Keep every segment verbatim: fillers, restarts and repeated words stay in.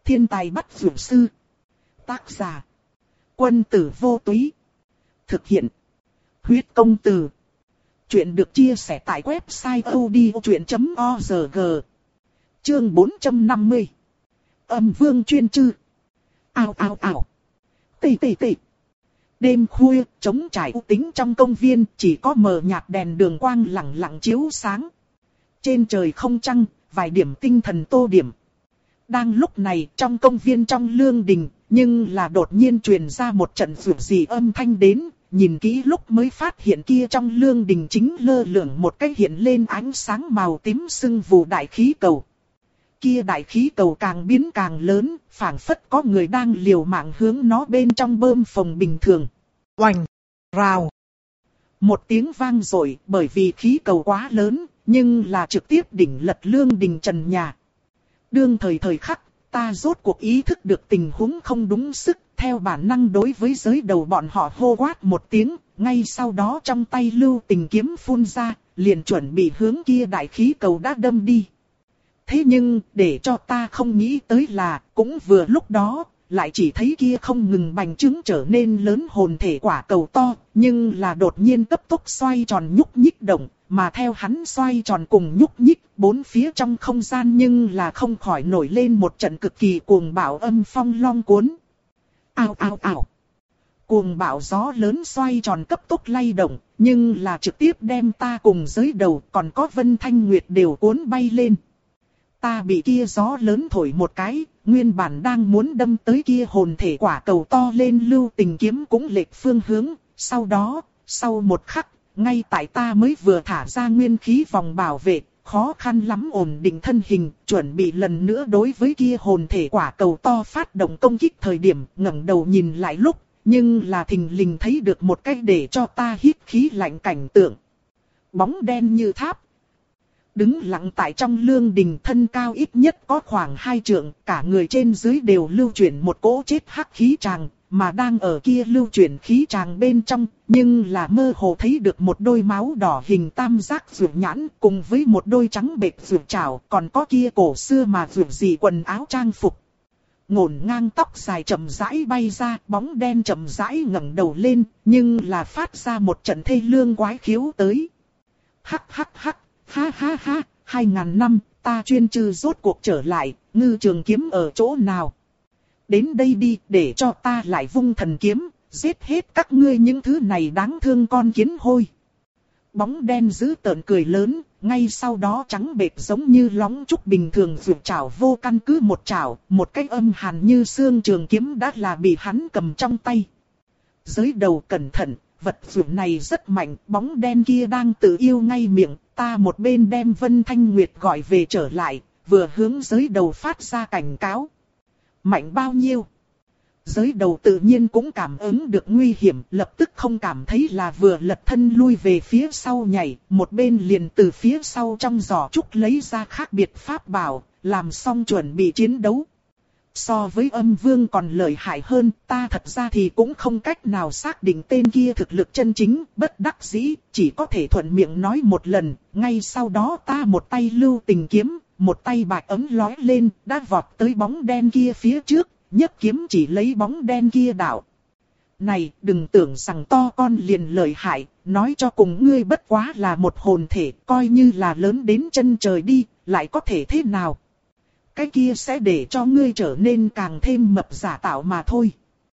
Thiên tài bắt dược sư. Tác giả. Quân tử vô túy. Thực hiện. Huyết công từ. Chuyện được chia sẻ tại website odchuyện chấm org. Chương bốn trăm năm mươi. Âm vương chuyên chư. Ao ao ao. Tì tì tì. Đêm khuya, trống trải u tĩnh trong công viên, chỉ có mờ nhạt đèn đường quang lẳng lặng chiếu sáng. Trên trời không trăng, vài điểm tinh thần tô điểm. Đang lúc này, trong công viên trong lương đình, nhưng là đột nhiên truyền ra một trận rủa gì âm thanh đến, nhìn kỹ lúc mới phát hiện kia trong lương đình chính lơ lửng một cái hiện lên ánh sáng màu tím sưng vù đại khí cầu. Kia đại khí cầu càng biến càng lớn, phảng phất có người đang liều mạng hướng nó bên trong bơm phồng bình thường. Oành! Rào! Một tiếng vang rội bởi vì khí cầu quá lớn, nhưng là trực tiếp đỉnh lật lương đình trần nhà. Đương thời thời khắc, ta rốt cuộc ý thức được tình huống không đúng sức, theo bản năng đối với giới đầu bọn họ hô quát một tiếng, ngay sau đó trong tay lưu tình kiếm phun ra, liền chuẩn bị hướng kia đại khí cầu đã đâm đi. Thế nhưng, để cho ta không nghĩ tới là, cũng vừa lúc đó, lại chỉ thấy kia không ngừng bành trướng trở nên lớn hồn thể quả cầu to, nhưng là đột nhiên cấp tốc xoay tròn nhúc nhích động, mà theo hắn xoay tròn cùng nhúc nhích, bốn phía trong không gian nhưng là không khỏi nổi lên một trận cực kỳ cuồng bạo âm phong long cuốn. Ao ao ao. Cuồng bạo gió lớn xoay tròn cấp tốc lay động, nhưng là trực tiếp đem ta cùng giới đầu còn có Vân Thanh Nguyệt đều cuốn bay lên. Ta bị kia gió lớn thổi một cái, nguyên bản đang muốn đâm tới kia hồn thể quả cầu to lên lưu tình kiếm cũng lệch phương hướng, sau đó, sau một khắc, ngay tại ta mới vừa thả ra nguyên khí vòng bảo vệ, khó khăn lắm ổn định thân hình, chuẩn bị lần nữa đối với kia hồn thể quả cầu to phát động công kích thời điểm ngẩng đầu nhìn lại lúc, nhưng là thình lình thấy được một cách để cho ta hít khí lạnh cảnh tượng. Bóng đen như tháp. Đứng lặng tại trong lương đình, thân cao ít nhất có khoảng hai trượng, cả người trên dưới đều lưu chuyển một cỗ chết hắc khí tràng, mà đang ở kia lưu chuyển khí tràng bên trong, nhưng là mơ hồ thấy được một đôi máu đỏ hình tam giác ruột nhãn cùng với một đôi trắng bệch ruột chảo, còn có kia cổ xưa mà ruột gì quần áo trang phục. Ngổn ngang tóc dài chậm rãi bay ra, bóng đen chậm rãi ngẩng đầu lên, nhưng là phát ra một trận thê lương quái khiếu tới. Hắc hắc hắc. Ha ha ha, hai ngàn năm, ta chuyên chư rốt cuộc trở lại, ngư trường kiếm ở chỗ nào? Đến đây đi, để cho ta lại vung thần kiếm, giết hết các ngươi những thứ này đáng thương con kiến hôi. Bóng đen dữ tợn cười lớn, ngay sau đó trắng bệch giống như lóng trúc bình thường vượt chảo vô căn cứ một chảo, một cái âm hàn như xương trường kiếm đã là bị hắn cầm trong tay. Giới đầu cẩn thận. Vật dụng này rất mạnh, bóng đen kia đang tự yêu ngay miệng, ta một bên đem Vân Thanh Nguyệt gọi về trở lại, vừa hướng giới đầu phát ra cảnh cáo. Mạnh bao nhiêu? Giới đầu tự nhiên cũng cảm ứng được nguy hiểm, lập tức không cảm thấy là vừa lật thân lui về phía sau nhảy, một bên liền từ phía sau trong giỏ trúc lấy ra khác biệt pháp bảo, làm xong chuẩn bị chiến đấu. So với âm vương còn lợi hại hơn, ta thật ra thì cũng không cách nào xác định tên kia thực lực chân chính, bất đắc dĩ, chỉ có thể thuận miệng nói một lần, ngay sau đó ta một tay lưu tình kiếm, một tay bạch ấm lói lên, đã vọt tới bóng đen kia phía trước, nhấc kiếm chỉ lấy bóng đen kia đảo. Này, đừng tưởng rằng to con liền lợi hại, nói cho cùng ngươi bất quá là một hồn thể, coi như là lớn đến chân trời đi, lại có thể thế nào? Cái kia sẽ để cho ngươi trở nên càng thêm mập giả tạo mà thôi.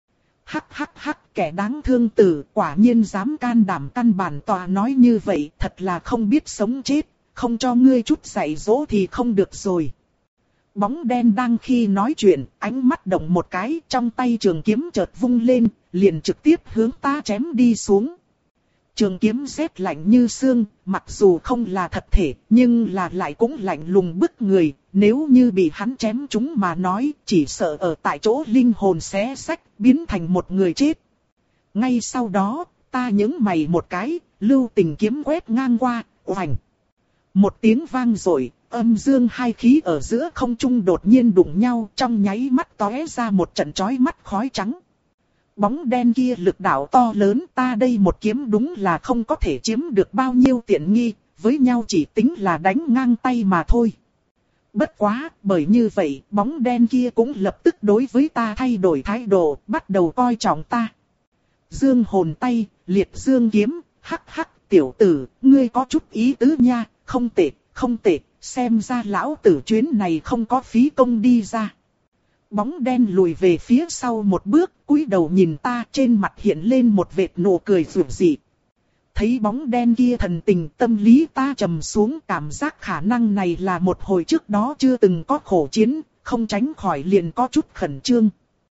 Hắc hắc hắc, kẻ đáng thương tử, quả nhiên dám can đảm căn bản tòa nói như vậy, thật là không biết sống chết, không cho ngươi chút dạy dỗ thì không được rồi. Bóng đen đang khi nói chuyện, ánh mắt động một cái, trong tay trường kiếm chợt vung lên, liền trực tiếp hướng ta chém đi xuống. Trường kiếm rét lạnh như xương, mặc dù không là thật thể, nhưng là lại cũng lạnh lùng bức người, nếu như bị hắn chém chúng mà nói, chỉ sợ ở tại chỗ linh hồn xé xách, biến thành một người chết. Ngay sau đó, ta nhướng mày một cái, lưu tình kiếm quét ngang qua, oành. Một tiếng vang rội, âm dương hai khí ở giữa không trung đột nhiên đụng nhau, trong nháy mắt tóe ra một trận chói mắt khói trắng. Bóng đen kia lực đạo to lớn, ta đây một kiếm đúng là không có thể chiếm được bao nhiêu tiện nghi, với nhau chỉ tính là đánh ngang tay mà thôi. Bất quá, bởi như vậy, bóng đen kia cũng lập tức đối với ta thay đổi thái độ, bắt đầu coi trọng ta. Dương hồn tay, liệt dương kiếm, hắc hắc, tiểu tử, ngươi có chút ý tứ nha, không tệ, không tệ, xem ra lão tử chuyến này không có phí công đi ra. Bóng đen lùi về phía sau một bước, cúi đầu nhìn ta, trên mặt hiện lên một vệt nụ cười rực rỡ. Thấy bóng đen kia thần tình, tâm lý ta trầm xuống, cảm giác khả năng này là một hồi trước đó chưa từng có khổ chiến, không tránh khỏi liền có chút khẩn trương.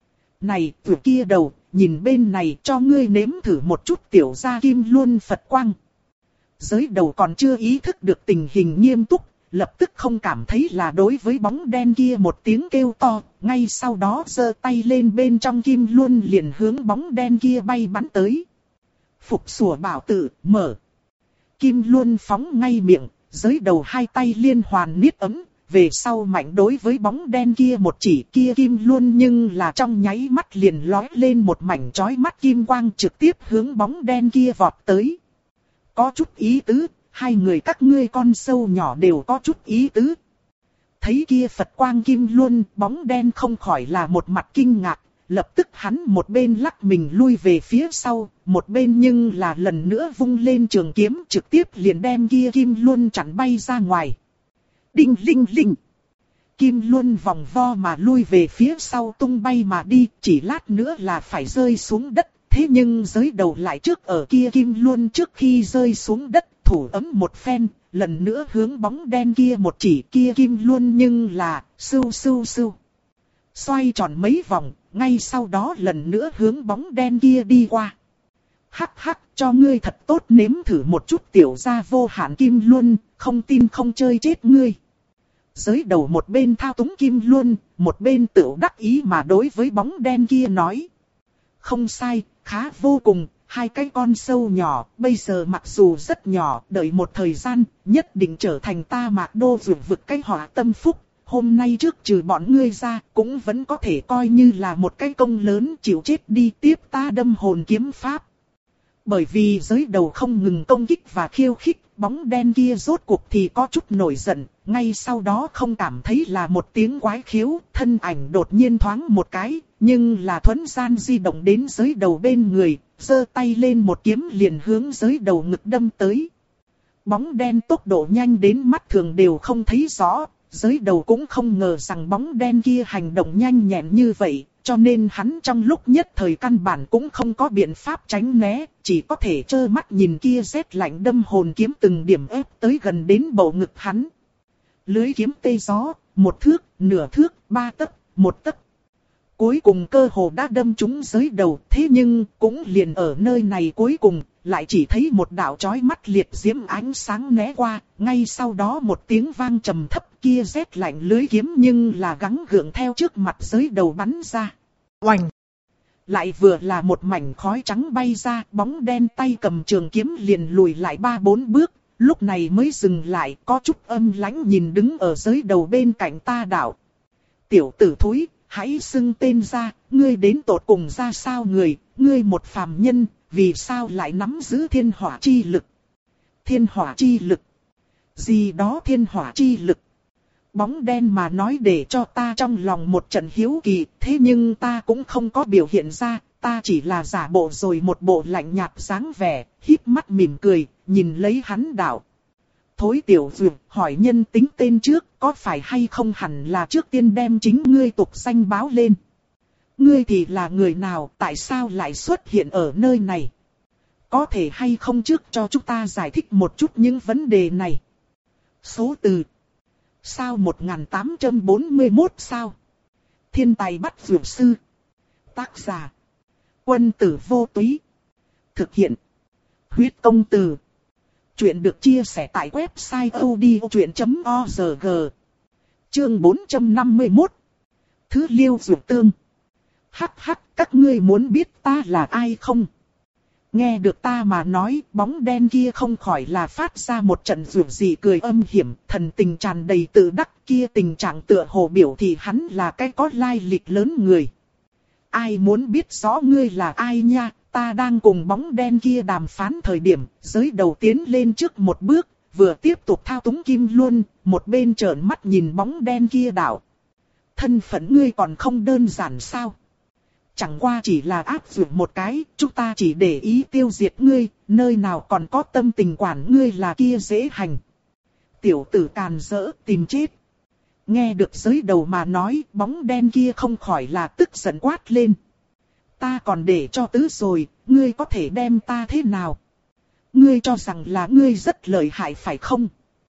Này, vừa kia đầu, nhìn bên này cho ngươi nếm thử một chút tiểu gia kim luân Phật quang. Giới đầu còn chưa ý thức được tình hình nghiêm túc, lập tức không cảm thấy là đối với bóng đen kia một tiếng kêu to, ngay sau đó giơ tay lên bên trong kim luân liền hướng bóng đen kia bay bắn tới. Phục sủa bảo tự, mở. Kim luân phóng ngay miệng, giới đầu hai tay liên hoàn niết ấm, về sau mạnh đối với bóng đen kia một chỉ, kia kim luân nhưng là trong nháy mắt liền lói lên một mảnh chói mắt kim quang trực tiếp hướng bóng đen kia vọt tới. Có chút ý tứ, hai người các ngươi con sâu nhỏ đều có chút ý tứ. Thấy kia Phật quang kim luân, bóng đen không khỏi là một mặt kinh ngạc, lập tức hắn một bên lắc mình lui về phía sau, một bên nhưng là lần nữa vung lên trường kiếm trực tiếp liền đem kia kim luân chặn bay ra ngoài. Đinh linh linh. Kim luân vòng vo mà lui về phía sau tung bay mà đi, chỉ lát nữa là phải rơi xuống đất. Thế nhưng giới đầu lại trước ở kia kim luân trước khi rơi xuống đất, thủ ấm một phen, lần nữa hướng bóng đen kia một chỉ, kia kim luân nhưng là sưu sưu sưu. Xoay tròn mấy vòng, ngay sau đó lần nữa hướng bóng đen kia đi qua. Hắc hắc, cho ngươi thật tốt nếm thử một chút tiểu gia vô hạn kim luân, không tin không chơi chết ngươi. Giới đầu một bên thao túng kim luân, một bên tự đắc ý mà đối với bóng đen kia nói. Không sai, khá vô cùng, hai cái con sâu nhỏ, bây giờ mặc dù rất nhỏ, đợi một thời gian, nhất định trở thành ta Mạc Đô vượt vực cái họa tâm phúc. Hôm nay trước trừ bọn ngươi ra, cũng vẫn có thể coi như là một cái công lớn, chịu chết đi tiếp ta đâm hồn kiếm pháp. Bởi vì giới đầu không ngừng công kích và khiêu khích, bóng đen kia rốt cuộc thì có chút nổi giận, ngay sau đó không cảm thấy là một tiếng quái khiếu, thân ảnh đột nhiên thoáng một cái, nhưng là thuấn gian di động đến giới đầu bên người, giơ tay lên một kiếm liền hướng giới đầu ngực đâm tới. Bóng đen tốc độ nhanh đến mắt thường đều không thấy rõ, giới đầu cũng không ngờ rằng bóng đen kia hành động nhanh nhẹn như vậy, cho nên hắn trong lúc nhất thời căn bản cũng không có biện pháp tránh né, chỉ có thể trơ mắt nhìn kia rét lạnh đâm hồn kiếm từng điểm ép tới gần đến bầu ngực hắn. Lưới kiếm tê gió, một thước, nửa thước, ba tấc, một tấc. Cuối cùng cơ hồ đã đâm trúng giới đầu, thế nhưng cũng liền ở nơi này cuối cùng, lại chỉ thấy một đạo chói mắt liệt diễm ánh sáng né qua, ngay sau đó một tiếng vang trầm thấp, kia rét lạnh lưới kiếm nhưng là gắng gượng theo trước mặt giới đầu bắn ra. Oành! Lại vừa là một mảnh khói trắng bay ra, bóng đen tay cầm trường kiếm liền lùi lại ba bốn bước, lúc này mới dừng lại, có chút âm lãnh nhìn đứng ở giới đầu bên cạnh ta đạo. Tiểu tử thúi, hãy xưng tên ra, ngươi đến tột cùng ra sao người, ngươi một phàm nhân, vì sao lại nắm giữ thiên hỏa chi lực? Thiên hỏa chi lực? Gì đó thiên hỏa chi lực? Bóng đen mà nói để cho ta trong lòng một trận hiếu kỳ, thế nhưng ta cũng không có biểu hiện ra, ta chỉ là giả bộ rồi một bộ lạnh nhạt dáng vẻ, híp mắt mỉm cười, nhìn lấy hắn đạo. Thối tiểu dược, hỏi nhân tính tên trước, có phải hay không hẳn là trước tiên đem chính ngươi tục danh báo lên. Ngươi thì là người nào, tại sao lại xuất hiện ở nơi này? Có thể hay không trước cho chúng ta giải thích một chút những vấn đề này. Số từ. Sao một nghìn tám trăm bốn mươi mốt sao? Thiên tài bắt dược sư. Tác giả. Quân tử vô túy. Thực hiện. Huyết công từ. Chuyện được chia sẻ tại website odchuyện chấm org. Chương bốn trăm năm mươi mốt. Thứ liêu dược tương. Hắc hắc, các ngươi muốn biết ta là ai không? Nghe được ta mà nói, bóng đen kia không khỏi là phát ra một trận rủa gì cười âm hiểm, thần tình tràn đầy tự đắc, kia tình trạng tựa hồ biểu thì hắn là cái có lai lịch lớn người. Ai muốn biết rõ ngươi là ai nha? Ta đang cùng bóng đen kia đàm phán thời điểm, giới đầu tiến lên trước một bước, vừa tiếp tục thao túng kim luân, một bên trợn mắt nhìn bóng đen kia đảo. Thân phận ngươi còn không đơn giản sao? Chẳng qua chỉ là áp dụng một cái, chúng ta chỉ để ý tiêu diệt ngươi, nơi nào còn có tâm tình quản ngươi là kia dễ hành. Tiểu tử càn rỡ tìm chết. Nghe được giới đầu mà nói, bóng đen kia không khỏi là tức giận quát lên. Ta còn để cho tứ rồi, ngươi có thể đem ta thế nào? Ngươi cho rằng là ngươi rất lợi hại phải không?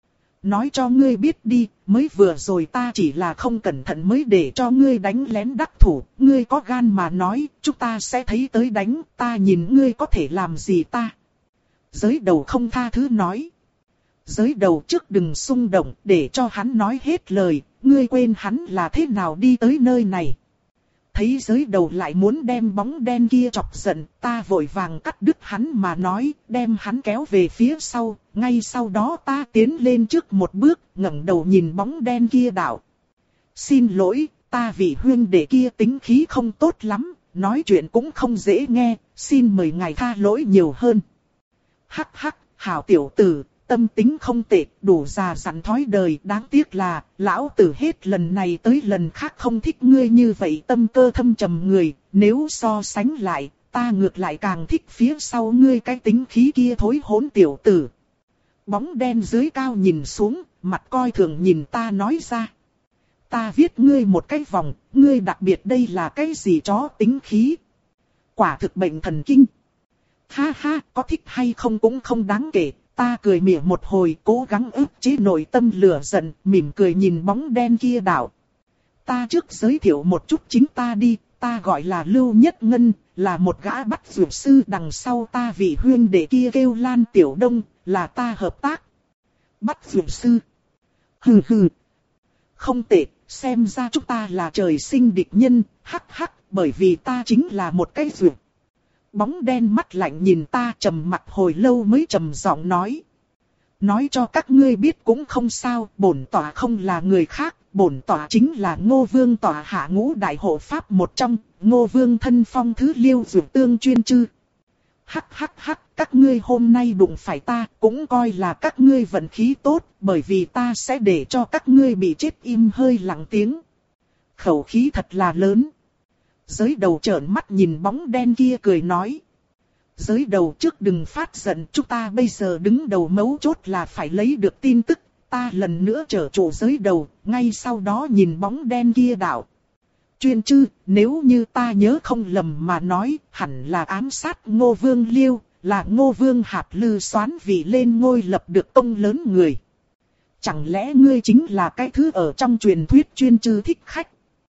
Nói cho ngươi biết đi, mới vừa rồi ta chỉ là không cẩn thận mới để cho ngươi đánh lén đắc thủ. Ngươi có gan mà nói, chúng ta sẽ thấy tới đánh, ta nhìn ngươi có thể làm gì ta? Giới đầu không tha thứ nói. Giới đầu trước đừng xung động, để cho hắn nói hết lời, ngươi quên hắn là thế nào đi tới nơi này. Thấy giới đầu lại muốn đem bóng đen kia chọc giận, ta vội vàng cắt đứt hắn mà nói, đem hắn kéo về phía sau, ngay sau đó ta tiến lên trước một bước, ngẩng đầu nhìn bóng đen kia đạo. Xin lỗi, ta vì huynh đệ kia tính khí không tốt lắm, nói chuyện cũng không dễ nghe, xin mời ngài tha lỗi nhiều hơn. Hắc hắc, hảo tiểu tử. Tâm tính không tệ, đủ già dặn thói đời, đáng tiếc là, lão tử hết lần này tới lần khác không thích ngươi như vậy tâm cơ thâm trầm người, nếu so sánh lại, ta ngược lại càng thích phía sau ngươi cái tính khí kia thối hỗn tiểu tử. Bóng đen dưới cao nhìn xuống, mặt coi thường nhìn ta nói ra. Ta viết ngươi một cái vòng, ngươi đặc biệt đây là cái gì chó tính khí. Quả thực bệnh thần kinh. Ha ha, có thích hay không cũng không đáng kể. Ta cười mỉa một hồi, cố gắng ức chế nội tâm lửa giận, mỉm cười nhìn bóng đen kia đảo. Ta trước giới thiệu một chút chính ta đi, ta gọi là Lưu Nhất Ngân, là một gã bắt dược sư, đằng sau ta vị huyên đệ kia kêu Lan Tiểu Đông, là ta hợp tác. Bắt dược sư. Hừ hừ. Không tệ, xem ra chúng ta là trời sinh địch nhân, hắc hắc, bởi vì ta chính là một cái dược. Bóng đen mắt lạnh nhìn ta trầm mặt hồi lâu mới trầm giọng nói. Nói cho các ngươi biết cũng không sao, bổn tọa không là người khác, bổn tọa chính là Ngô Vương tọa hạ ngũ đại hộ pháp một trong, Ngô Vương thân phong thứ Liêu Dược Tương chuyên chư. Hắc hắc hắc, các ngươi hôm nay đụng phải ta, cũng coi là các ngươi vận khí tốt, bởi vì ta sẽ để cho các ngươi bị chết im hơi lặng tiếng. Khẩu khí thật là lớn. Giới đầu trợn mắt nhìn bóng đen kia cười nói. Giới đầu trước đừng phát giận, chúng ta bây giờ đứng đầu mấu chốt là phải lấy được tin tức. Ta lần nữa trở trụ giới đầu, ngay sau đó nhìn bóng đen kia đạo. Chuyên chư, nếu như ta nhớ không lầm mà nói, hẳn là ám sát Ngô Vương Liêu, là Ngô Vương Hạp Lư soán vị lên ngôi lập được công lớn người. Chẳng lẽ ngươi chính là cái thứ ở trong truyền thuyết chuyên chư thích khách?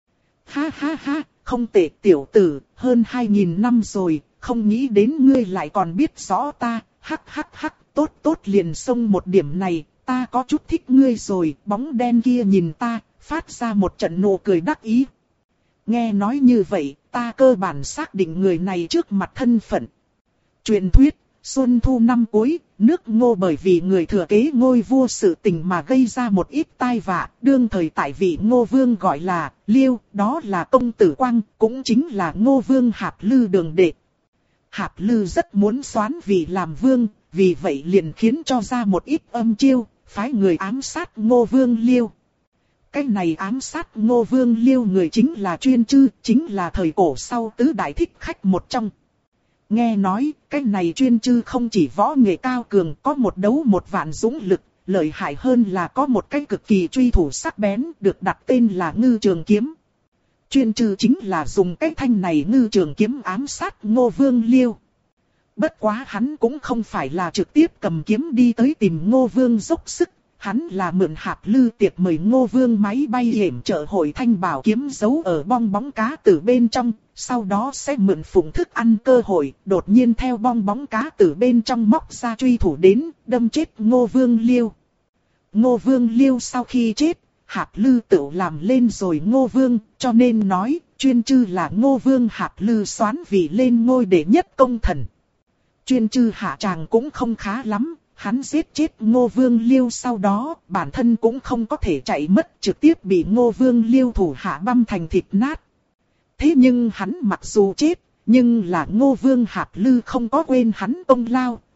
Ha ha ha, không tệ tiểu tử, hơn hai nghìn năm rồi, không nghĩ đến ngươi lại còn biết rõ ta, hắc hắc hắc, tốt tốt liền xông một điểm này, ta có chút thích ngươi rồi, bóng đen kia nhìn ta, phát ra một trận nụ cười đắc ý. Nghe nói như vậy, ta cơ bản xác định người này trước mặt thân phận. Truyền thuyết, xuân thu năm cuối, nước Ngô bởi vì người thừa kế ngôi vua sự tình mà gây ra một ít tai vạ, đương thời tại vị Ngô Vương gọi là Liêu, đó là công tử Quang, cũng chính là Ngô Vương Hạp Lư đường đệ. Hạp Lư rất muốn soán vị làm vương, vì vậy liền khiến cho ra một ít âm chiêu, phái người ám sát Ngô Vương Liêu. Cái này ám sát Ngô Vương Liêu người chính là chuyên chư, chính là thời cổ sau tứ đại thích khách một trong. Nghe nói, cái này chuyên chư không chỉ võ nghệ cao cường, có một đấu một vạn dũng lực, lợi hại hơn là có một cái cực kỳ truy thủ sắc bén, được đặt tên là Ngư Trường Kiếm. Chuyên chư chính là dùng cái thanh này Ngư Trường Kiếm ám sát Ngô Vương Liêu. Bất quá hắn cũng không phải là trực tiếp cầm kiếm đi tới tìm Ngô Vương dốc sức. Hắn là mượn Hạp Lư tiệc mời Ngô Vương máy bay hiểm trợ hội thanh bảo kiếm giấu ở bong bóng cá tử bên trong, sau đó sẽ mượn phụng thức ăn cơ hội, đột nhiên theo bong bóng cá tử bên trong móc ra truy thủ đến, đâm chết Ngô Vương Liêu. Ngô Vương Liêu sau khi chết, Hạp Lư tự làm lên rồi Ngô Vương, cho nên nói, chuyên chư là Ngô Vương Hạp Lư soán vị lên ngôi đệ nhất công thần. Chuyên chư hạ tràng cũng không khá lắm. Hắn giết chết Ngô Vương Liêu sau đó, bản thân cũng không có thể chạy mất, trực tiếp bị Ngô Vương Liêu thủ hạ băm thành thịt nát. Thế nhưng hắn mặc dù chết, nhưng là Ngô Vương Hạp Lư không có quên hắn công lao,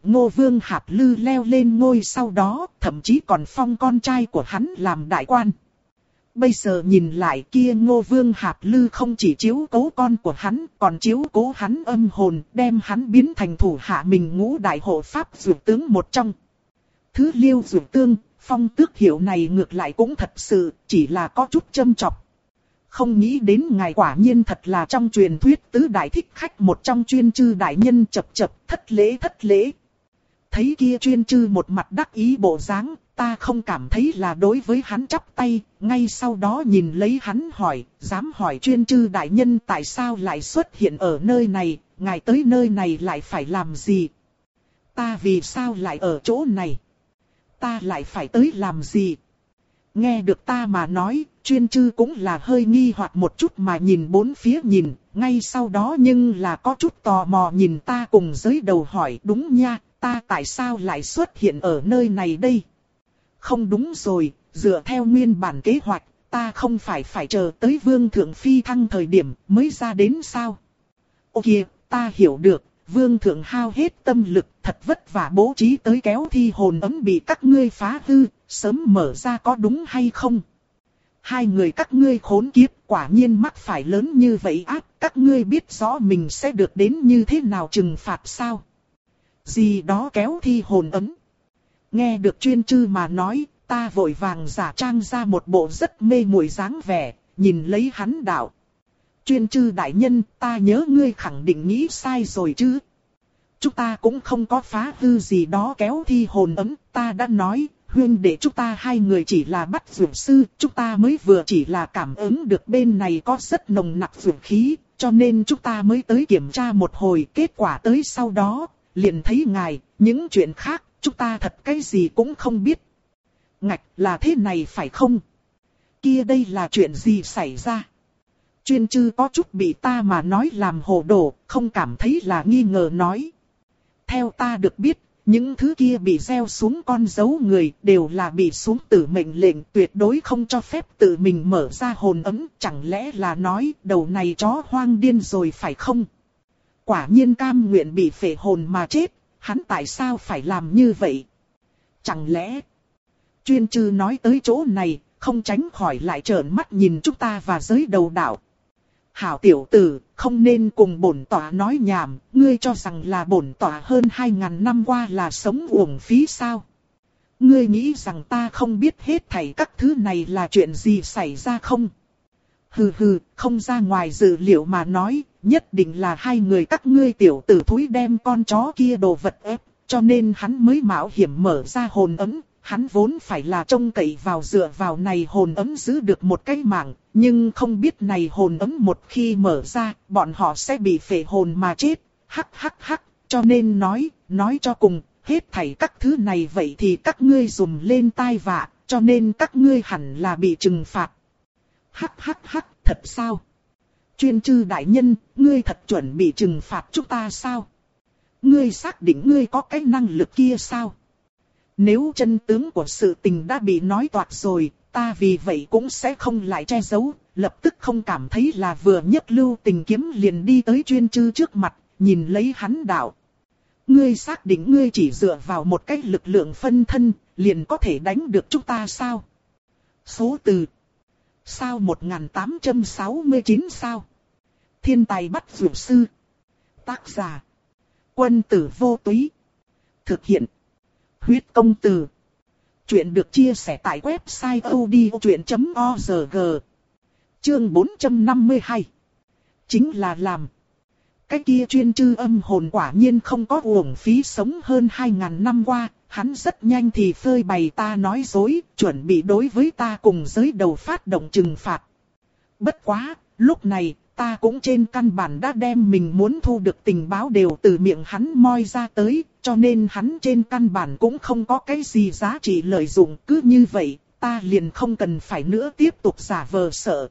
Ngô Vương Hạp Lư leo lên ngôi sau đó, thậm chí còn phong con trai của hắn làm đại quan. Bây giờ nhìn lại kia Ngô Vương Hạp Lư không chỉ chiếu cố con của hắn, còn chiếu cố hắn âm hồn, đem hắn biến thành thủ hạ mình ngũ đại hộ pháp dược tướng một trong. Thứ Liêu dược tương, phong tước hiệu này ngược lại cũng thật sự, chỉ là có chút châm chọc. Không nghĩ đến ngài quả nhiên thật là trong truyền thuyết tứ đại thích khách một trong chuyên chư đại nhân, chập chập, thất lễ thất lễ. Thấy kia chuyên chư một mặt đắc ý bộ dáng, ta không cảm thấy là đối với hắn chắp tay, ngay sau đó nhìn lấy hắn hỏi, dám hỏi chuyên chư đại nhân tại sao lại xuất hiện ở nơi này, ngài tới nơi này lại phải làm gì? Ta vì sao lại ở chỗ này? Ta lại phải tới làm gì? Nghe được ta mà nói, chuyên chư cũng là hơi nghi hoặc một chút mà nhìn bốn phía nhìn, ngay sau đó nhưng là có chút tò mò nhìn ta cùng giới đầu hỏi, đúng nha, ta tại sao lại xuất hiện ở nơi này đây? Không đúng rồi, dựa theo nguyên bản kế hoạch, ta không phải phải chờ tới vương thượng phi thăng thời điểm mới ra đến sao? Ô kìa, ta hiểu được, vương thượng hao hết tâm lực, thật vất vả bố trí tới kéo thi hồn ấm bị các ngươi phá hư, sớm mở ra có đúng hay không? Hai người các ngươi khốn kiếp, quả nhiên mắc phải lớn như vậy ác, các ngươi biết rõ mình sẽ được đến như thế nào trừng phạt sao? Gì đó kéo thi hồn ấm. Nghe được chuyên chư mà nói, ta vội vàng giả trang ra một bộ rất mê muội dáng vẻ, nhìn lấy hắn đạo. Chuyên chư đại nhân, ta nhớ ngươi khẳng định nghĩ sai rồi chứ. Chúng ta cũng không có phá hư gì đó kéo thi hồn ấm, ta đã nói, huynh đệ chúng ta hai người chỉ là bắt dược sư, chúng ta mới vừa chỉ là cảm ứng được bên này có rất nồng nặc dược khí, cho nên chúng ta mới tới kiểm tra một hồi, kết quả tới sau đó, liền thấy ngài, những chuyện khác, chúng ta thật cái gì cũng không biết. Ngạch, là thế này phải không? Kia đây là chuyện gì xảy ra? Chuyên chư có chút bị ta mà nói làm hồ đồ, không cảm thấy là nghi ngờ nói. Theo ta được biết, những thứ kia bị gieo xuống con dấu người đều là bị xuống tử mệnh lệnh, tuyệt đối không cho phép tự mình mở ra hồn ấm, chẳng lẽ là nói đầu này chó hoang điên rồi phải không? Quả nhiên cam nguyện bị phệ hồn mà chết, hắn tại sao phải làm như vậy? Chẳng lẽ... Chuyên chư nói tới chỗ này, không tránh khỏi lại trợn mắt nhìn chúng ta và giới đầu đạo. Hảo tiểu tử, không nên cùng bổn tọa nói nhảm, ngươi cho rằng là bổn tọa hơn hai ngàn năm qua là sống uổng phí sao? Ngươi nghĩ rằng ta không biết hết thảy các thứ này là chuyện gì xảy ra không? Hừ hừ, không ra ngoài dự liệu mà nói, nhất định là hai người các ngươi tiểu tử thúi đem con chó kia đồ vật ép, cho nên hắn mới mạo hiểm mở ra hồn ấm. Hắn vốn phải là trông cậy vào dựa vào này hồn ấm giữ được một cái mạng, nhưng không biết này hồn ấm một khi mở ra, bọn họ sẽ bị phệ hồn mà chết. Hắc hắc hắc, cho nên nói, nói cho cùng, hết thảy các thứ này vậy thì các ngươi dùng lên tai vạ, cho nên các ngươi hẳn là bị trừng phạt. Hắc hắc hắc, thật sao? Chuyên chư đại nhân, ngươi thật chuẩn bị trừng phạt chúng ta sao? Ngươi xác định ngươi có cái năng lực kia sao? Nếu chân tướng của sự tình đã bị nói toạc rồi, ta vì vậy cũng sẽ không lại che giấu, lập tức không cảm thấy là vừa nhất lưu tình kiếm liền đi tới chuyên chư trước mặt, nhìn lấy hắn đạo. Ngươi xác định ngươi chỉ dựa vào một cái lực lượng phân thân, liền có thể đánh được chúng ta sao? Số từ. Sao một nghìn tám trăm sáu mươi chín sao? Thiên tài bắt dược sư. Tác giả. Quân tử vô túy. Thực hiện. Huyết công từ. Chuyện được chia sẻ tại website odchuyện chấm org. Chương bốn trăm năm mươi hai. Chính là làm. Cái kia chuyên chư âm hồn quả nhiên không có uổng phí sống hơn hai ngàn năm qua. Hắn rất nhanh thì phơi bày ta nói dối, chuẩn bị đối với ta cùng giới đầu phát động trừng phạt. Bất quá, lúc này, ta cũng trên căn bản đã đem mình muốn thu được tình báo đều từ miệng hắn moi ra tới, cho nên hắn trên căn bản cũng không có cái gì giá trị lợi dụng. Cứ như vậy, ta liền không cần phải nữa tiếp tục giả vờ sợ.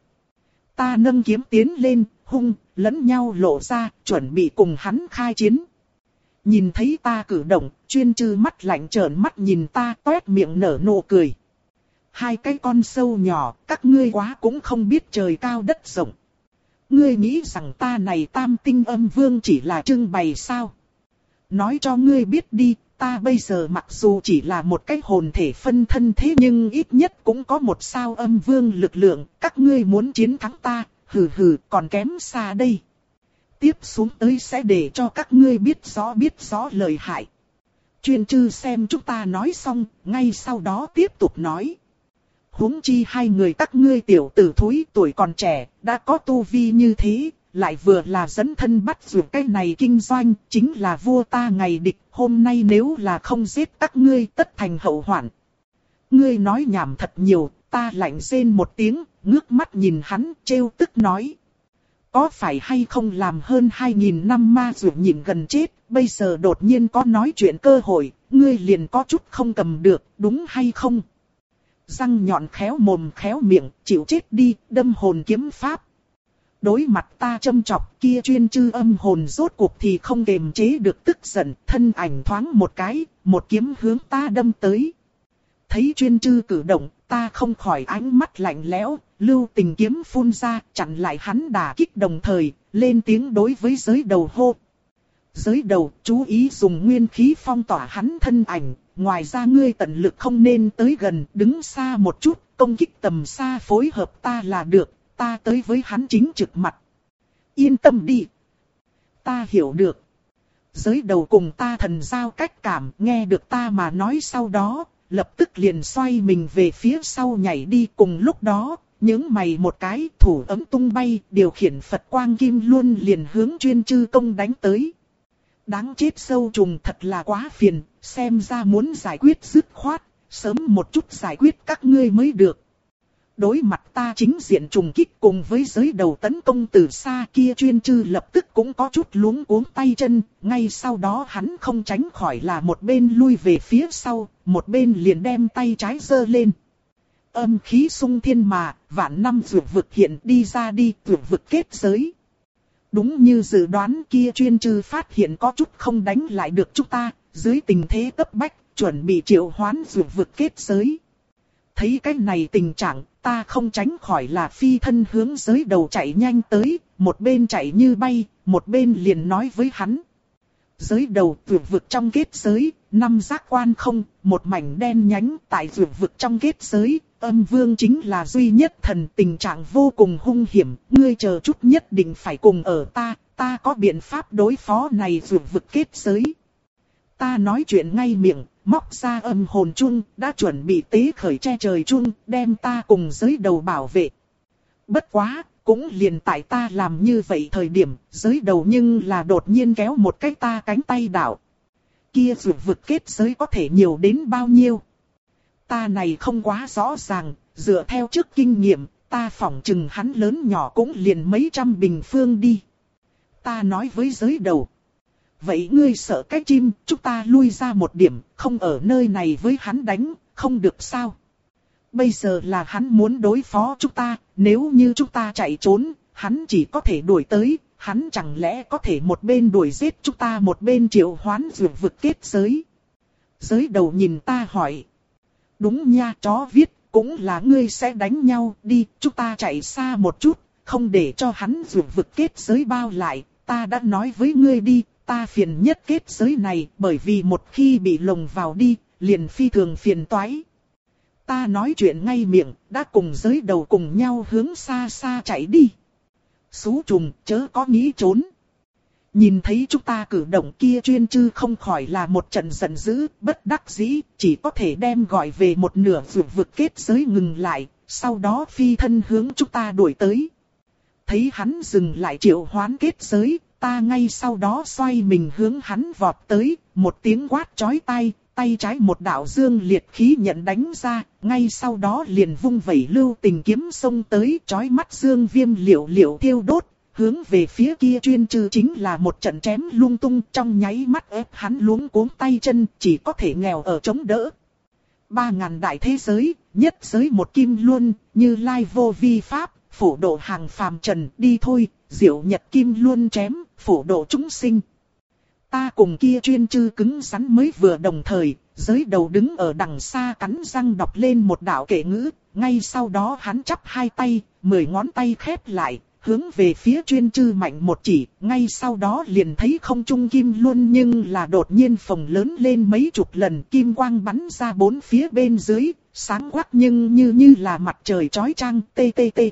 Ta nâng kiếm tiến lên, hung, lẫn nhau lộ ra, chuẩn bị cùng hắn khai chiến. Nhìn thấy ta cử động, chuyên chư mắt lạnh trợn mắt nhìn ta, toét miệng nở nụ cười. Hai cái con sâu nhỏ, các ngươi quá cũng không biết trời cao đất rộng. Ngươi nghĩ rằng ta này tam tinh âm vương chỉ là trưng bày sao? nói cho ngươi biết đi, ta bây giờ mặc dù chỉ là một cái hồn thể phân thân thế nhưng ít nhất cũng có một sao âm vương lực lượng, các ngươi muốn chiến thắng ta, hừ hừ, còn kém xa đây. Tiếp xuống tới sẽ để cho các ngươi biết rõ biết rõ lời hại. Chuyên chư xem chúng ta nói xong, ngay sau đó tiếp tục nói. Huống chi hai người các ngươi tiểu tử thúi tuổi còn trẻ, đã có tu vi như thế, lại vừa là dẫn thân bắt dù cái này kinh doanh, chính là vua ta ngày địch, hôm nay nếu là không giết các ngươi tất thành hậu hoạn. Ngươi nói nhảm thật nhiều, ta lạnh rên một tiếng, ngước mắt nhìn hắn, trêu tức nói. Có phải hay không làm hơn hai nghìn năm ma dù nhìn gần chết, bây giờ đột nhiên có nói chuyện cơ hội, ngươi liền có chút không cầm được, đúng hay không? Răng nhọn khéo mồm khéo miệng, chịu chết đi, đâm hồn kiếm pháp. Đối mặt ta châm chọc kia chuyên chư âm hồn rốt cuộc thì không kềm chế được tức giận, thân ảnh thoáng một cái, một kiếm hướng ta đâm tới. Thấy chuyên chư cử động, ta không khỏi ánh mắt lạnh lẽo, lưu tình kiếm phun ra, chặn lại hắn đả kích đồng thời, lên tiếng đối với giới đầu hô. Giới đầu, chú ý dùng nguyên khí phong tỏa hắn thân ảnh, ngoài ra ngươi tận lực không nên tới gần, đứng xa một chút, công kích tầm xa phối hợp ta là được, ta tới với hắn chính trực mặt. Yên tâm đi. Ta hiểu được. Giới đầu cùng ta thần giao cách cảm, nghe được ta mà nói sau đó, lập tức liền xoay mình về phía sau nhảy đi. Cùng lúc đó, những mày một cái thủ ấm tung bay, điều khiển Phật quang kim luôn liền hướng chuyên chư công đánh tới. Đáng chết sâu trùng thật là quá phiền, xem ra muốn giải quyết dứt khoát, sớm một chút giải quyết các ngươi mới được. Đối mặt ta chính diện trùng kích cùng với giới đầu tấn công từ xa kia chuyên chư lập tức cũng có chút luống cuống tay chân, ngay sau đó hắn không tránh khỏi là một bên lui về phía sau, một bên liền đem tay trái giơ lên. Âm khí sung thiên mà, vạn năm dược vực hiện đi ra đi, dược vực kết giới. Đúng như dự đoán kia chuyên chư phát hiện có chút không đánh lại được chúng ta, dưới tình thế cấp bách, chuẩn bị triệu hoán dược vực kết giới. Thấy cái này tình trạng, ta không tránh khỏi là phi thân hướng giới đầu chạy nhanh tới, một bên chạy như bay, một bên liền nói với hắn. Giới đầu dược vực trong kết giới, năm giác quan không, một mảnh đen nhánh tại dược vực trong kết giới. Âm vương chính là duy nhất thần, tình trạng vô cùng hung hiểm, ngươi chờ chút nhất định phải cùng ở ta, ta có biện pháp đối phó này dược vực kết giới. Ta nói chuyện ngay miệng, móc ra âm hồn chung, đã chuẩn bị tế khởi che trời chung, đem ta cùng giới đầu bảo vệ. Bất quá, cũng liền tại ta làm như vậy thời điểm, giới đầu nhưng là đột nhiên kéo một cái ta cánh tay đảo. Kia dược vực kết giới có thể nhiều đến bao nhiêu? Ta này không quá rõ ràng, dựa theo trước kinh nghiệm, ta phỏng chừng hắn lớn nhỏ cũng liền mấy trăm bình phương đi. Ta nói với giới đầu. Vậy ngươi sợ cái chim, chúng ta lui ra một điểm, không ở nơi này với hắn đánh, không được sao? Bây giờ là hắn muốn đối phó chúng ta, nếu như chúng ta chạy trốn, hắn chỉ có thể đuổi tới, hắn chẳng lẽ có thể một bên đuổi giết chúng ta một bên triệu hoán dược vực kết giới? Giới đầu nhìn ta hỏi. Đúng nha, chó viết, cũng là ngươi sẽ đánh nhau, đi, chúng ta chạy xa một chút, không để cho hắn dược vực kết giới bao lại, ta đã nói với ngươi đi, ta phiền nhất kết giới này, bởi vì một khi bị lồng vào đi, liền phi thường phiền toái. Ta nói chuyện ngay miệng, đã cùng giới đầu cùng nhau hướng xa xa chạy đi. Xú trùng, chớ có nghĩ trốn. Nhìn thấy chúng ta cử động kia chuyên chư không khỏi là một trận giận dữ, bất đắc dĩ, chỉ có thể đem gọi về một nửa dược vực kết giới ngừng lại, sau đó phi thân hướng chúng ta đuổi tới. Thấy hắn dừng lại triệu hoán kết giới, ta ngay sau đó xoay mình hướng hắn vọt tới, một tiếng quát chói tai, tay trái một đạo dương liệt khí nhận đánh ra, ngay sau đó liền vung vẩy lưu tình kiếm xông tới, chói mắt dương viêm liệu liệu thiêu đốt. Hướng về phía kia chuyên chư chính là một trận chém lung tung, trong nháy mắt ép hắn luống cuống tay chân, chỉ có thể nghèo ở chống đỡ. Ba ngàn đại thế giới, nhất giới một kim luân, Như Lai vô vi pháp, phổ độ hàng phàm trần, đi thôi, diệu nhật kim luân chém, phổ độ chúng sinh. Ta cùng kia chuyên chư cứng rắn mới vừa đồng thời, giới đầu đứng ở đằng xa cắn răng đọc lên một đạo kệ ngữ, ngay sau đó hắn chắp hai tay, mười ngón tay khép lại. hướng về phía chuyên chư mạnh một chỉ, ngay sau đó liền thấy không trung kim luôn nhưng là đột nhiên phồng lớn lên mấy chục lần, kim quang bắn ra bốn phía bên dưới, sáng quắc nhưng như như là mặt trời chói chang, tê tê tê.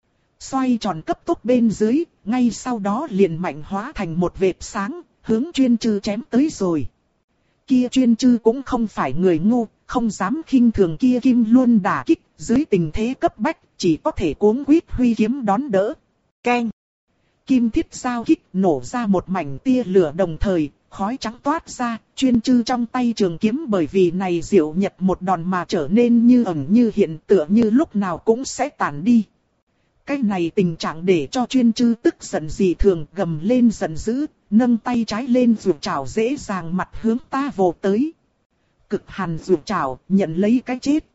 Xoay tròn cấp tốc bên dưới, ngay sau đó liền mạnh hóa thành một vệt sáng, hướng chuyên chư chém tới rồi. Kia chuyên chư cũng không phải người ngu, không dám khinh thường kia kim luôn đả kích, dưới tình thế cấp bách, chỉ có thể cuống quýt huy kiếm đón đỡ. Keng! Kim thiết giao kích nổ ra một mảnh tia lửa đồng thời, khói trắng toát ra, chuyên chư trong tay trường kiếm bởi vì này diệu nhật một đòn mà trở nên như ẩn như hiện, tựa như lúc nào cũng sẽ tàn đi. Cái này tình trạng để cho chuyên chư tức giận dị thường, gầm lên giận dữ, nâng tay trái lên rụt chảo dễ dàng mặt hướng ta vồ tới. Cực hàn rụt chảo, nhận lấy cái chết.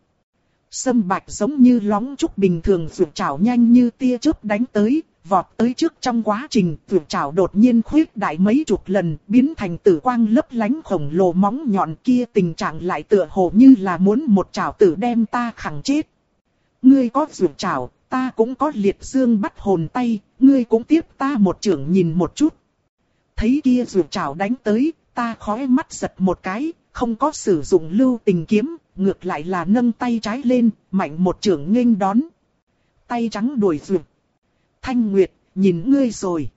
Sâm bạch giống như lóng trúc bình thường rụt chảo nhanh như tia chớp đánh tới, vọt tới trước trong quá trình rụt chảo đột nhiên khuyết đại mấy chục lần, biến thành tử quang lấp lánh khổng lồ móng nhọn kia, tình trạng lại tựa hồ như là muốn một chảo tử đem ta khẳng chết. Ngươi có rụt chảo, ta cũng có liệt dương bắt hồn tay, ngươi cũng tiếp ta một chưởng nhìn một chút. Thấy kia rụt chảo đánh tới, ta khóe mắt giật một cái, không có sử dụng lưu tình kiếm, ngược lại là nâng tay trái lên, mạnh một chưởng nghênh đón. Tay trắng đuổi rụt. Thanh Nguyệt, nhìn ngươi rồi.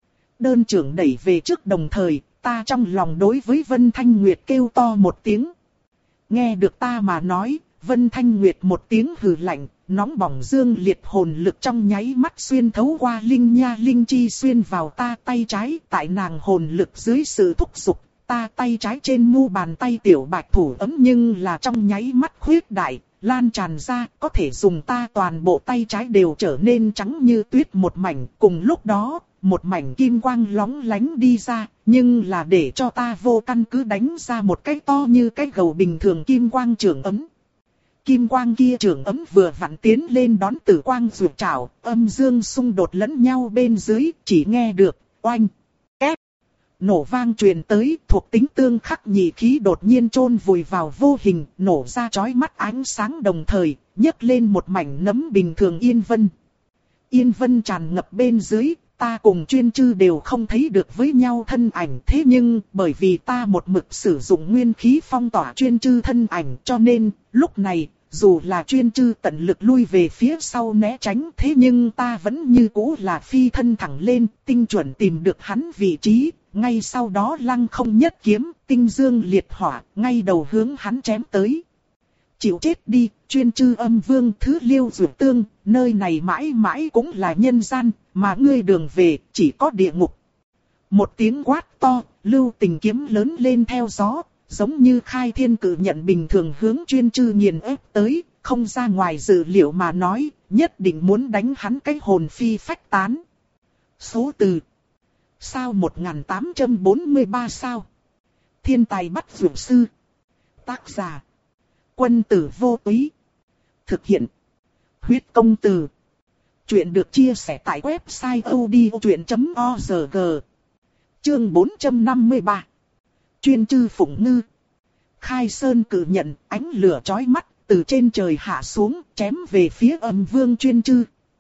Đơn chưởng đẩy về trước đồng thời, ta trong lòng đối với Vân Thanh Nguyệt kêu to một tiếng. Nghe được ta mà nói, Vân Thanh Nguyệt một tiếng hừ lạnh, nóng bỏng dương liệt hồn lực trong nháy mắt xuyên thấu qua linh nha linh chi xuyên vào ta tay trái. Tại nàng hồn lực dưới sự thúc giục, ta tay trái trên mu bàn tay tiểu bạch thủ ấm nhưng là trong nháy mắt khuyết đại, lan tràn ra, có thể dùng ta toàn bộ tay trái đều trở nên trắng như tuyết một mảnh. Cùng lúc đó, một mảnh kim quang lóng lánh đi ra, nhưng là để cho ta vô căn cứ đánh ra một cái to như cái gầu bình thường kim quang trường ấm. Kim quang kia trường ấm vừa vặn tiến lên đón tử quang rụt chảo, âm dương xung đột lẫn nhau bên dưới, chỉ nghe được, oanh, két. Nổ vang truyền tới, thuộc tính tương khắc nhị khí đột nhiên chôn vùi vào vô hình, nổ ra chói mắt ánh sáng đồng thời, nhấc lên một mảnh nấm bình thường yên vân. Yên vân tràn ngập bên dưới, ta cùng chuyên chư đều không thấy được với nhau thân ảnh, thế nhưng bởi vì ta một mực sử dụng nguyên khí phong tỏa chuyên chư thân ảnh, cho nên lúc này dù là chuyên chư tận lực lui về phía sau né tránh, thế nhưng ta vẫn như cũ là phi thân thẳng lên, tinh chuẩn tìm được hắn vị trí, ngay sau đó lăng không nhất kiếm, tinh dương liệt hỏa, ngay đầu hướng hắn chém tới. Chịu chết đi, chuyên chư âm vương thứ liêu dược tương, nơi này mãi mãi cũng là nhân gian, mà ngươi đường về chỉ có địa ngục. Một tiếng quát to, lưu tình kiếm lớn lên theo gió, giống như khai thiên cự nhận bình thường hướng chuyên chư nghiền ép tới, không ra ngoài dự liệu mà nói, nhất định muốn đánh hắn cái hồn phi phách tán. Số từ sao một nghìn tám trăm bốn mươi ba sao. Thiên tài bắt dược sư. Tác giả Quân Tử Vô Túy. Thực hiện Huyết Công Từ. Chuyện được chia sẻ tại website odchuyện chấm org. Chương bốn trăm năm mươi ba. Chuyên chư phụng ngư. Khai sơn cử nhận, ánh lửa chói mắt, từ trên trời hạ xuống, chém về phía âm vương chuyên chư.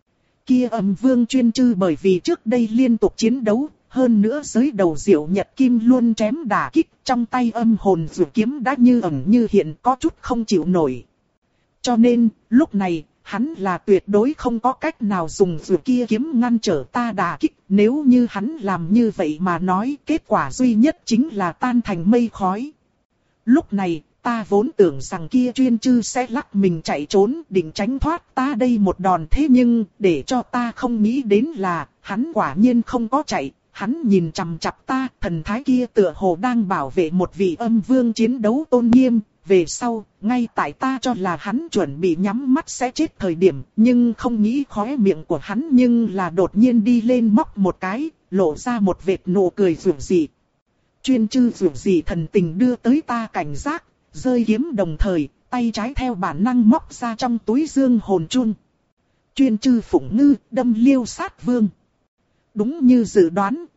Kia âm vương chuyên chư bởi vì trước đây liên tục chiến đấu, hơn nữa giới đầu diệu nhật kim luôn chém đả kích, trong tay âm hồn dược kiếm đã như ẩn như hiện, có chút không chịu nổi. Cho nên, lúc này, hắn là tuyệt đối không có cách nào dùng dược kia kiếm ngăn trở ta đả kích. Nếu như hắn làm như vậy mà nói, kết quả duy nhất chính là tan thành mây khói. Lúc này, ta vốn tưởng rằng kia chuyên chư sẽ lắc mình chạy trốn, định tránh thoát ta đây một đòn, thế nhưng, để cho ta không nghĩ đến là, hắn quả nhiên không có chạy. Hắn nhìn chằm chằm ta, thần thái kia tựa hồ đang bảo vệ một vị âm vương chiến đấu tôn nghiêm. Về sau, ngay tại ta cho là hắn chuẩn bị nhắm mắt sẽ chết thời điểm, nhưng không nghĩ khóe miệng của hắn nhưng là đột nhiên đi lên móc một cái, lộ ra một vệt nụ cười rủ rỉ. Chuyên chư rủ rỉ thần tình đưa tới ta cảnh giác, rơi kiếm đồng thời, tay trái theo bản năng móc ra trong túi dương hồn chun. Chuyên chư phụng ngư, đâm liêu sát vương. Đúng như dự đoán,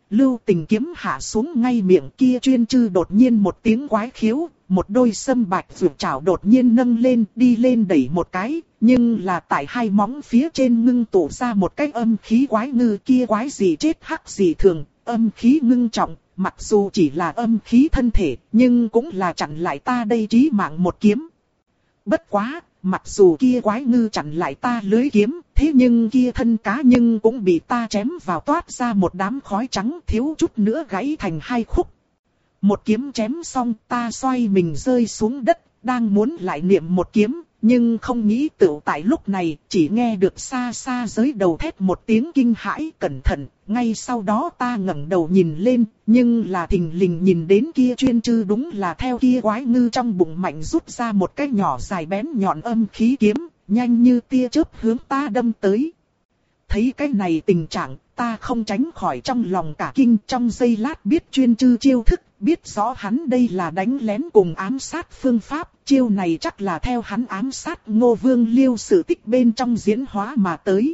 lưu tình kiếm hạ xuống ngay miệng kia chuyên chư đột nhiên một tiếng quái khiếu, một đôi sâm bạch vượt chảo đột nhiên nâng lên đi lên đẩy một cái, nhưng là tại hai móng phía trên ngưng tụ ra một cái âm khí quái ngư kia quái gì chết hắc gì thường, âm khí ngưng trọng, mặc dù chỉ là âm khí thân thể, nhưng cũng là chặn lại ta đây chí mạng một kiếm. Bất quá, mặc dù kia quái ngư chặn lại ta lưới kiếm, thế nhưng kia thân cá nhưng cũng bị ta chém vào toát ra một đám khói trắng thiếu chút nữa gãy thành hai khúc. Một kiếm chém xong ta xoay mình rơi xuống đất, đang muốn lại niệm một kiếm, nhưng không nghĩ tựu tại lúc này chỉ nghe được xa xa dưới đầu thét một tiếng kinh hãi cẩn thận. Ngay sau đó ta ngẩng đầu nhìn lên, nhưng là thình lình nhìn đến kia chuyên chư đúng là theo kia quái ngư trong bụng mạnh rút ra một cái nhỏ dài bén nhọn âm khí kiếm, nhanh như tia chớp hướng ta đâm tới. Thấy cái này tình trạng, ta không tránh khỏi trong lòng cả kinh, trong giây lát biết chuyên chư chiêu thức, biết rõ hắn đây là đánh lén cùng ám sát phương pháp, chiêu này chắc là theo hắn ám sát Ngô Vương Liêu sự tích bên trong diễn hóa mà tới.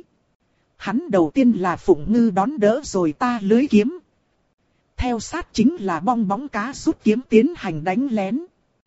Hắn đầu tiên là phụng ngư đón đỡ rồi ta lưới kiếm. Theo sát chính là bong bóng cá rút kiếm tiến hành đánh lén.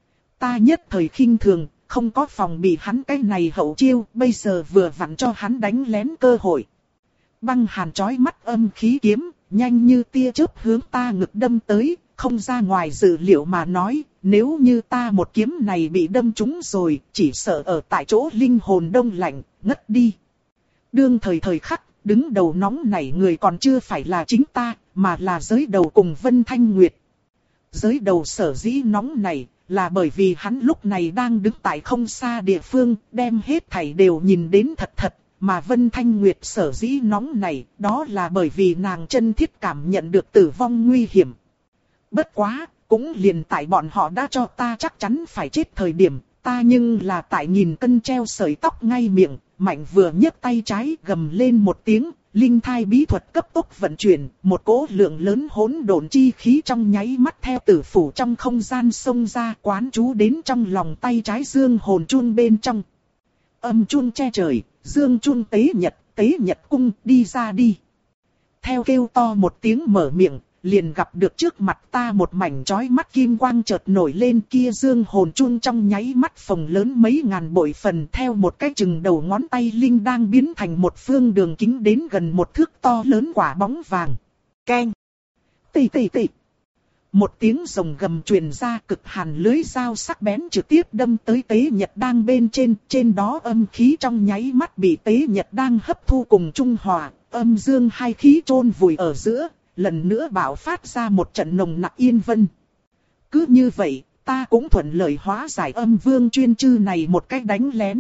Ta nhất thời khinh thường, không có phòng bị hắn cái này hậu chiêu, bây giờ vừa vặn cho hắn đánh lén cơ hội. Băng hàn chói mắt âm khí kiếm, nhanh như tia chớp hướng ta ngực đâm tới, không ra ngoài dự liệu mà nói, nếu như ta một kiếm này bị đâm trúng rồi, chỉ sợ ở tại chỗ linh hồn đông lạnh, ngất đi. Đương thời thời khắc, đứng đầu nóng này người còn chưa phải là chính ta, mà là giới đầu cùng Vân Thanh Nguyệt. Giới đầu sở dĩ nóng này, là bởi vì hắn lúc này đang đứng tại không xa địa phương, đem hết thảy đều nhìn đến thật thật, mà Vân Thanh Nguyệt sở dĩ nóng này, đó là bởi vì nàng chân thiết cảm nhận được tử vong nguy hiểm. Bất quá, cũng liền tại bọn họ đã cho ta chắc chắn phải chết thời điểm, ta nhưng là tại nghìn cân treo sợi tóc ngay miệng, mạnh vừa nhấc tay trái gầm lên một tiếng, linh thai bí thuật cấp tốc vận chuyển, một cỗ lượng lớn hỗn độn chi khí trong nháy mắt theo tử phủ trong không gian xông ra quán trú đến trong lòng tay trái dương hồn chun bên trong. Âm chun che trời, dương chun tế nhật, tế nhật cung đi ra đi. Theo kêu to một tiếng mở miệng, liền gặp được trước mặt ta một mảnh chói mắt kim quang chợt nổi lên kia dương hồn chun trong nháy mắt phồng lớn mấy ngàn bội phần theo một cái chừng đầu ngón tay linh đang biến thành một phương đường kính đến gần một thước to lớn quả bóng vàng. Keng! Tì tì tì! Một tiếng rồng gầm truyền ra cực hàn lưới dao sắc bén trực tiếp đâm tới tế nhật đang bên trên, trên đó âm khí trong nháy mắt bị tế nhật đang hấp thu cùng trung hòa, âm dương hai khí chôn vùi ở giữa. Lần nữa bạo phát ra một trận nồng nặc yên vân. Cứ như vậy, ta cũng thuận lợi hóa giải âm vương chuyên chư này một cách đánh lén.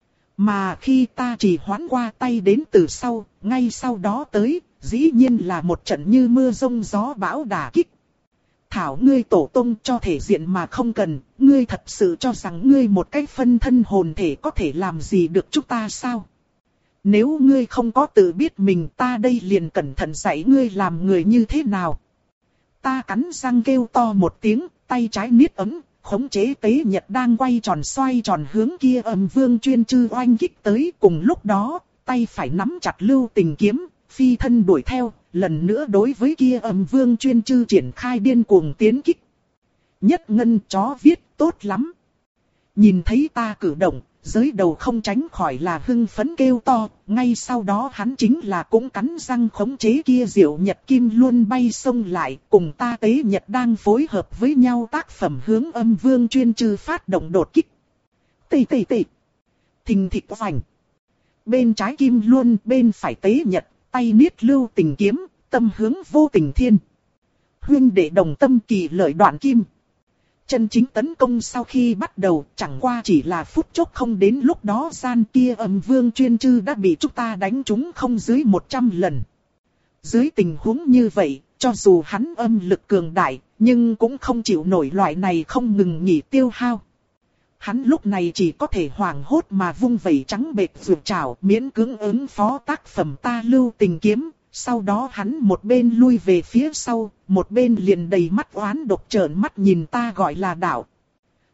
Mà khi ta chỉ hoán qua tay đến từ sau, ngay sau đó tới, dĩ nhiên là một trận như mưa rông gió bão đả kích. Thảo ngươi tổ tông cho thể diện mà không cần, ngươi thật sự cho rằng ngươi một cách phân thân hồn thể có thể làm gì được chúng ta sao? Nếu ngươi không có tự biết mình ta đây liền cẩn thận dạy ngươi làm người như thế nào. Ta cắn răng kêu to một tiếng, tay trái niết ấm, khống chế tế nhật đang quay tròn xoay tròn hướng kia âm vương chuyên chư oanh kích tới. Cùng lúc đó, tay phải nắm chặt lưu tình kiếm, phi thân đuổi theo, lần nữa đối với kia âm vương chuyên chư triển khai điên cuồng tiến kích. Nhất ngân chó viết tốt lắm. Nhìn thấy ta cử động, giới đầu không tránh khỏi là hưng phấn kêu to, ngay sau đó hắn chính là cũng cắn răng khống chế kia diệu nhật kim luôn bay xông lại, cùng ta tế nhật đang phối hợp với nhau tác phẩm hướng âm vương chuyên chư phát động đột kích. Tì tì tì. Thình thịch vành. Bên trái kim luôn, bên phải tế nhật, tay niết lưu tình kiếm, tâm hướng vô tình thiên. Huynh đệ đồng tâm kỳ lợi đoạn kim. Chân chính tấn công sau khi bắt đầu chẳng qua chỉ là phút chốc không đến lúc đó gian kia âm vương chuyên chư đã bị chúng ta đánh trúng không dưới một trăm lần. Dưới tình huống như vậy, cho dù hắn âm lực cường đại, nhưng cũng không chịu nổi loại này không ngừng nghỉ tiêu hao. Hắn lúc này chỉ có thể hoảng hốt mà vung vẩy trắng bệt vượt trảo miễn cưỡng ứng phó tác phẩm ta lưu tình kiếm. Sau đó hắn một bên lui về phía sau, một bên liền đầy mắt oán độc trợn mắt nhìn ta gọi là đạo.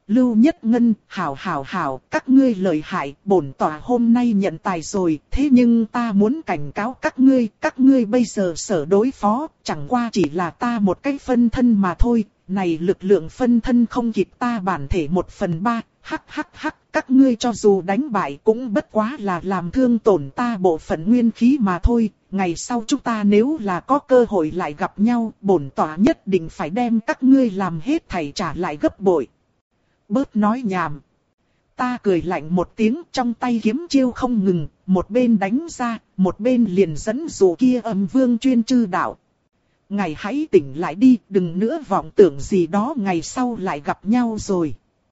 Lưu Nhất Ngân, hảo hảo hảo, các ngươi lợi hại, bổn tòa hôm nay nhận tài rồi, thế nhưng ta muốn cảnh cáo các ngươi, các ngươi bây giờ sở đối phó, chẳng qua chỉ là ta một cái phân thân mà thôi, này lực lượng phân thân không kịp ta bản thể một phần ba, hắc hắc hắc, các ngươi cho dù đánh bại cũng bất quá là làm thương tổn ta bộ phận nguyên khí mà thôi, ngày sau chúng ta nếu là có cơ hội lại gặp nhau, bổn tòa nhất định phải đem các ngươi làm hết thảy trả lại gấp bội. Bớt nói nhảm. Ta cười lạnh một tiếng, trong tay kiếm chiêu không ngừng, một bên đánh ra, một bên liền dẫn dụ kia Âm Vương chuyên chư đạo. Ngài hãy tỉnh lại đi, đừng nữa vọng tưởng gì đó ngày sau lại gặp nhau rồi.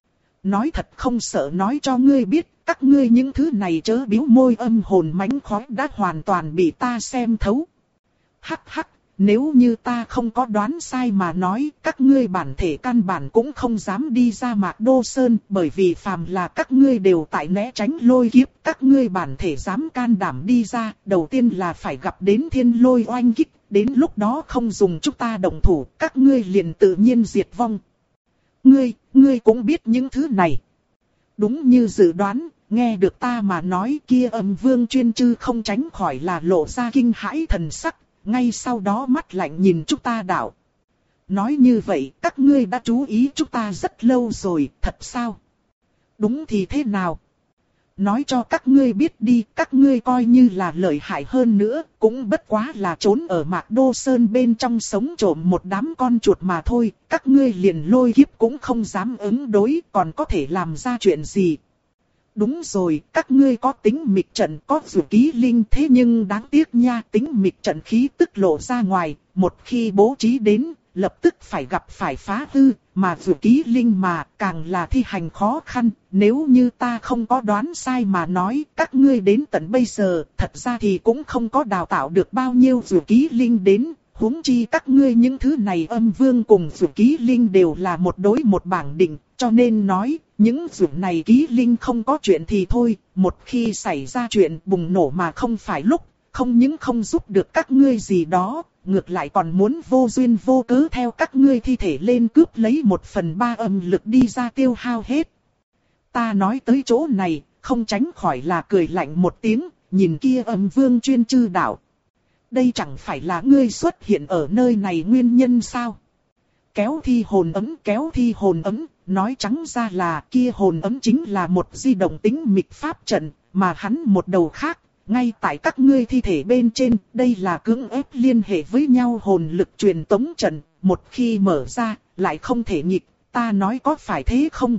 Nói thật không sợ nói cho ngươi biết, các ngươi những thứ này chớ biếu môi âm hồn mãnh khói đã hoàn toàn bị ta xem thấu. Hắc hắc. Nếu như ta không có đoán sai mà nói, các ngươi bản thể căn bản cũng không dám đi ra Mạc Đô Sơn, bởi vì phàm là các ngươi đều tại né tránh lôi kiếp, các ngươi bản thể dám can đảm đi ra, đầu tiên là phải gặp đến thiên lôi oanh kích, đến lúc đó không dùng chúng ta động thủ, các ngươi liền tự nhiên diệt vong. Ngươi, ngươi cũng biết những thứ này. Đúng như dự đoán, nghe được ta mà nói kia Âm Vương chuyên chư không tránh khỏi là lộ ra kinh hãi thần sắc. Ngay sau đó mắt lạnh nhìn chúng ta đạo. Nói như vậy, các ngươi đã chú ý chúng ta rất lâu rồi, thật sao? Đúng thì thế nào? Nói cho các ngươi biết đi, các ngươi coi như là lợi hại hơn nữa, cũng bất quá là trốn ở Mạc Đô Sơn bên trong sống trộm một đám con chuột mà thôi, các ngươi liền lôi kiếp cũng không dám ứng đối, còn có thể làm ra chuyện gì? Đúng rồi, các ngươi có tính mịch trận, có dù ký linh, thế nhưng đáng tiếc nha, tính mịch trận khí tức lộ ra ngoài, một khi bố trí đến, lập tức phải gặp phải phá hư, mà dù ký linh mà càng là thi hành khó khăn, nếu như ta không có đoán sai mà nói, các ngươi đến tận bây giờ, thật ra thì cũng không có đào tạo được bao nhiêu dù ký linh đến. Huống chi các ngươi những thứ này Âm Vương cùng dù ký linh đều là một đối một bảng định, cho nên nói, những dù này ký linh không có chuyện thì thôi, một khi xảy ra chuyện bùng nổ mà không phải lúc, không những không giúp được các ngươi gì đó, ngược lại còn muốn vô duyên vô cớ theo các ngươi thi thể lên cướp lấy một phần ba âm lực đi ra tiêu hao hết. Ta nói tới chỗ này, không tránh khỏi là cười lạnh một tiếng, nhìn kia Âm Vương chuyên chư đạo. Đây chẳng phải là ngươi xuất hiện ở nơi này nguyên nhân sao? Kéo thi hồn ấm, kéo thi hồn ấm, nói trắng ra là kia hồn ấm chính là một di động tính mịch pháp trận, mà hắn một đầu khác, ngay tại các ngươi thi thể bên trên, đây là cưỡng ép liên hệ với nhau hồn lực truyền tống trận, một khi mở ra, lại không thể nghịch, ta nói có phải thế không?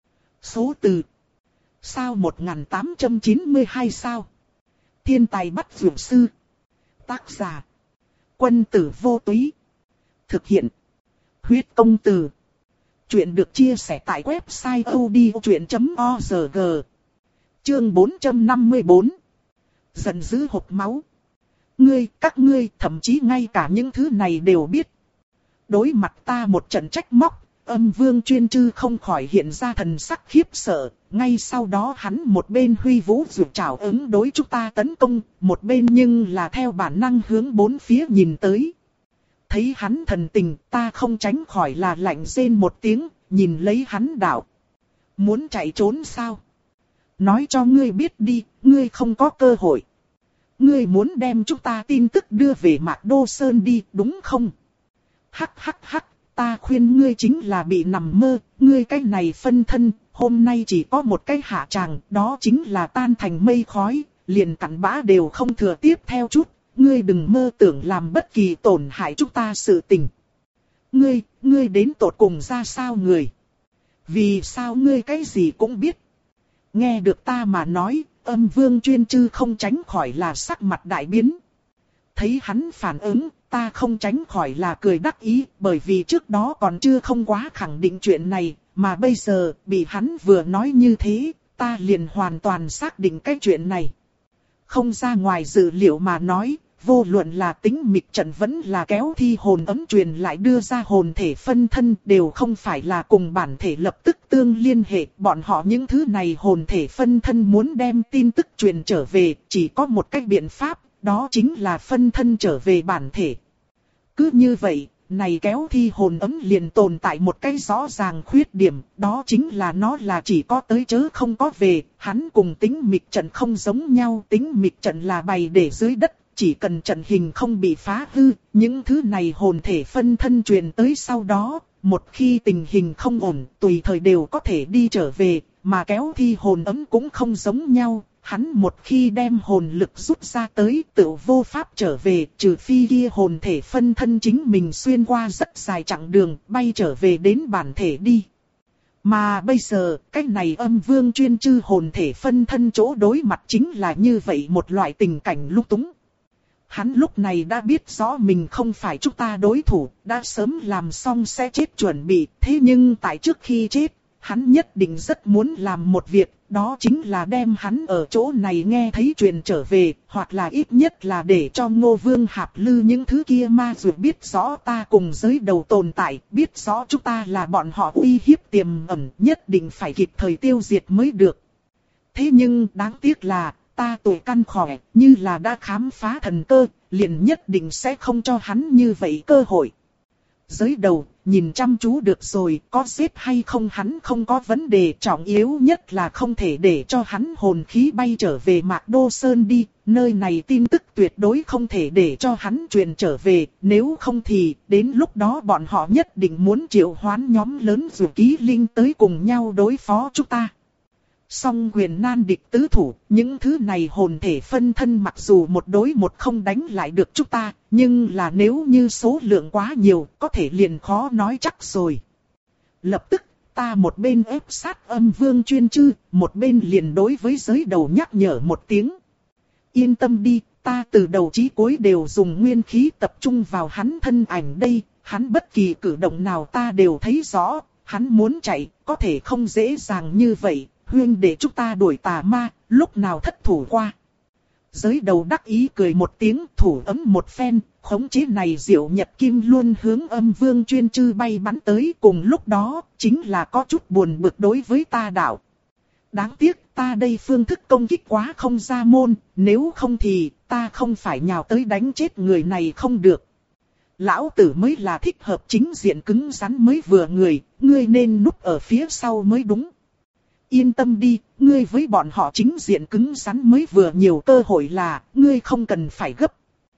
Số từ sao một nghìn tám trăm chín mươi hai sao? Thiên tài bắt dược sư. Tác giả Quân Tử Vô Túy. Thực hiện Huyết Công Từ. Chuyện được chia sẻ tại website odchuyện chấm org. Chương bốn trăm năm mươi bốn. Giận dữ hộc máu. Ngươi, các ngươi, thậm chí ngay cả những thứ này đều biết. Đối mặt ta một trận trách móc, Âm Vương chuyên chư không khỏi hiện ra thần sắc khiếp sợ. Ngay sau đó hắn một bên huy vũ dược trảo ứng đối chúng ta tấn công, một bên nhưng là theo bản năng hướng bốn phía nhìn tới. Thấy hắn thần tình, ta không tránh khỏi là lạnh rên một tiếng, nhìn lấy hắn đạo. Muốn chạy trốn sao? Nói cho ngươi biết đi, ngươi không có cơ hội. Ngươi muốn đem chúng ta tin tức đưa về Mạc Đô Sơn đi, đúng không? Hắc hắc hắc, ta khuyên ngươi chính là bị nằm mơ, ngươi cái này phân thân, hôm nay chỉ có một cái hạ tràng, đó chính là tan thành mây khói, liền cặn bã đều không thừa tiếp theo chút, ngươi đừng mơ tưởng làm bất kỳ tổn hại chúng ta sự tình. Ngươi, ngươi đến tột cùng ra sao người? Vì sao ngươi cái gì cũng biết? Nghe được ta mà nói, Âm Vương chuyên chư không tránh khỏi là sắc mặt đại biến. Thấy hắn phản ứng, ta không tránh khỏi là cười đắc ý, bởi vì trước đó còn chưa không quá khẳng định chuyện này, mà bây giờ, bị hắn vừa nói như thế, ta liền hoàn toàn xác định cái chuyện này. Không ra ngoài dự liệu mà nói, vô luận là tính mịch trận vẫn là kéo thi hồn ấm truyền lại đưa ra hồn thể phân thân đều không phải là cùng bản thể lập tức tương liên hệ. Bọn họ những thứ này hồn thể phân thân muốn đem tin tức truyền trở về, chỉ có một cách biện pháp, đó chính là phân thân trở về bản thể. Cứ như vậy, này kéo thi hồn ấm liền tồn tại một cái rõ ràng khuyết điểm, đó chính là nó là chỉ có tới chớ không có về, hắn cùng tính mịch trận không giống nhau, tính mịch trận là bày để dưới đất, chỉ cần trận hình không bị phá hư, những thứ này hồn thể phân thân truyền tới sau đó, một khi tình hình không ổn, tùy thời đều có thể đi trở về, mà kéo thi hồn ấm cũng không giống nhau. Hắn một khi đem hồn lực rút ra tới tự vô pháp trở về, trừ phi kia hồn thể phân thân chính mình xuyên qua rất dài chặng đường, bay trở về đến bản thể đi. Mà bây giờ, cái này âm vương chuyên chư hồn thể phân thân chỗ đối mặt chính là như vậy một loại tình cảnh lung túng. Hắn lúc này đã biết rõ mình không phải chúng ta đối thủ, đã sớm làm xong sẽ chết chuẩn bị, thế nhưng tại trước khi chết, hắn nhất định rất muốn làm một việc. Đó chính là đem hắn ở chỗ này nghe thấy truyền trở về, hoặc là ít nhất là để cho Ngô Vương Hạp Lư những thứ kia ma dù biết rõ ta cùng giới đầu tồn tại, biết rõ chúng ta là bọn họ uy hiếp tiềm ẩn, nhất định phải kịp thời tiêu diệt mới được. Thế nhưng đáng tiếc là, ta tuổi căn khỏe, như là đã khám phá thần cơ, liền nhất định sẽ không cho hắn như vậy cơ hội. Giới đầu, nhìn chăm chú được rồi, có xếp hay không hắn không có vấn đề, trọng yếu nhất là không thể để cho hắn hồn khí bay trở về Mạc Đô Sơn đi, nơi này tin tức tuyệt đối không thể để cho hắn truyền trở về, nếu không thì đến lúc đó bọn họ nhất định muốn triệu hoán nhóm lớn dù ký linh tới cùng nhau đối phó chúng ta. Song quyền nan địch tứ thủ, những thứ này hồn thể phân thân mặc dù một đối một không đánh lại được chúng ta, nhưng là nếu như số lượng quá nhiều, có thể liền khó nói chắc rồi. Lập tức, ta một bên ép sát âm vương chuyên chư, một bên liền đối với giới đầu nhắc nhở một tiếng. Yên tâm đi, ta từ đầu chí cuối đều dùng nguyên khí tập trung vào hắn thân ảnh đây, hắn bất kỳ cử động nào ta đều thấy rõ, hắn muốn chạy, có thể không dễ dàng như vậy. Huynh để chúng ta đuổi tà ma, lúc nào thất thủ qua. Giới đầu đắc ý cười một tiếng, thủ ấm một phen, khống chế này diệu nhật kim luôn hướng âm vương chuyên chư bay bắn tới, cùng lúc đó, chính là có chút buồn bực đối với ta đạo. Đáng tiếc, ta đây phương thức công kích quá không ra môn, nếu không thì, ta không phải nhào tới đánh chết người này không được. Lão tử mới là thích hợp chính diện cứng rắn mới vừa người, ngươi nên núp ở phía sau mới đúng. Yên tâm đi, ngươi với bọn họ chính diện cứng rắn mới vừa nhiều cơ hội là, ngươi không cần phải gấp.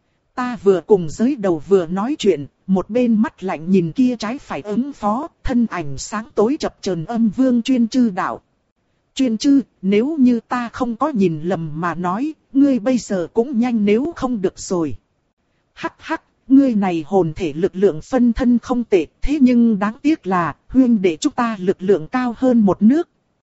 Ta vừa cùng giới đầu vừa nói chuyện, một bên mắt lạnh nhìn kia trái phải ứng phó, thân ảnh sáng tối chập chờn âm vương chuyên chư đạo. Chuyên chư, nếu như ta không có nhìn lầm mà nói, ngươi bây giờ cũng nhanh nếu không được rồi. Hắc hắc, ngươi này hồn thể lực lượng phân thân không tệ, thế nhưng đáng tiếc là, huynh đệ chúng ta lực lượng cao hơn một nước.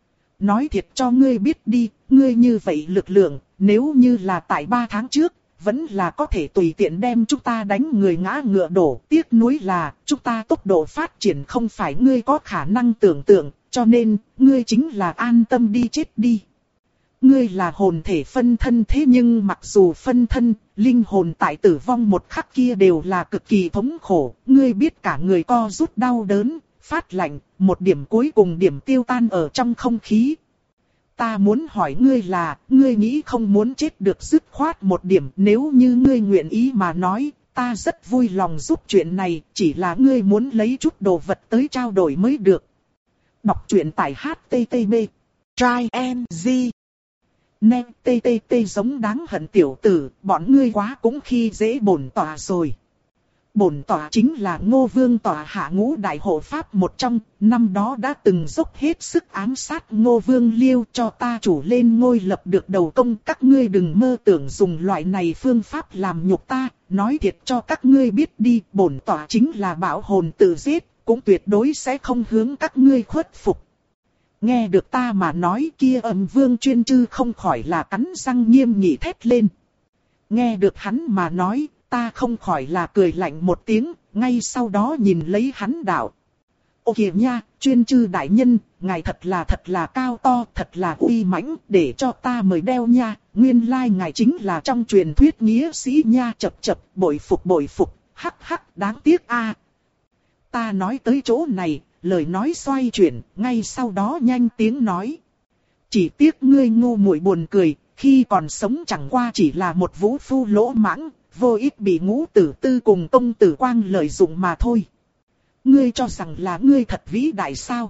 Nói thiệt cho ngươi biết đi, ngươi như vậy lực lượng, nếu như là tại ba tháng trước, vẫn là có thể tùy tiện đem chúng ta đánh người ngã ngựa đổ. Tiếc nuối là, chúng ta tốc độ phát triển không phải ngươi có khả năng tưởng tượng, cho nên, ngươi chính là an tâm đi chết đi. Ngươi là hồn thể phân thân thế nhưng mặc dù phân thân, linh hồn tại tử vong một khắc kia đều là cực kỳ thống khổ, ngươi biết cả người co rút đau đớn. Phát lạnh, một điểm cuối cùng điểm tiêu tan ở trong không khí. Ta muốn hỏi ngươi là, ngươi nghĩ không muốn chết được dứt khoát một điểm, nếu như ngươi nguyện ý mà nói, ta rất vui lòng giúp chuyện này, chỉ là ngươi muốn lấy chút đồ vật tới trao đổi mới được. Đọc truyện tại hát tê tê pê Try and Z Nè tê tê tê giống đáng hận tiểu tử, bọn ngươi quá cũng khi dễ bổn tòa rồi. Bổn tòa chính là Ngô Vương tòa hạ ngũ đại hộ pháp một trong, năm đó đã từng dốc hết sức ám sát Ngô Vương Liêu cho ta chủ lên ngôi lập được đầu công. Các ngươi đừng mơ tưởng dùng loại này phương pháp làm nhục ta, nói thiệt cho các ngươi biết đi, bổn tòa chính là bảo hồn tự giết, cũng tuyệt đối sẽ không hướng các ngươi khuất phục. Nghe được ta mà nói kia âm vương chuyên chư không khỏi là cắn răng nghiêm nghị thét lên. Nghe được hắn mà nói, ta không khỏi là cười lạnh một tiếng, ngay sau đó nhìn lấy hắn đạo. Ô kìa nha, chuyên chư đại nhân, ngài thật là thật là cao to, thật là uy mãnh, để cho ta mời đeo nha, nguyên lai ngài chính là trong truyền thuyết nghĩa sĩ nha, chập chập, bội phục bội phục, hắc hắc, đáng tiếc a. Ta nói tới chỗ này, lời nói xoay chuyển, ngay sau đó nhanh tiếng nói. Chỉ tiếc ngươi ngu muội buồn cười, khi còn sống chẳng qua chỉ là một vũ phu lỗ mãng, vô ích bị Ngũ Tử Tư cùng Công Tử Quang lợi dụng mà thôi. Ngươi cho rằng là ngươi thật vĩ đại sao?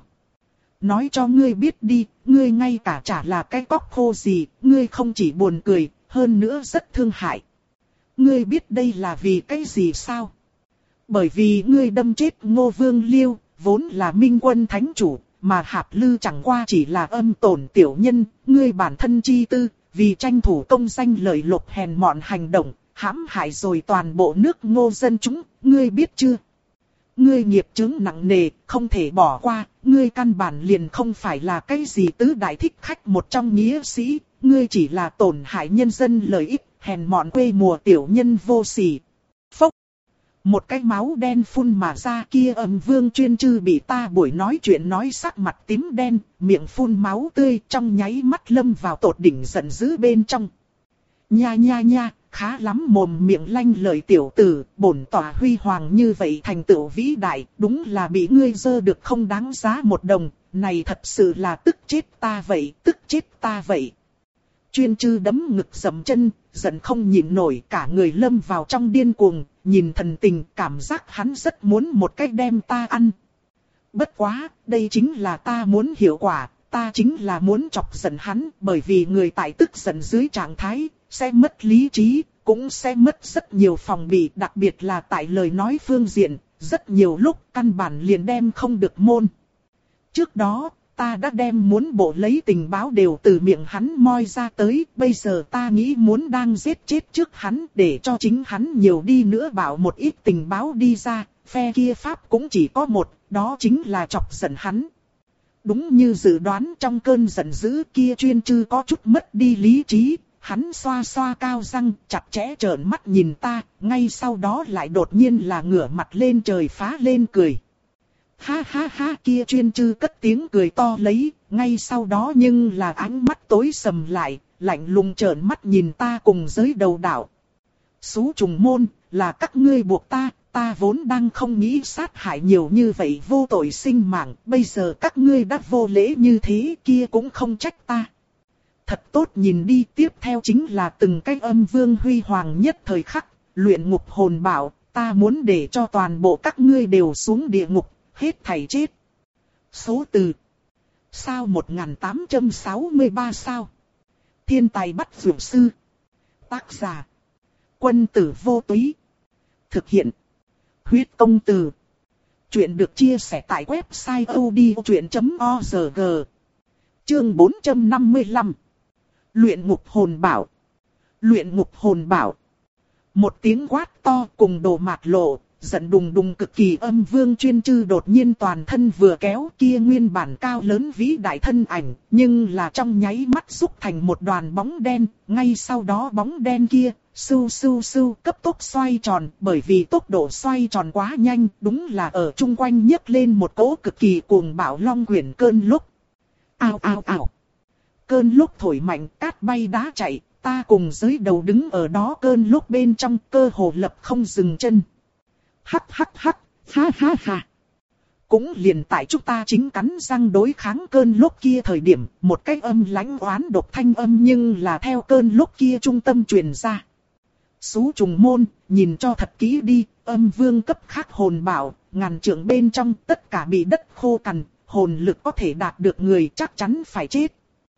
Nói cho ngươi biết đi, ngươi ngay cả chả là cái cóc khô gì, ngươi không chỉ buồn cười, hơn nữa rất thương hại. Ngươi biết đây là vì cái gì sao? Bởi vì ngươi đâm chết Ngô Vương Liêu, vốn là Minh Quân Thánh Chủ, mà Hạp Lư chẳng qua chỉ là âm tổn tiểu nhân, ngươi bản thân chi tư, vì tranh thủ công danh lợi lộc hèn mọn hành động, hãm hại rồi toàn bộ nước Ngô dân chúng, ngươi biết chưa? Ngươi nghiệp chướng nặng nề, không thể bỏ qua, ngươi căn bản liền không phải là cái gì tứ đại thích khách một trong nghĩa sĩ, ngươi chỉ là tổn hại nhân dân lợi ích, hèn mọn quê mùa tiểu nhân vô sỉ. Phốc! Một cái máu đen phun mà ra, kia Âm Vương Chuyên Chư bị ta buổi nói chuyện nói sắc mặt tím đen, miệng phun máu tươi, trong nháy mắt lâm vào tột đỉnh giận dữ bên trong. Nha nha nha, khá lắm mồm miệng lanh lời tiểu tử, bổn tỏa huy hoàng như vậy thành tựu vĩ đại, đúng là bị ngươi dơ được không đáng giá một đồng, này thật sự là tức chết ta vậy, tức chết ta vậy. Chuyên Chư đấm ngực dậm chân, giận không nhịn nổi, cả người lâm vào trong điên cuồng, nhìn thần tình, cảm giác hắn rất muốn một cách đem ta ăn. Bất quá, đây chính là ta muốn hiệu quả, ta chính là muốn chọc giận hắn, bởi vì người tại tức giận dưới trạng thái, sẽ mất lý trí, cũng sẽ mất rất nhiều phòng bị, đặc biệt là tại lời nói phương diện, rất nhiều lúc căn bản liền đem không được môn. Trước đó, ta đã đem muốn bộ lấy tình báo đều từ miệng hắn moi ra tới, bây giờ ta nghĩ muốn đang giết chết trước hắn để cho chính hắn nhiều đi nữa bảo một ít tình báo đi ra, phe kia pháp cũng chỉ có một, đó chính là chọc giận hắn. Đúng như dự đoán trong cơn giận dữ kia Chuyên Chư có chút mất đi lý trí, hắn xoa xoa cao răng, chặt chẽ trợn mắt nhìn ta, ngay sau đó lại đột nhiên là ngửa mặt lên trời phá lên cười. Ha ha ha, kia Chuyên Chư cất tiếng cười to lấy, ngay sau đó nhưng là ánh mắt tối sầm lại, lạnh lùng trợn mắt nhìn ta cùng giới đầu đảo. Xú trùng môn, là các ngươi buộc ta, ta vốn đang không nghĩ sát hại nhiều như vậy vô tội sinh mạng, bây giờ các ngươi đã vô lễ như thế kia cũng không trách ta. Thật tốt nhìn đi, tiếp theo chính là từng cái Âm Vương huy hoàng nhất thời khắc, luyện ngục hồn bảo, ta muốn để cho toàn bộ các ngươi đều xuống địa ngục, hết thảy chết. Số từ sao một nghìn tám trăm sáu mươi ba sao. Thiên tài bắt dược sư. Tác giả Quân Tử Vô Túy. Thực hiện Huyết Công Từ. Chuyện được chia sẻ tại website odchuyện chấm org. Chương bốn trăm năm mươi lăm. Luyện ngục hồn bảo. Luyện ngục hồn bảo. Một tiếng quát to cùng đồ mạt lộ, giận đùng đùng cực kỳ Âm Vương Chuyên Chư đột nhiên toàn thân vừa kéo kia nguyên bản cao lớn vĩ đại thân ảnh, nhưng là trong nháy mắt xúc thành một đoàn bóng đen, ngay sau đó bóng đen kia, sưu sưu sưu cấp tốc xoay tròn, bởi vì tốc độ xoay tròn quá nhanh, đúng là ở chung quanh nhấc lên một cỗ cực kỳ cuồng bạo long quyển cơn lốc. Ao ao ao. Cơn lốc thổi mạnh, cát bay đá chạy, ta cùng giới đầu đứng ở đó cơn lốc bên trong, cơ hồ lập không dừng chân. Hắc hắc hắc, ha ha ha. Cũng liền tại chúng ta chính cắn răng đối kháng cơn lốc kia thời điểm, một cái âm lãnh oán độc thanh âm nhưng là theo cơn lốc kia trung tâm truyền ra. Xú trùng môn, nhìn cho thật kỹ đi, Âm Vương cấp khác hồn bảo, ngàn trượng bên trong tất cả bị đất khô cằn, hồn lực có thể đạt được người chắc chắn phải chết.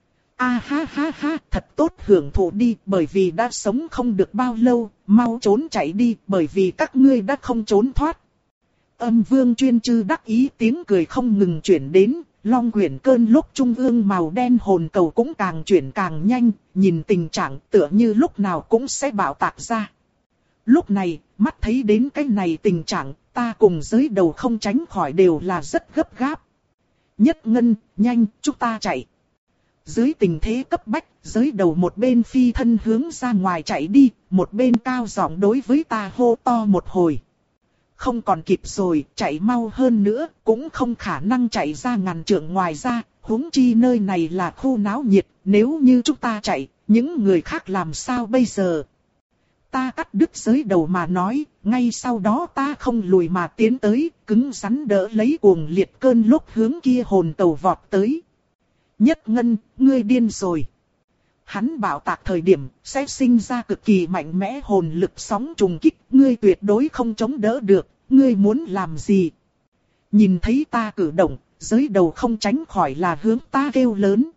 A ha ha ha, thật tốt hưởng thụ đi, bởi vì đã sống không được bao lâu, mau trốn chạy đi, bởi vì các ngươi đã không trốn thoát. Âm Vương Chuyên Chư đắc ý tiếng cười không ngừng chuyển đến, long quyển cơn lốc trung ương màu đen hồn cầu cũng càng chuyển càng nhanh, nhìn tình trạng tựa như lúc nào cũng sẽ bạo tạc ra. Lúc này, mắt thấy đến cái này tình trạng, ta cùng giới đầu không tránh khỏi đều là rất gấp gáp. Nhất Ngân, nhanh, chúng ta chạy. Dưới tình thế cấp bách, giới đầu một bên phi thân hướng ra ngoài chạy đi, một bên cao giọng đối với ta hô to một hồi. Không còn kịp rồi, chạy mau hơn nữa, cũng không khả năng chạy ra ngàn trượng ngoài ra, huống chi nơi này là khu náo nhiệt, nếu như chúng ta chạy, những người khác làm sao bây giờ? Ta cắt đứt giới đầu mà nói, ngay sau đó ta không lùi mà tiến tới, cứng rắn đỡ lấy cuồng liệt cơn lốc hướng kia hồn tàu vọt tới. Nhất Ngân, ngươi điên rồi. hắn bạo tạc thời điểm sẽ sinh ra cực kỳ mạnh mẽ hồn lực sóng trùng kích, ngươi tuyệt đối không chống đỡ được, ngươi muốn làm gì? Nhìn thấy ta cử động, giới đầu không tránh khỏi là hướng ta kêu lớn.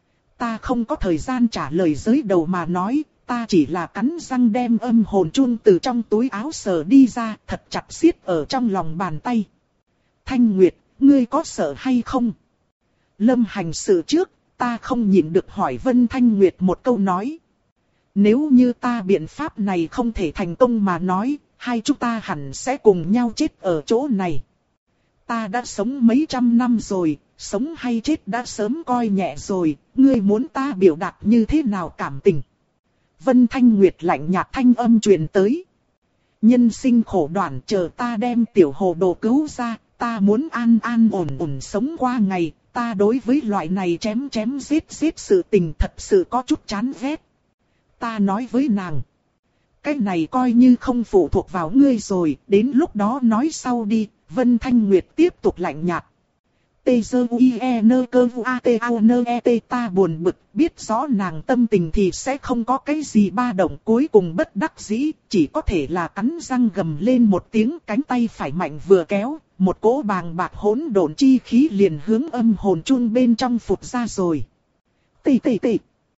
Ta không có thời gian trả lời giới đầu mà nói, ta chỉ là cắn răng đem âm hồn chun từ trong túi áo sờ đi ra, thật chặt siết ở trong lòng bàn tay. Thanh Nguyệt, ngươi có sợ hay không? Lâm hành sự trước, ta không nhịn được hỏi Vân Thanh Nguyệt một câu nói. Nếu như ta biện pháp này không thể thành công mà nói, hai chúng ta hẳn sẽ cùng nhau chết ở chỗ này. Ta đã sống mấy trăm năm rồi, sống hay chết đã sớm coi nhẹ rồi, ngươi muốn ta biểu đạt như thế nào cảm tình? Vân Thanh Nguyệt lạnh nhạt thanh âm truyền tới. Nhân sinh khổ đoạn, chờ ta đem tiểu hồ đồ cứu ra, ta muốn an an ổn ổn sống qua ngày, ta đối với loại này chém chém giết giết sự tình thật sự có chút chán ghét. Ta nói với nàng, cái này coi như không phụ thuộc vào ngươi rồi, đến lúc đó nói sau đi. Vân Thanh Nguyệt tiếp tục lạnh nhạt. Tê dơ uy e nơ cơ vu a tê ao nơ e tê, ta buồn bực, biết rõ nàng tâm tình thì sẽ không có cái gì ba động, cuối cùng bất đắc dĩ, chỉ có thể là cắn răng gầm lên một tiếng, cánh tay phải mạnh vừa kéo, một cỗ bàng bạc hỗn độn chi khí liền hướng âm hồn chun bên trong phụt ra rồi. Tê tê tê.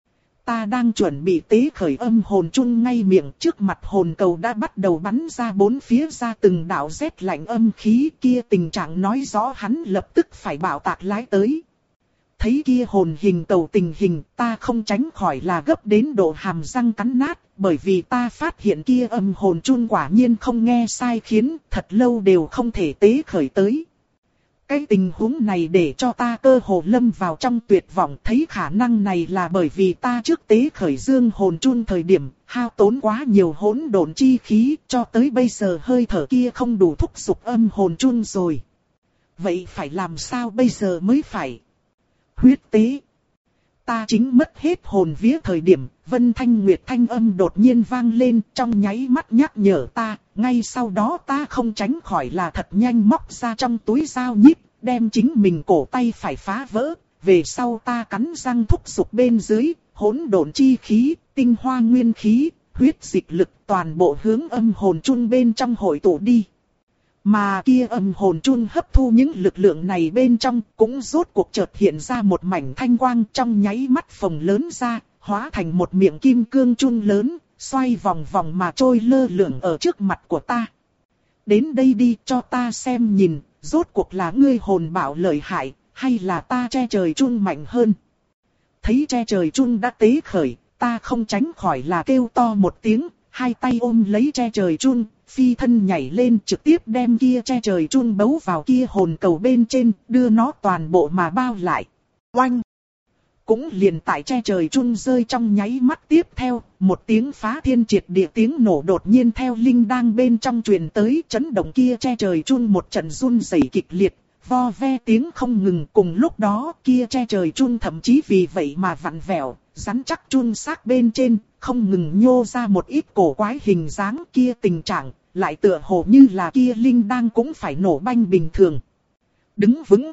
Ta đang chuẩn bị tế khởi âm hồn chun ngay miệng, trước mặt hồn cầu đã bắt đầu bắn ra bốn phía ra từng đạo rét lạnh âm khí, kia tình trạng nói rõ hắn lập tức phải bạo tạc lái tới. Thấy kia hồn hình cầu tình hình, ta không tránh khỏi là gấp đến độ hàm răng cắn nát, bởi vì ta phát hiện kia âm hồn chun quả nhiên không nghe sai khiến, thật lâu đều không thể tế khởi tới. Cái tình huống này để cho ta cơ hồ lâm vào trong tuyệt vọng, thấy khả năng này là bởi vì ta trước tế khởi dương hồn chun thời điểm, hao tốn quá nhiều hỗn độn chi khí, cho tới bây giờ hơi thở kia không đủ thúc giục âm hồn chun rồi. Vậy phải làm sao bây giờ mới phải? Huyết tế. Ta chính mất hết hồn vía thời điểm, Vân Thanh Nguyệt thanh âm đột nhiên vang lên, trong nháy mắt nhắc nhở ta, ngay sau đó ta không tránh khỏi là thật nhanh móc ra trong túi dao nhíp, đem chính mình cổ tay phải phá vỡ, về sau ta cắn răng thúc giục bên dưới, hỗn độn chi khí, tinh hoa nguyên khí, huyết dịch lực toàn bộ hướng âm hồn chun bên trong hội tụ đi. Mà kia âm hồn chun hấp thu những lực lượng này bên trong, cũng rốt cuộc chợt hiện ra một mảnh thanh quang, trong nháy mắt phồng lớn ra, hóa thành một miệng kim cương chun lớn, xoay vòng vòng mà trôi lơ lửng ở trước mặt của ta. Đến đây đi, cho ta xem nhìn, rốt cuộc là ngươi hồn bảo lợi hại, hay là ta che trời chun mạnh hơn? Thấy che trời chun đã tế khởi, ta không tránh khỏi là kêu to một tiếng, hai tay ôm lấy che trời chun, phi thân nhảy lên trực tiếp đem kia che trời chun bấu vào kia hồn cầu bên trên, đưa nó toàn bộ mà bao lại. Oanh! Cũng liền tại che trời chun rơi trong nháy mắt tiếp theo, một tiếng phá thiên triệt địa tiếng nổ đột nhiên theo linh đang bên trong truyền tới, chấn động kia che trời chun một trận run rẩy kịch liệt, vo ve tiếng không ngừng. Cùng lúc đó kia che trời chun thậm chí vì vậy mà vặn vẹo, rắn chắc chun xác bên trên, không ngừng nhô ra một ít cổ quái hình dáng, kia tình trạng, lại tựa hồ như là kia linh đang cũng phải nổ banh bình thường. Đứng vững.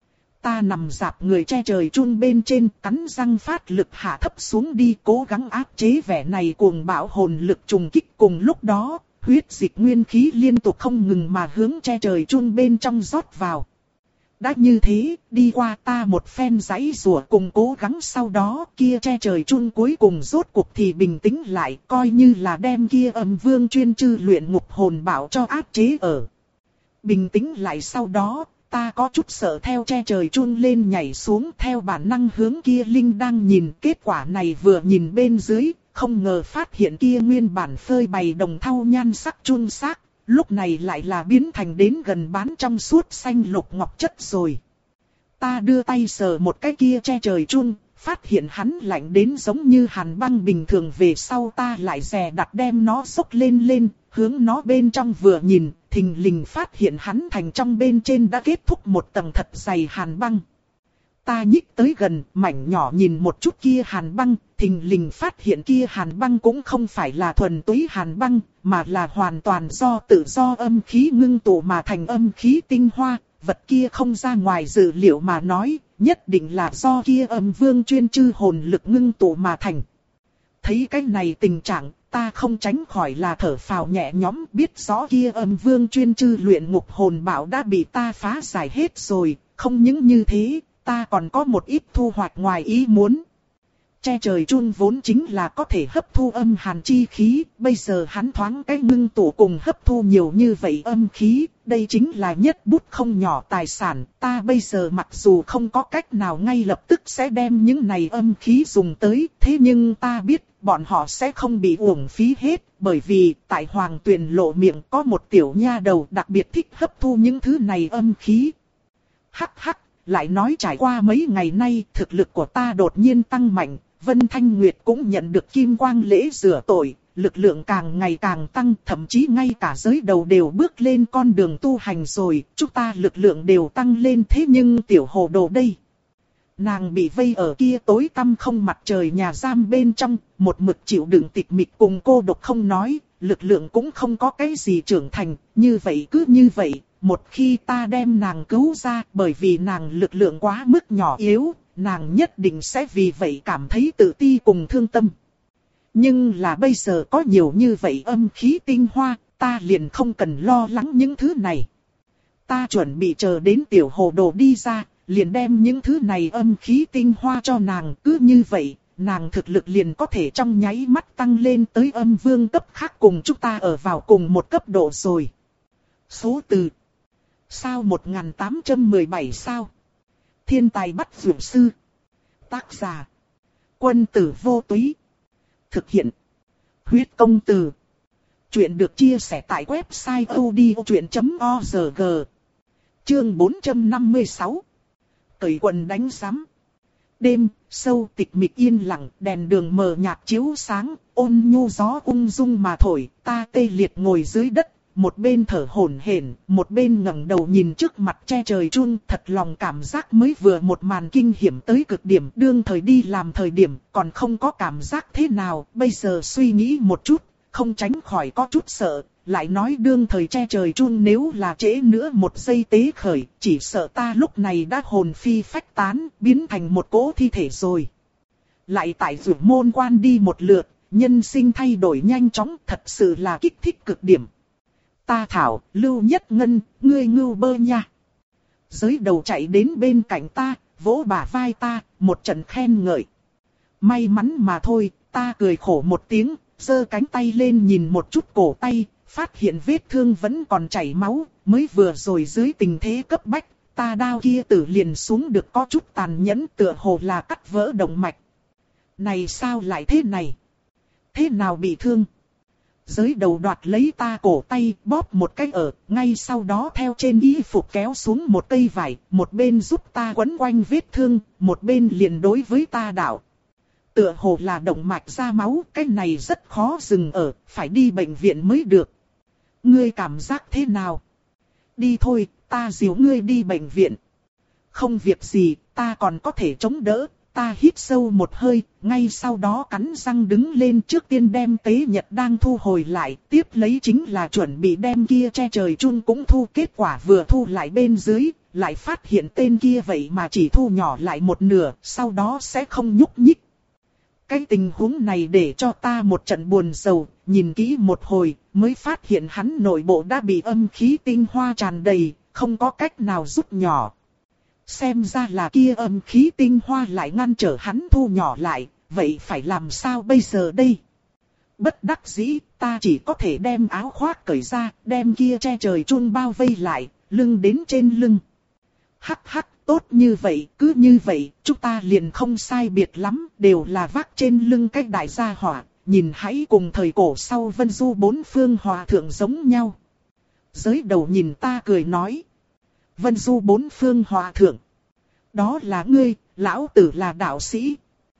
Ta nằm dạp người che trời chun bên trên, cắn răng phát lực hạ thấp xuống đi, cố gắng áp chế vẻ này cuồng bạo hồn lực trùng kích. Cùng lúc đó, huyết dịch nguyên khí liên tục không ngừng mà hướng che trời chun bên trong rót vào. Đã như thế, đi qua ta một phen giãy giụa cùng cố gắng sau đó, kia che trời chun cuối cùng rốt cuộc thì bình tĩnh lại, coi như là đem kia âm vương chuyên chư luyện ngục hồn bảo cho áp chế ở. Bình tĩnh lại sau đó, ta có chút sợ theo che trời chun lên nhảy xuống, theo bản năng hướng kia linh đang nhìn. Kết quả này vừa nhìn bên dưới, không ngờ phát hiện kia nguyên bản phơi bày đồng thau nhan sắc chun xác, lúc này lại là biến thành đến gần bán trong suốt xanh lục ngọc chất rồi. Ta đưa tay sờ một cái kia che trời chun, phát hiện hắn lạnh đến giống như hàn băng bình thường. Về sau ta lại dè đặt đem nó xốc lên lên, hướng nó bên trong vừa nhìn, thình lình phát hiện hắn thành trong bên trên đã kết thúc một tầng thật dày hàn băng. Ta nhích tới gần, mảnh nhỏ nhìn một chút kia hàn băng, thình lình phát hiện kia hàn băng cũng không phải là thuần túy hàn băng, mà là hoàn toàn do tự do âm khí ngưng tụ mà thành âm khí tinh hoa. Vật kia không ra ngoài dự liệu mà nói, nhất định là do kia âm vương chuyên chư hồn lực ngưng tụ mà thành. thấy cái này tình trạng, ta không tránh khỏi là thở phào nhẹ nhõm, biết rõ kia âm vương chuyên chư luyện ngục hồn bảo đã bị ta phá giải hết rồi, không những như thế, ta còn có một ít thu hoạch ngoài ý muốn. Che trời chun vốn chính là có thể hấp thu âm hàn chi khí, bây giờ hắn thoáng cái ngưng tụ cùng hấp thu nhiều như vậy âm khí, đây chính là nhất bút không nhỏ tài sản. Ta bây giờ mặc dù không có cách nào ngay lập tức sẽ đem những này âm khí dùng tới, thế nhưng ta biết bọn họ sẽ không bị uổng phí hết, bởi vì tại Hoàng Tuyền lộ miệng có một tiểu nha đầu đặc biệt thích hấp thu những thứ này âm khí. Hắc hắc, lại nói trải qua mấy ngày nay thực lực của ta đột nhiên tăng mạnh. Vân Thanh Nguyệt cũng nhận được kim quang lễ rửa tội, lực lượng càng ngày càng tăng, thậm chí ngay cả giới đầu đều bước lên con đường tu hành rồi, chúng ta lực lượng đều tăng lên, thế nhưng tiểu hồ đồ đây. Nàng bị vây ở kia tối tăm không mặt trời nhà giam bên trong, một mực chịu đựng tịch mịch cùng cô độc không nói, lực lượng cũng không có cái gì trưởng thành, như vậy cứ như vậy, một khi ta đem nàng cứu ra, bởi vì nàng lực lượng quá mức nhỏ yếu, nàng nhất định sẽ vì vậy cảm thấy tự ti cùng thương tâm. Nhưng là bây giờ có nhiều như vậy âm khí tinh hoa, ta liền không cần lo lắng những thứ này. Ta chuẩn bị chờ đến tiểu hồ đồ đi ra, liền đem những thứ này âm khí tinh hoa cho nàng, cứ như vậy, nàng thực lực liền có thể trong nháy mắt tăng lên tới âm vương cấp khác, cùng chúng ta ở vào cùng một cấp độ rồi. Số từ sao một nghìn tám trăm mười bảy sao. Thiên tài bắt dược sư. Tác giả Quân tử vô túy. Thực hiện Huyết Công Từ. Chuyện được chia sẻ tại website odchuyện chấm org. Chương bốn trăm năm mươi sáu. Cởi quần đánh sắm. Đêm sâu tịch mịch yên lặng, đèn đường mờ nhạt chiếu sáng, ôn nhu gió ung dung mà thổi, ta tê liệt ngồi dưới đất. Một bên thở hổn hển, một bên ngẩng đầu nhìn trước mặt che trời chun, thật lòng cảm giác mới vừa một màn kinh hiểm tới cực điểm, đương thời đi làm thời điểm, còn không có cảm giác thế nào, bây giờ suy nghĩ một chút, không tránh khỏi có chút sợ, lại nói đương thời che trời chun nếu là trễ nữa một giây tế khởi, chỉ sợ ta lúc này đã hồn phi phách tán, biến thành một cỗ thi thể rồi. Lại tại Dược Môn Quan đi một lượt, nhân sinh thay đổi nhanh chóng, thật sự là kích thích cực điểm. Ta thảo, Lưu Nhất Ngân, ngươi ngưu bơ nha. Giới đầu chạy đến bên cạnh ta, vỗ bả vai ta, một trận khen ngợi. May mắn mà thôi, ta cười khổ một tiếng, giơ cánh tay lên nhìn một chút cổ tay, phát hiện vết thương vẫn còn chảy máu, mới vừa rồi dưới tình thế cấp bách, ta đao kia tử liền xuống được có chút tàn nhẫn, tựa hồ là cắt vỡ động mạch. Này sao lại thế này? Thế nào bị thương? Giới đầu đoạt lấy ta cổ tay, bóp một cái ở, ngay sau đó theo trên y phục kéo xuống một cây vải, một bên giúp ta quấn quanh vết thương, một bên liền đối với ta đạo. Tựa hồ là động mạch ra máu, cái này rất khó dừng ở, phải đi bệnh viện mới được. Ngươi cảm giác thế nào? Đi thôi, ta dìu ngươi đi bệnh viện. Không việc gì, ta còn có thể chống đỡ. Ta hít sâu một hơi, ngay sau đó cắn răng đứng lên, trước tiên đem tế nhật đang thu hồi lại, tiếp lấy chính là chuẩn bị đem kia che trời chun cũng thu, kết quả vừa thu lại bên dưới, lại phát hiện tên kia vậy mà chỉ thu nhỏ lại một nửa, sau đó sẽ không nhúc nhích. Cái tình huống này để cho ta một trận buồn rầu, nhìn kỹ một hồi, mới phát hiện hắn nội bộ đã bị âm khí tinh hoa tràn đầy, không có cách nào rút nhỏ. Xem ra là kia âm khí tinh hoa lại ngăn trở hắn thu nhỏ lại, vậy phải làm sao bây giờ đây? Bất đắc dĩ, ta chỉ có thể đem áo khoác cởi ra, đem kia che trời chun bao vây lại, lưng đến trên lưng. Hắc hắc, tốt như vậy, cứ như vậy, chúng ta liền không sai biệt lắm, đều là vác trên lưng cách đại gia hỏa, nhìn hãy cùng thời cổ sau Vân Du bốn phương hòa thượng giống nhau. Giới đầu nhìn ta cười nói. Vân Du bốn phương hòa thượng. Đó là ngươi, lão tử là đạo sĩ.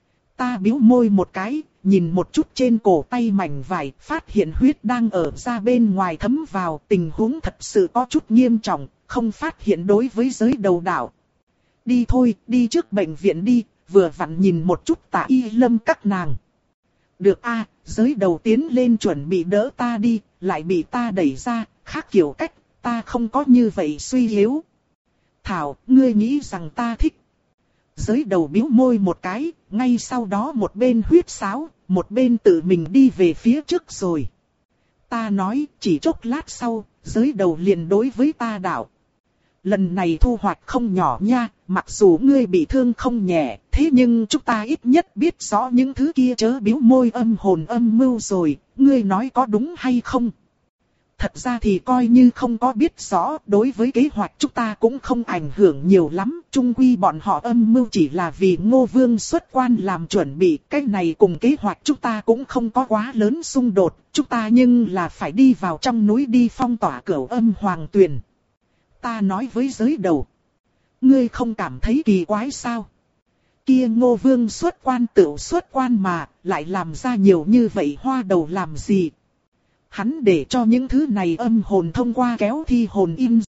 Ta bĩu môi một cái, nhìn một chút trên cổ tay mảnh vải, phát hiện huyết đang ở ra bên ngoài thấm vào, tình huống thật sự có chút nghiêm trọng, không phát hiện đối với giới đầu đạo. Đi thôi, đi trước bệnh viện đi, vừa vặn nhìn một chút Tạ Y Lâm các nàng. Được a, giới đầu tiến lên chuẩn bị đỡ ta đi, lại bị ta đẩy ra, khác kiểu cách, ta không có như vậy suy yếu. Thảo, ngươi nghĩ rằng ta thích. Giới đầu bĩu môi một cái, ngay sau đó một bên huýt sáo, một bên tự mình đi về phía trước rồi. Ta nói, chỉ chốc lát sau, giới đầu liền đối với ta đạo. Lần này thu hoạch không nhỏ nha, mặc dù ngươi bị thương không nhẹ, thế nhưng chúng ta ít nhất biết rõ những thứ kia chớ bĩu môi âm hồn âm mưu rồi, ngươi nói có đúng hay không? Thật ra thì coi như không có biết rõ, đối với kế hoạch chúng ta cũng không ảnh hưởng nhiều lắm, chung quy bọn họ âm mưu chỉ là vì Ngô Vương xuất quan làm chuẩn bị, cái này cùng kế hoạch chúng ta cũng không có quá lớn xung đột, chúng ta nhưng là phải đi vào trong núi đi phong tỏa cửu âm hoàng tuyền. Ta nói với giới đầu, ngươi không cảm thấy kỳ quái sao? Kia Ngô Vương xuất quan tự xuất quan mà, lại làm ra nhiều như vậy hoa đầu làm gì? Hắn để cho những thứ này âm hồn thông qua kéo thi hồn in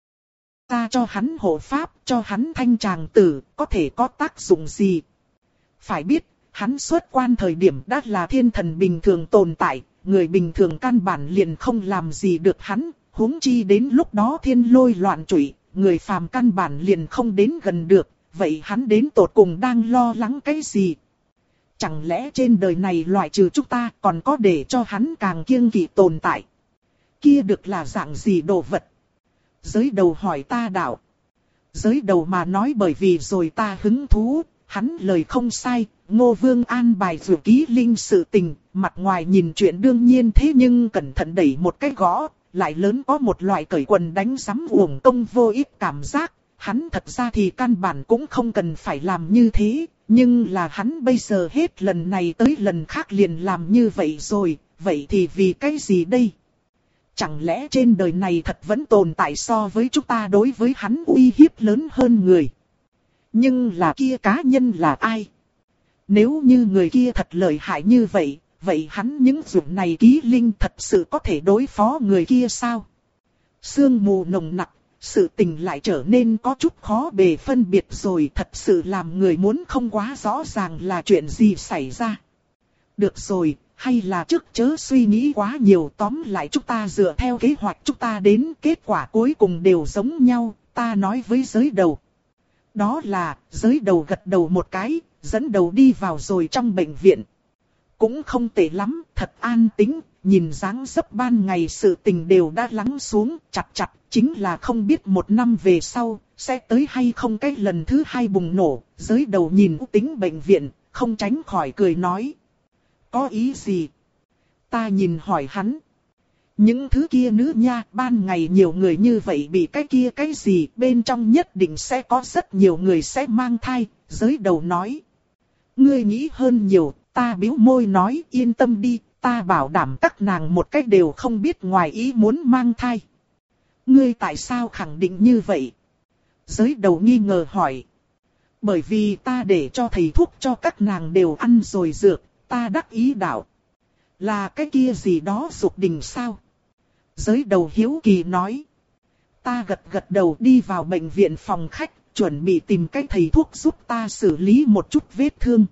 ra cho hắn hộ pháp, cho hắn thanh tràng tử, có thể có tác dụng gì? Phải biết, hắn xuất quan thời điểm đã là thiên thần bình thường tồn tại, người bình thường căn bản liền không làm gì được hắn, huống chi đến lúc đó thiên lôi loạn trụy, người phàm căn bản liền không đến gần được, vậy hắn đến tột cùng đang lo lắng cái gì? Chẳng lẽ trên đời này loại trừ chúng ta còn có để cho hắn càng kiêng kỵ tồn tại? Kia được là dạng gì đồ vật? Giới đầu hỏi ta đạo. Giới đầu mà nói bởi vì rồi ta hứng thú, hắn lời không sai, Ngô Vương an bài dù ký linh sự tình, mặt ngoài nhìn chuyện đương nhiên thế nhưng cẩn thận đẩy một cái gõ, lại lớn có một loại cởi quần đánh sắm uổng công vô ích cảm giác, hắn thật ra thì căn bản cũng không cần phải làm như thế. Nhưng là hắn bây giờ hết lần này tới lần khác liền làm như vậy rồi, vậy thì vì cái gì đây? Chẳng lẽ trên đời này thật vẫn tồn tại so với chúng ta đối với hắn uy hiếp lớn hơn người? Nhưng là kia cá nhân là ai? Nếu như người kia thật lợi hại như vậy, vậy hắn những dụng này ký linh thật sự có thể đối phó người kia sao? Sương mù nồng nặc. Sự tình lại trở nên có chút khó bề phân biệt rồi, thật sự làm người muốn không quá rõ ràng là chuyện gì xảy ra. Được rồi, hay là trước chớ suy nghĩ quá nhiều, tóm lại chúng ta dựa theo kế hoạch chúng ta đến, kết quả cuối cùng đều giống nhau, ta nói với giới đầu. Đó là, giới đầu gật đầu một cái, dẫn đầu đi vào rồi trong bệnh viện. Cũng không tệ lắm, thật an tĩnh, nhìn dáng dấp ban ngày sự tình đều đã lắng xuống, chặt chặt. Chính là không biết một năm về sau, sẽ tới hay không cái lần thứ hai bùng nổ, giới đầu nhìn ưu tính bệnh viện, không tránh khỏi cười nói. Có ý gì? Ta nhìn hỏi hắn. Những thứ kia nữ nha, ban ngày nhiều người như vậy bị cái kia cái gì, bên trong nhất định sẽ có rất nhiều người sẽ mang thai, giới đầu nói. Ngươi nghĩ hơn nhiều, ta bĩu môi nói yên tâm đi, ta bảo đảm các nàng một cách đều không biết ngoài ý muốn mang thai. Ngươi tại sao khẳng định như vậy? Giới đầu nghi ngờ hỏi. Bởi vì ta để cho thầy thuốc cho các nàng đều ăn rồi dược, ta đắc ý đạo. Là cái kia gì đó dục đình sao? Giới đầu hiếu kỳ nói. Ta gật gật đầu đi vào bệnh viện phòng khách, chuẩn bị tìm cái thầy thuốc giúp ta xử lý một chút vết thương.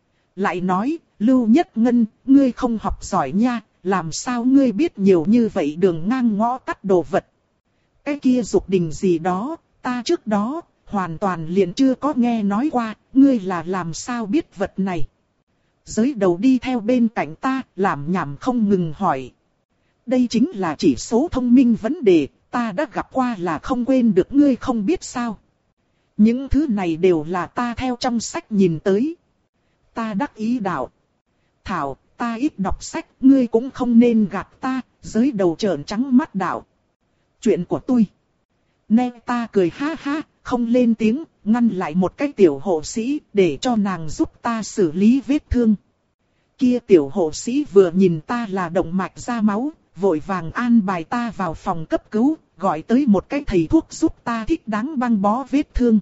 Lại nói, Lưu Nhất Ngân, ngươi không học giỏi nha, làm sao ngươi biết nhiều như vậy đường ngang ngõ tắt đồ vật? Cái kia dục đình gì đó, ta trước đó, hoàn toàn liền chưa có nghe nói qua, ngươi là làm sao biết vật này. Giới đầu đi theo bên cạnh ta, làm nhảm không ngừng hỏi. Đây chính là chỉ số thông minh vấn đề, ta đã gặp qua là không quên được ngươi không biết sao. Những thứ này đều là ta theo trong sách nhìn tới. Ta đắc ý đạo. Thảo, ta ít đọc sách, ngươi cũng không nên gạt ta, giới đầu trợn trắng mắt đạo. Chuyện của tôi. Nè ta cười ha ha, không lên tiếng, ngăn lại một cái tiểu hộ sĩ, để cho nàng giúp ta xử lý vết thương. Kia tiểu hộ sĩ vừa nhìn ta là động mạch ra máu, vội vàng an bài ta vào phòng cấp cứu, gọi tới một cái thầy thuốc giúp ta thích đáng băng bó vết thương.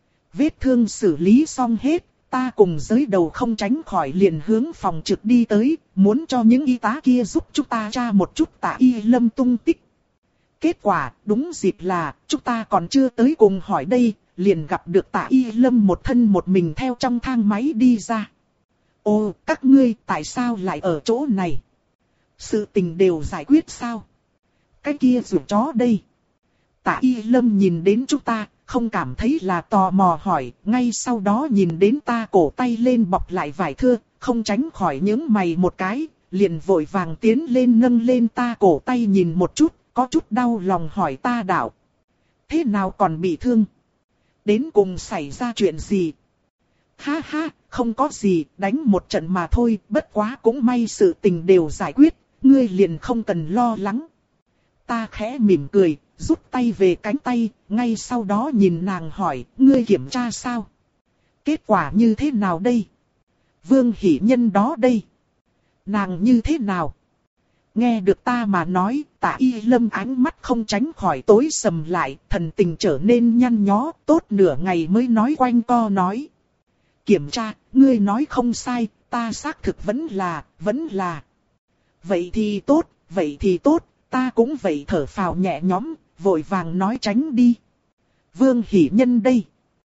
Vết thương xử lý xong hết, ta cùng giới đầu không tránh khỏi liền hướng phòng trực đi tới, muốn cho những y tá kia giúp chúng ta tra một chút Tạ Y Lâm tung tích. Kết quả, đúng dịp là, chúng ta còn chưa tới cùng hỏi đây, liền gặp được Tạ Y Lâm một thân một mình theo trong thang máy đi ra. Ô, các ngươi tại sao lại ở chỗ này? Sự tình đều giải quyết sao? Cái kia rủ chó đây. Tạ Y Lâm nhìn đến chúng ta, không cảm thấy là tò mò hỏi, ngay sau đó nhìn đến ta cổ tay lên bọc lại vải thưa, không tránh khỏi nhướng mày một cái, liền vội vàng tiến lên nâng lên ta cổ tay nhìn một chút, có chút đau lòng hỏi ta đạo. Thế nào còn bị thương? Đến cùng xảy ra chuyện gì? Ha ha, không có gì, đánh một trận mà thôi, bất quá cũng may sự tình đều giải quyết, ngươi liền không cần lo lắng. Ta khẽ mỉm cười, rút tay về cánh tay, ngay sau đó nhìn nàng hỏi, ngươi kiểm tra sao? Kết quả như thế nào đây? Vương Hỷ Nhân đó đây. Nàng như thế nào? Nghe được ta mà nói, Tạ Y Lâm ánh mắt không tránh khỏi tối sầm lại, thần tình trở nên nhăn nhó, tốt nửa ngày mới nói quanh co nói. Kiểm tra, ngươi nói không sai, ta xác thực vẫn là, vẫn là. Vậy thì tốt, vậy thì tốt, ta cũng vậy thở phào nhẹ nhõm, vội vàng nói tránh đi. Vương Hỷ Nhân đây.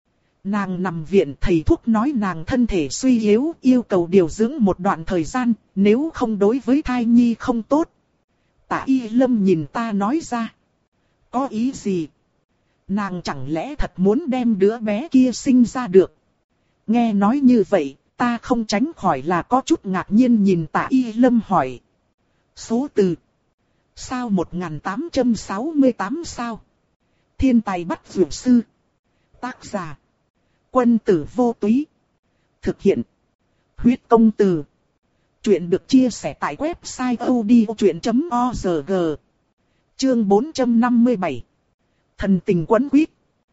Nàng nằm viện, thầy thuốc nói nàng thân thể suy yếu, yêu cầu điều dưỡng một đoạn thời gian, nếu không đối với thai nhi không tốt. Tạ Y Lâm nhìn ta nói ra. Có ý gì? Nàng chẳng lẽ thật muốn đem đứa bé kia sinh ra được? Nghe nói như vậy, ta không tránh khỏi là có chút ngạc nhiên nhìn Tạ Y Lâm hỏi. Số từ. Sao một nghìn tám trăm sáu mươi tám sao? Thiên tài bắt dược sư. Tác giả. Quân tử vô túy. Thực hiện. Huyết công từ. Chuyện được chia sẻ tại website odchuyện chấm org. Chương bốn trăm năm mươi bảy. Thần tình quấn quýt.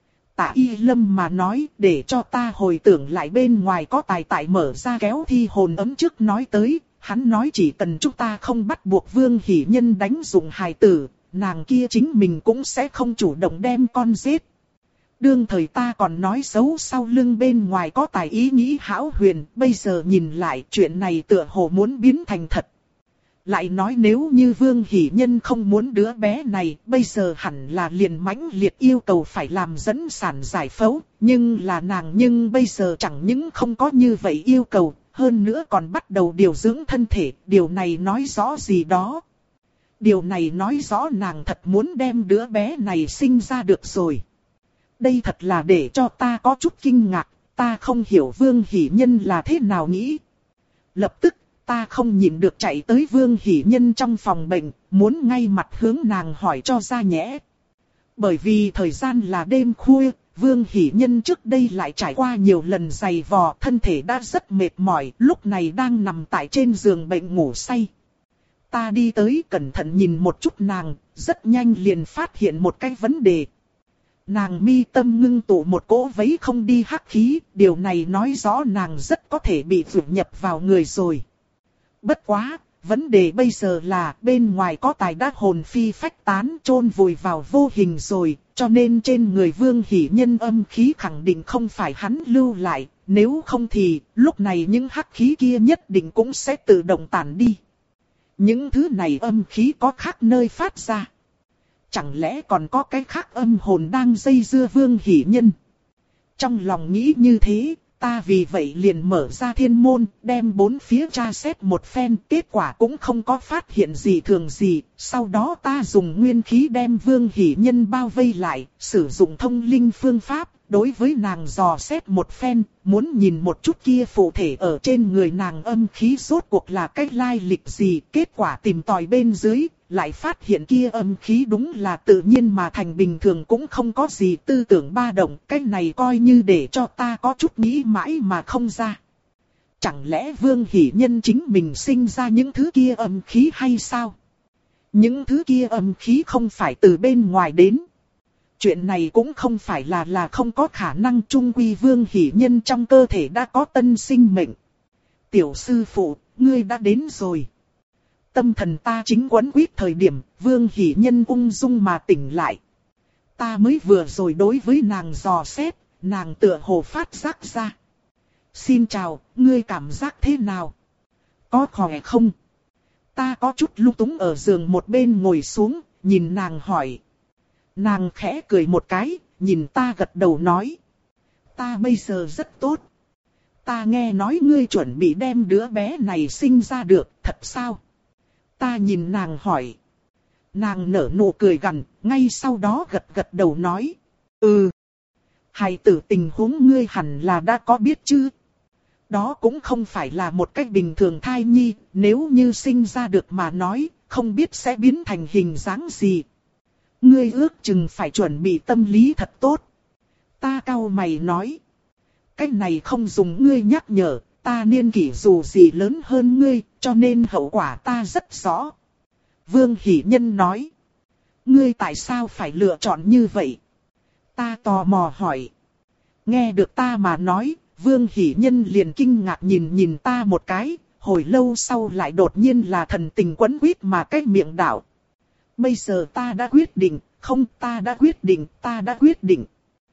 Tạ Y Lâm mà nói để cho ta hồi tưởng lại bên ngoài có tài tại mở ra kéo thi hồn ấm trước nói tới. Hắn nói chỉ cần chúng ta không bắt buộc Vương Hỷ Nhân đánh dụng hài tử, nàng kia chính mình cũng sẽ không chủ động đem con giết. Đương thời ta còn nói xấu sau lưng bên ngoài có tài ý nghĩ hão huyền, bây giờ nhìn lại chuyện này tựa hồ muốn biến thành thật. Lại nói nếu như Vương Hỷ Nhân không muốn đứa bé này, bây giờ hẳn là liền mãnh liệt yêu cầu phải làm dẫn sản giải phẫu, nhưng là nàng nhưng bây giờ chẳng những không có như vậy yêu cầu, hơn nữa còn bắt đầu điều dưỡng thân thể, điều này nói rõ gì đó. Điều này nói rõ nàng thật muốn đem đứa bé này sinh ra được rồi. Đây thật là để cho ta có chút kinh ngạc, ta không hiểu Vương Hỷ Nhân là thế nào nghĩ. Lập tức, ta không nhịn được chạy tới Vương Hỷ Nhân trong phòng bệnh, muốn ngay mặt hướng nàng hỏi cho ra nhẽ. Bởi vì thời gian là đêm khuya, Vương Hỷ Nhân trước đây lại trải qua nhiều lần giày vò, thân thể đã rất mệt mỏi, lúc này đang nằm tại trên giường bệnh ngủ say. Ta đi tới cẩn thận nhìn một chút nàng, rất nhanh liền phát hiện một cái vấn đề. Nàng mi tâm ngưng tụ một cỗ vấy không đi hắc khí, điều này nói rõ nàng rất có thể bị vượt nhập vào người rồi. Bất quá, vấn đề bây giờ là bên ngoài có tài đắc hồn phi phách tán chôn vùi vào vô hình rồi, cho nên trên người Vương Hỷ Nhân âm khí khẳng định không phải hắn lưu lại, nếu không thì lúc này những hắc khí kia nhất định cũng sẽ tự động tản đi. Những thứ này âm khí có khác nơi phát ra. Chẳng lẽ còn có cái khác âm hồn đang dây dưa Vương Hỷ Nhân? Trong lòng nghĩ như thế, ta vì vậy liền mở ra thiên môn, đem bốn phía tra xét một phen, kết quả cũng không có phát hiện gì thường gì. Sau đó ta dùng nguyên khí đem Vương Hỷ Nhân bao vây lại, sử dụng thông linh phương pháp, đối với nàng dò xét một phen, muốn nhìn một chút kia phụ thể ở trên người nàng âm khí rốt cuộc là cái lai lịch gì. Kết quả tìm tòi bên dưới, lại phát hiện kia âm khí đúng là tự nhiên mà thành, bình thường cũng không có gì tư tưởng ba động. Cái này coi như để cho ta có chút nghĩ mãi mà không ra. Chẳng lẽ Vương Hỷ Nhân chính mình sinh ra những thứ kia âm khí hay sao? Những thứ kia âm khí không phải từ bên ngoài đến. Chuyện này cũng không phải là là không có khả năng, chung quy Vương Hỷ Nhân trong cơ thể đã có tân sinh mệnh. Tiểu sư phụ, ngươi đã đến rồi. Tâm thần ta chính quấn quýt thời điểm, Vương Hỷ Nhân ung dung mà tỉnh lại. Ta mới vừa rồi đối với nàng dò xét, nàng tựa hồ phát giác ra. Xin chào, ngươi cảm giác thế nào? Có khỏe không? Ta có chút lung túng ở giường một bên ngồi xuống, nhìn nàng hỏi. Nàng khẽ cười một cái, nhìn ta gật đầu nói. Ta bây giờ rất tốt. Ta nghe nói ngươi chuẩn bị đem đứa bé này sinh ra được, thật sao? Ta nhìn nàng hỏi. Nàng nở nụ cười gằn, ngay sau đó gật gật đầu nói. Ừ. Hài tử tình huống ngươi hẳn là đã có biết chứ. Đó cũng không phải là một cách bình thường thai nhi, nếu như sinh ra được mà nói, không biết sẽ biến thành hình dáng gì. Ngươi ước chừng phải chuẩn bị tâm lý thật tốt. Ta cau mày nói. Cái này không dùng ngươi nhắc nhở, ta niên kỷ dù gì lớn hơn ngươi, cho nên hậu quả ta rất rõ. Vương Hỷ Nhân nói. Ngươi tại sao phải lựa chọn như vậy? Ta tò mò hỏi. Nghe được ta mà nói, Vương Hỷ Nhân liền kinh ngạc nhìn nhìn ta một cái, hồi lâu sau lại đột nhiên là thần tình quấn quýt mà cái miệng đảo. Bây giờ ta đã quyết định, không ta đã quyết định, ta đã quyết định.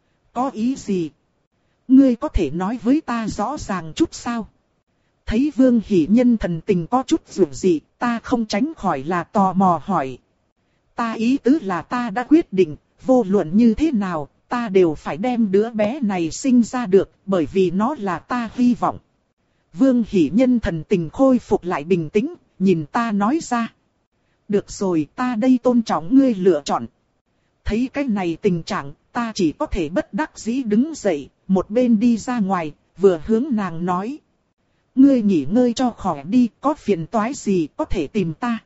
Có ý gì? Ngươi có thể nói với ta rõ ràng chút sao? Thấy Vương Hỷ Nhân thần tình có chút dường dị, ta không tránh khỏi là tò mò hỏi. Ta ý tứ là ta đã quyết định, vô luận như thế nào, ta đều phải đem đứa bé này sinh ra được, bởi vì nó là ta hy vọng. Vương Hỷ Nhân thần tình khôi phục lại bình tĩnh, nhìn ta nói ra. Được rồi, ta đây tôn trọng ngươi lựa chọn. Thấy cái này tình trạng, ta chỉ có thể bất đắc dĩ đứng dậy, một bên đi ra ngoài, vừa hướng nàng nói. Ngươi nghỉ ngơi cho khỏe đi, có phiền toái gì có thể tìm ta.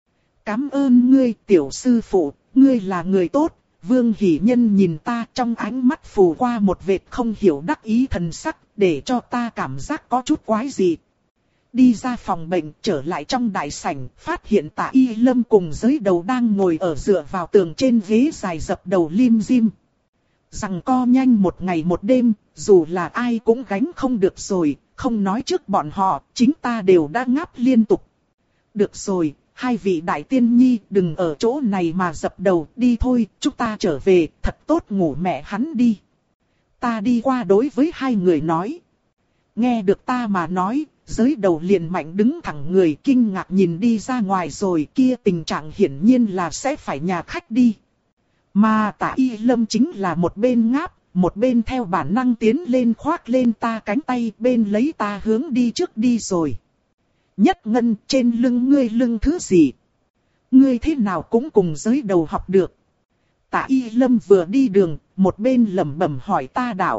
Cảm ơn ngươi tiểu sư phụ, ngươi là người tốt. Vương Hỷ Nhân nhìn ta trong ánh mắt phù qua một vệt không hiểu đắc ý thần sắc, để cho ta cảm giác có chút quái dị. Đi ra phòng bệnh, trở lại trong đại sảnh, phát hiện Tạ Y Lâm cùng Giới Đầu đang ngồi ở dựa vào tường trên ghế dài dập đầu lim dim. Rằng co nhanh một ngày một đêm, dù là ai cũng gánh không được rồi, không nói trước bọn họ, chính ta đều đã ngáp liên tục. Được rồi, hai vị đại tiên nhi đừng ở chỗ này mà dập đầu, đi thôi, chúng ta trở về, thật tốt ngủ mẹ hắn đi. Ta đi qua đối với hai người nói. Nghe được ta mà nói, Giới Đầu liền mạnh đứng thẳng người kinh ngạc nhìn đi ra ngoài rồi, kia tình trạng hiển nhiên là sẽ phải nhà khách đi. Mà Tạ Y Lâm chính là một bên ngáp, một bên theo bản năng tiến lên khoác lên ta cánh tay, bên lấy ta hướng đi trước đi rồi. Nhất Ngân, trên lưng ngươi lưng thứ gì? Ngươi thế nào cũng cùng Giới Đầu học được. Tạ Y Lâm vừa đi đường, một bên lẩm bẩm hỏi ta đạo.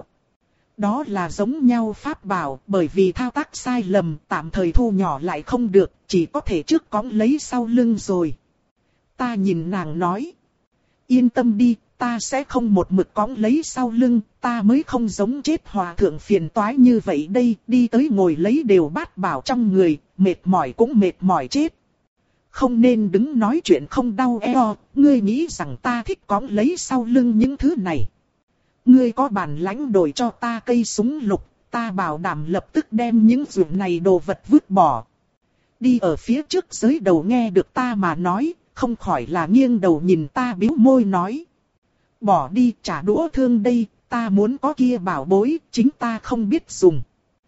Đó là giống nhau pháp bảo, bởi vì thao tác sai lầm, tạm thời thu nhỏ lại không được, chỉ có thể trước cõng lấy sau lưng rồi. Ta nhìn nàng nói. Yên tâm đi, ta sẽ không một mực cõng lấy sau lưng, ta mới không giống chết hòa thượng phiền toái như vậy đây, đi tới ngồi lấy đều bát bảo trong người, mệt mỏi cũng mệt mỏi chết. Không nên đứng nói chuyện không đau eo, ngươi nghĩ rằng ta thích cõng lấy sau lưng những thứ này. Ngươi có bản lãnh đổi cho ta cây súng lục, ta bảo đảm lập tức đem những dụng này đồ vật vứt bỏ. Đi ở phía trước Giới Đầu nghe được ta mà nói, không khỏi là nghiêng đầu nhìn ta bĩu môi nói. Bỏ đi, trả đũa thương đây, ta muốn có kia bảo bối, chính ta không biết dùng.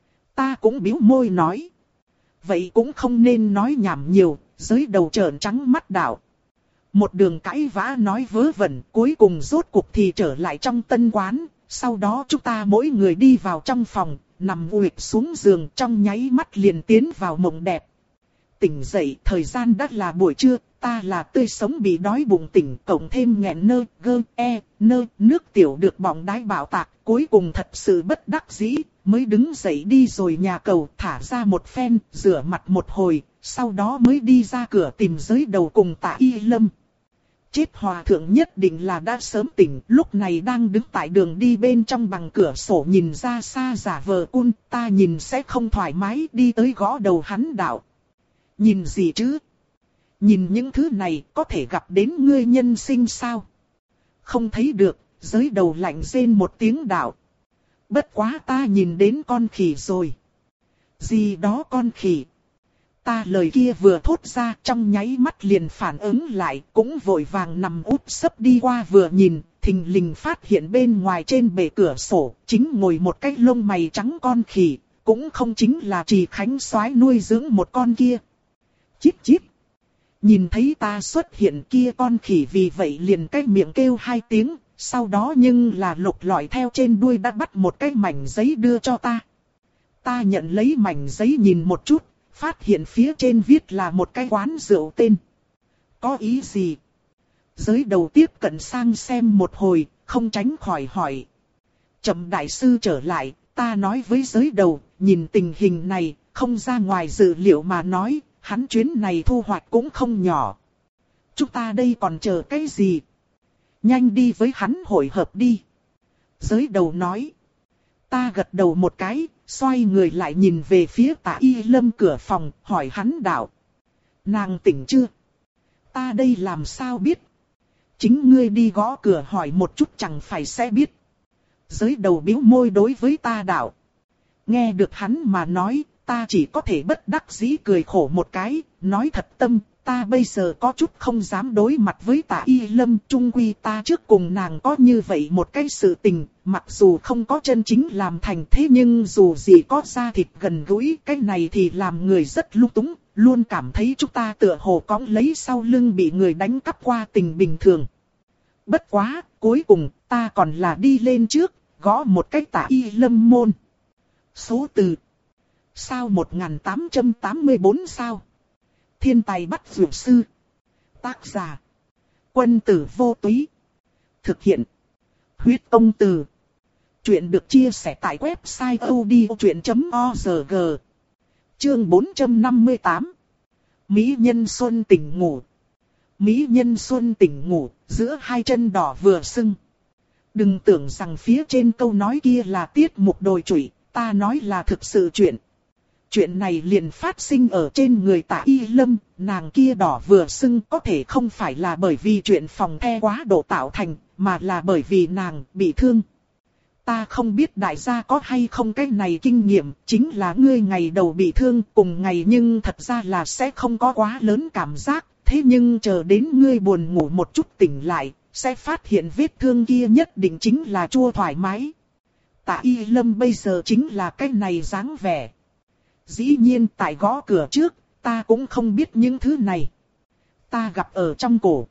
Ta cũng bĩu môi nói. Vậy cũng không nên nói nhảm nhiều, Giới Đầu trợn trắng mắt đạo. Một đường cãi vã nói vớ vẩn, cuối cùng rốt cuộc thì trở lại trong tân quán. Sau đó chúng ta mỗi người đi vào trong phòng, nằm uỵch xuống giường, trong nháy mắt liền tiến vào mộng đẹp. Tỉnh dậy, thời gian đã là buổi trưa, ta là tươi sống bị đói bụng tỉnh, cộng thêm nghẹn nơ, gơ, e, nơ, nước tiểu được bỏng đái bạo tạc, cuối cùng thật sự bất đắc dĩ, mới đứng dậy đi rồi nhà cầu, thả ra một phen, rửa mặt một hồi, sau đó mới đi ra cửa tìm Giới Đầu cùng Tạ Y Lâm. Chết hòa thượng nhất định là đã sớm tỉnh, lúc này đang đứng tại đường đi bên trong bằng cửa sổ nhìn ra xa giả vờ cun, ta nhìn sẽ không thoải mái đi tới gõ đầu hắn đạo. Nhìn gì chứ? Nhìn những thứ này có thể gặp đến ngươi nhân sinh sao? Không thấy được, Giới Đầu lạnh rên một tiếng đạo. Bất quá ta nhìn đến con khỉ rồi. Gì đó con khỉ? Ta lời kia vừa thốt ra trong nháy mắt liền phản ứng lại, cũng vội vàng nằm úp sấp đi qua vừa nhìn, thình lình phát hiện bên ngoài trên bề cửa sổ, chính ngồi một cái lông mày trắng con khỉ, cũng không chính là Trì Khánh soái nuôi dưỡng một con kia. Chít chít. Nhìn thấy ta xuất hiện kia con khỉ vì vậy liền cái miệng kêu hai tiếng, sau đó nhưng là lục lọi theo trên đuôi đã bắt một cái mảnh giấy đưa cho ta. Ta nhận lấy mảnh giấy nhìn một chút, phát hiện phía trên viết là một cái quán rượu tên. Có ý gì? Giới đầu tiếp cận sang xem một hồi, không tránh khỏi hỏi. Trầm đại sư trở lại, ta nói với giới đầu, nhìn tình hình này, không ra ngoài dự liệu mà nói, hắn chuyến này thu hoạch cũng không nhỏ. Chúng ta đây còn chờ cái gì? Nhanh đi với hắn hội hợp đi. Giới đầu nói. Ta gật đầu một cái, xoay người lại nhìn về phía Tạ Y Lâm cửa phòng, hỏi hắn đạo. Nàng tỉnh chưa? Ta đây làm sao biết? Chính ngươi đi gõ cửa hỏi một chút chẳng phải sẽ biết. Giới đầu bĩu môi đối với ta đạo. Nghe được hắn mà nói, ta chỉ có thể bất đắc dĩ cười khổ một cái, nói thật tâm, ta bây giờ có chút không dám đối mặt với Tạ Y Lâm, chung quy ta trước cùng nàng có như vậy một cái sự tình, mặc dù không có chân chính làm thành thế nhưng dù gì có da thịt gần gũi, cái này thì làm người rất lung túng, luôn cảm thấy chúng ta tựa hồ cõng lấy sau lưng bị người đánh cắp qua tình bình thường. Bất quá, cuối cùng, ta còn là đi lên trước, gõ một cái Tạ Y Lâm môn. Số từ. Sao một nghìn tám trăm tám mươi tư sao? Thiên tài bắt dược sư. Tác giả. Quân tử vô túy. Thực hiện. Huyết công từ. Chuyện được chia sẻ tại website odchuyện chấm org. Chương bốn trăm năm mươi tám. Mỹ nhân xuân tỉnh ngủ. Mỹ nhân xuân tỉnh ngủ, giữa hai chân đỏ vừa sưng. Đừng tưởng rằng phía trên câu nói kia là tiết mục đồi trụy, ta nói là thực sự chuyện. Chuyện này liền phát sinh ở trên người Tạ Y Lâm, nàng kia đỏ vừa sưng có thể không phải là bởi vì chuyện phòng the quá độ tạo thành, mà là bởi vì nàng bị thương. Ta không biết đại gia có hay không cái này kinh nghiệm, chính là ngươi ngày đầu bị thương cùng ngày nhưng thật ra là sẽ không có quá lớn cảm giác, thế nhưng chờ đến ngươi buồn ngủ một chút tỉnh lại, sẽ phát hiện vết thương kia nhất định chính là chua thoải mái. Tạ Y Lâm bây giờ chính là cái này dáng vẻ. Dĩ nhiên tại gõ cửa trước, ta cũng không biết những thứ này. Ta gặp ở trong cổ.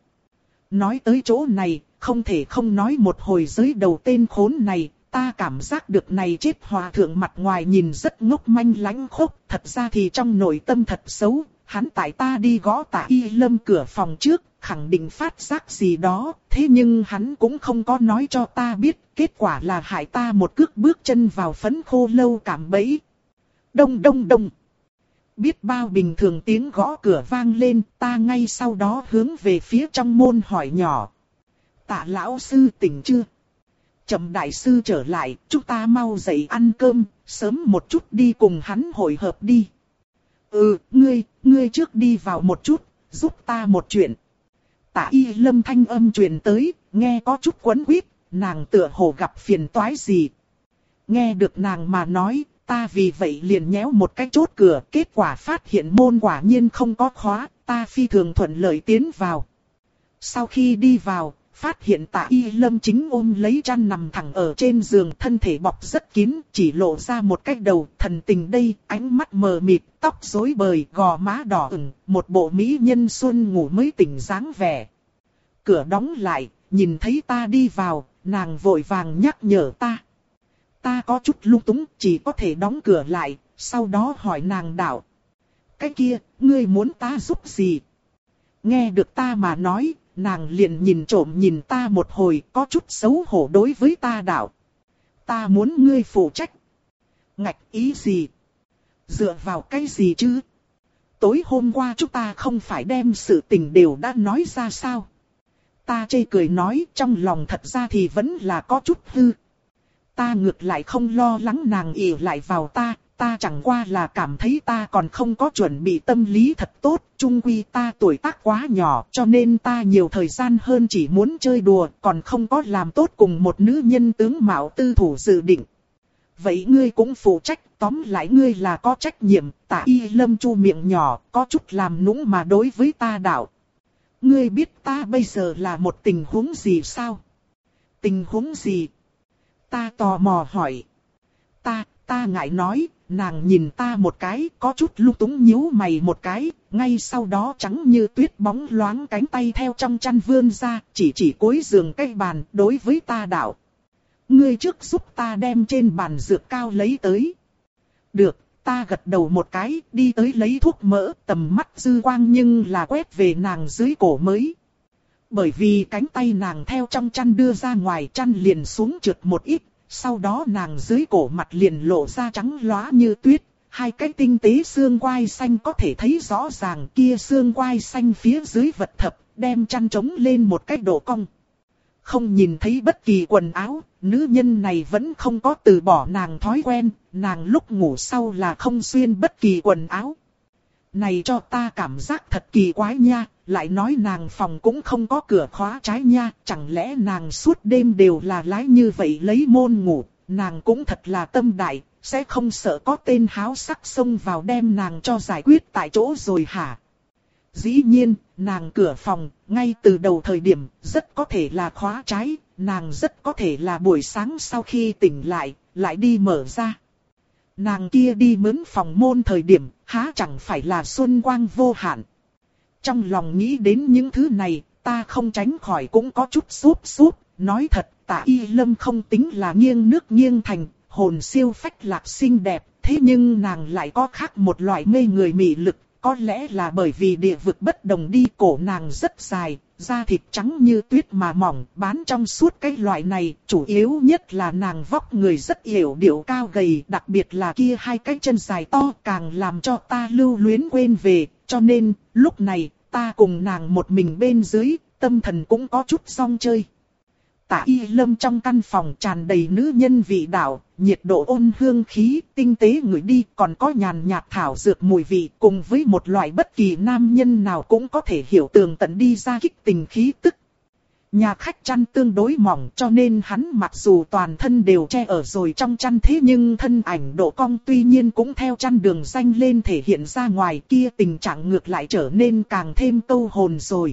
Nói tới chỗ này, không thể không nói một hồi giới đầu tên khốn này, ta cảm giác được này chết hòa thượng mặt ngoài nhìn rất ngốc manh lánh khốc, thật ra thì trong nội tâm thật xấu, hắn tại ta đi gõ Tạ Y Lâm cửa phòng trước, khẳng định phát giác gì đó, thế nhưng hắn cũng không có nói cho ta biết, kết quả là hại ta một cước bước chân vào phấn khô lâu cảm bẫy. Đông đông đông. Biết bao bình thường tiếng gõ cửa vang lên, ta ngay sau đó hướng về phía trong môn hỏi nhỏ. Tạ lão sư tỉnh chưa? Trầm đại sư trở lại, chúng ta mau dậy ăn cơm, sớm một chút đi cùng hắn hội hợp đi. Ừ, ngươi, ngươi trước đi vào một chút, giúp ta một chuyện. Tạ Y Lâm thanh âm truyền tới, nghe có chút quấn quýt, nàng tựa hồ gặp phiền toái gì. Nghe được nàng mà nói, ta vì vậy liền nhéo một cái chốt cửa, kết quả phát hiện môn quả nhiên không có khóa, ta phi thường thuận lợi tiến vào. Sau khi đi vào, phát hiện Tạ Y Lâm chính ôm lấy chăn nằm thẳng ở trên giường, thân thể bọc rất kín, chỉ lộ ra một cái đầu, thần tình đây, ánh mắt mờ mịt, tóc rối bời, gò má đỏ ửng, một bộ mỹ nhân xuân ngủ mới tỉnh dáng vẻ. Cửa đóng lại, nhìn thấy ta đi vào, nàng vội vàng nhắc nhở ta. Ta có chút lung túng, chỉ có thể đóng cửa lại, sau đó hỏi nàng đạo. Cái kia, ngươi muốn ta giúp gì? Nghe được ta mà nói, nàng liền nhìn trộm nhìn ta một hồi, có chút xấu hổ đối với ta đạo. Ta muốn ngươi phụ trách. Ngạch ý gì? Dựa vào cái gì chứ? Tối hôm qua chúng ta không phải đem sự tình đều đã nói ra sao? Ta chê cười nói, trong lòng thật ra thì vẫn là có chút hư. Ta ngược lại không lo lắng nàng ỷ lại vào ta, ta chẳng qua là cảm thấy ta còn không có chuẩn bị tâm lý thật tốt, chung quy ta tuổi tác quá nhỏ cho nên ta nhiều thời gian hơn chỉ muốn chơi đùa, còn không có làm tốt cùng một nữ nhân tướng mạo tư thủ dự định. Vậy ngươi cũng phụ trách, tóm lại ngươi là có trách nhiệm. Tạ Y Lâm chu miệng nhỏ, có chút làm nũng mà đối với ta đạo. Ngươi biết ta bây giờ là một tình huống gì sao? Tình huống gì? Ta tò mò hỏi. Ta, ta ngại nói, nàng nhìn ta một cái, có chút lung túng nhíu mày một cái, ngay sau đó trắng như tuyết bóng loáng cánh tay theo trong chăn vươn ra, chỉ chỉ cuối giường cái bàn, đối với ta đạo. Ngươi trước giúp ta đem trên bàn dược cao lấy tới. Được, ta gật đầu một cái, đi tới lấy thuốc mỡ, tầm mắt dư quang nhưng là quét về nàng dưới cổ mới. Bởi vì cánh tay nàng theo trong chăn đưa ra ngoài, chăn liền xuống trượt một ít, sau đó nàng dưới cổ mặt liền lộ ra trắng lóa như tuyết, hai cái tinh tế xương quai xanh có thể thấy rõ ràng, kia xương quai xanh phía dưới vật thập, đem chăn trống lên một cái độ cong. Không nhìn thấy bất kỳ quần áo, nữ nhân này vẫn không có từ bỏ nàng thói quen, nàng lúc ngủ sau là không xuyên bất kỳ quần áo. Này cho ta cảm giác thật kỳ quái nha, lại nói nàng phòng cũng không có cửa khóa trái nha, chẳng lẽ nàng suốt đêm đều là lái như vậy lấy môn ngủ, nàng cũng thật là tâm đại, sẽ không sợ có tên háo sắc xông vào đem nàng cho giải quyết tại chỗ rồi hả? Dĩ nhiên, nàng cửa phòng, ngay từ đầu thời điểm, rất có thể là khóa trái, nàng rất có thể là buổi sáng sau khi tỉnh lại, lại đi mở ra. Nàng kia đi mướn phòng môn thời điểm, há chẳng phải là xuân quang vô hạn. Trong lòng nghĩ đến những thứ này, ta không tránh khỏi cũng có chút súp súp, nói thật, Tạ Y Lâm không tính là nghiêng nước nghiêng thành, hồn siêu phách lạc xinh đẹp, thế nhưng nàng lại có khác một loại mê người mị lực. Có lẽ là bởi vì địa vực bất đồng đi, cổ nàng rất dài, da thịt trắng như tuyết mà mỏng, bán trong suốt cái loại này, chủ yếu nhất là nàng vóc người rất yểu điệu cao gầy, đặc biệt là kia hai cái chân dài to càng làm cho ta lưu luyến quên về, cho nên, lúc này, ta cùng nàng một mình bên dưới, tâm thần cũng có chút song chơi. Tạ Y Lâm trong căn phòng tràn đầy nữ nhân vị đạo, nhiệt độ ôn hương khí, tinh tế ngửi đi, còn có nhàn nhạt thảo dược mùi vị, cùng với một loại bất kỳ nam nhân nào cũng có thể hiểu tường tận đi ra kích tình khí tức. Nhà khách chăn tương đối mỏng cho nên hắn mặc dù toàn thân đều che ở rồi trong chăn, thế nhưng thân ảnh độ cong tuy nhiên cũng theo chăn đường xanh lên thể hiện ra ngoài, kia tình trạng ngược lại trở nên càng thêm câu hồn rồi.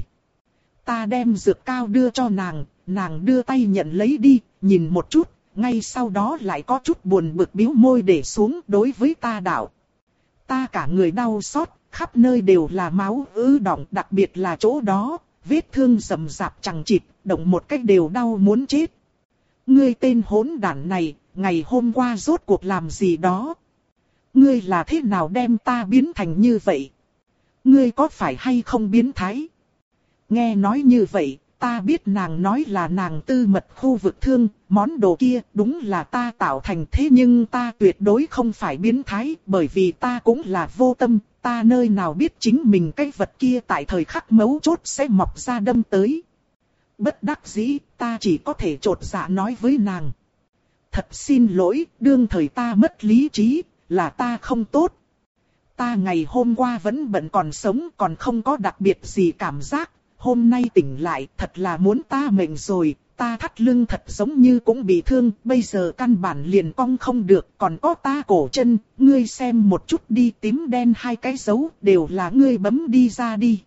Ta đem dược cao đưa cho nàng, nàng đưa tay nhận lấy đi, nhìn một chút, ngay sau đó lại có chút buồn bực bĩu môi để xuống đối với ta đạo. Ta cả người đau xót, khắp nơi đều là máu ứ đọng, đặc biệt là chỗ đó, vết thương rầm rạp chằng chịt, động một cách đều đau muốn chết. Ngươi tên hỗn đản này, ngày hôm qua rốt cuộc làm gì đó? Ngươi là thế nào đem ta biến thành như vậy? Ngươi có phải hay không biến thái? Nghe nói như vậy, ta biết nàng nói là nàng tư mật khu vực thương, món đồ kia đúng là ta tạo thành, thế nhưng ta tuyệt đối không phải biến thái, bởi vì ta cũng là vô tâm, ta nơi nào biết chính mình cái vật kia tại thời khắc mấu chốt sẽ mọc ra đâm tới. Bất đắc dĩ, ta chỉ có thể trột dạ nói với nàng. Thật xin lỗi, đương thời ta mất lý trí, là ta không tốt. Ta ngày hôm qua vẫn bận còn sống, còn không có đặc biệt gì cảm giác. Hôm nay tỉnh lại thật là muốn ta mệnh rồi, ta thắt lưng thật giống như cũng bị thương, bây giờ căn bản liền cong không được, còn có ta cổ chân, ngươi xem một chút đi, tím đen hai cái dấu, đều là ngươi bấm đi ra đi.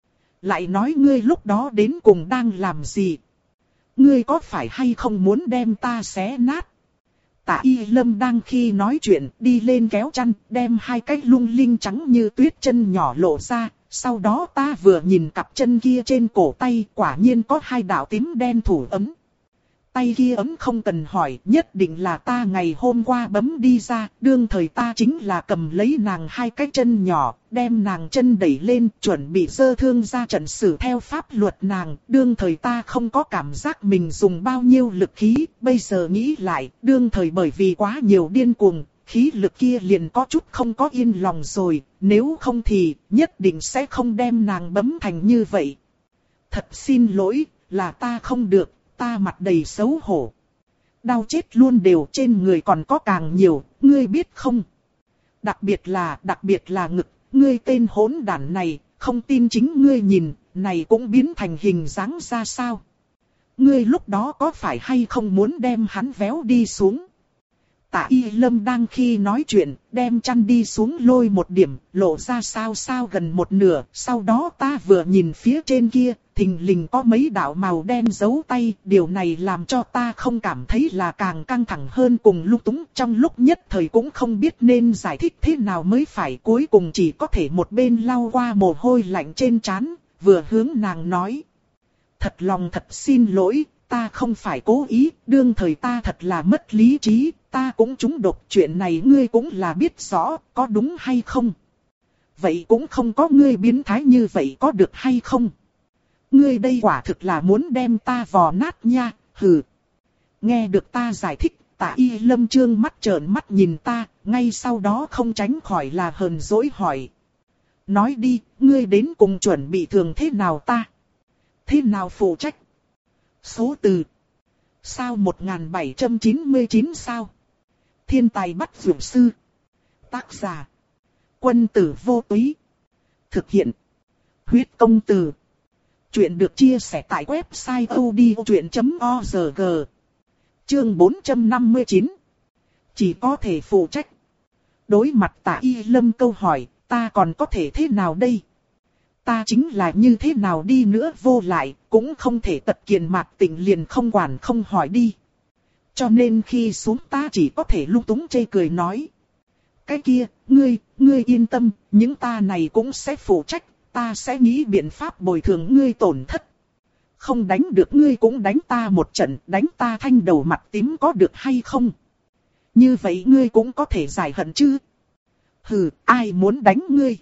Lại nói ngươi lúc đó đến cùng đang làm gì? Ngươi có phải hay không muốn đem ta xé nát? Tạ Y Lâm đang khi nói chuyện, đi lên kéo chăn, đem hai cái lung linh trắng như tuyết chân nhỏ lộ ra. Sau đó ta vừa nhìn cặp chân kia trên cổ tay, quả nhiên có hai đạo tím đen thủ ấm. Tay kia ấm không cần hỏi, nhất định là ta ngày hôm qua bấm đi ra, đương thời ta chính là cầm lấy nàng hai cái chân nhỏ, đem nàng chân đẩy lên, chuẩn bị giơ thương ra trận xử theo pháp luật nàng, đương thời ta không có cảm giác mình dùng bao nhiêu lực khí, bây giờ nghĩ lại, đương thời bởi vì quá nhiều điên cuồng, khí lực kia liền có chút không có yên lòng rồi, nếu không thì nhất định sẽ không đem nàng bấm thành như vậy. Thật xin lỗi, là ta không được, ta mặt đầy xấu hổ. Đau chết luôn đều, trên người còn có càng nhiều, ngươi biết không? Đặc biệt là, đặc biệt là ngực, ngươi tên hỗn đản này, không tin chính ngươi nhìn, này cũng biến thành hình dáng ra sao? Ngươi lúc đó có phải hay không muốn đem hắn véo đi xuống? Tạ Y Lâm đang khi nói chuyện, đem chăn đi xuống lôi một điểm, lộ ra sao sao gần một nửa, sau đó ta vừa nhìn phía trên kia, thình lình có mấy đạo màu đen giấu tay, điều này làm cho ta không cảm thấy là càng căng thẳng hơn cùng lung túng, trong lúc nhất thời cũng không biết nên giải thích thế nào mới phải, cuối cùng chỉ có thể một bên lau qua mồ hôi lạnh trên trán, vừa hướng nàng nói. Thật lòng thật xin lỗi, ta không phải cố ý, đương thời ta thật là mất lý trí, ta cũng trúng độc, chuyện này ngươi cũng là biết rõ, có đúng hay không? Vậy cũng không có ngươi biến thái như vậy có được hay không? Ngươi đây quả thực là muốn đem ta vò nát nha, hừ. Nghe được ta giải thích, Tạ Y Lâm trương mắt trợn mắt nhìn ta, ngay sau đó không tránh khỏi là hờn dỗi hỏi. Nói đi, ngươi đến cùng chuẩn bị thường thế nào ta? Thế nào phụ trách? Số từ. Sao một nghìn bảy trăm chín mươi chín sao? Thiên tài bắt dược sư. Tác giả. Quân tử vô túy. Thực hiện. Huyết công từ. Chuyện được chia sẻ tại website odchuyện chấm org. Chương bốn trăm năm mươi chín. Chỉ có thể phụ trách. Đối mặt Tạ Y Lâm câu hỏi, ta còn có thể thế nào đây? Ta chính là như thế nào đi nữa vô lại, cũng không thể tật kiền Mạc Tịnh liền không quản không hỏi đi. Cho nên khi xuống ta chỉ có thể lung túng chê cười nói. Cái kia, ngươi, ngươi yên tâm, những ta này cũng sẽ phụ trách, ta sẽ nghĩ biện pháp bồi thường ngươi tổn thất. Không đánh được ngươi cũng đánh ta một trận, đánh ta thanh đầu mặt tím có được hay không? Như vậy ngươi cũng có thể giải hận chứ? Hừ, ai muốn đánh ngươi?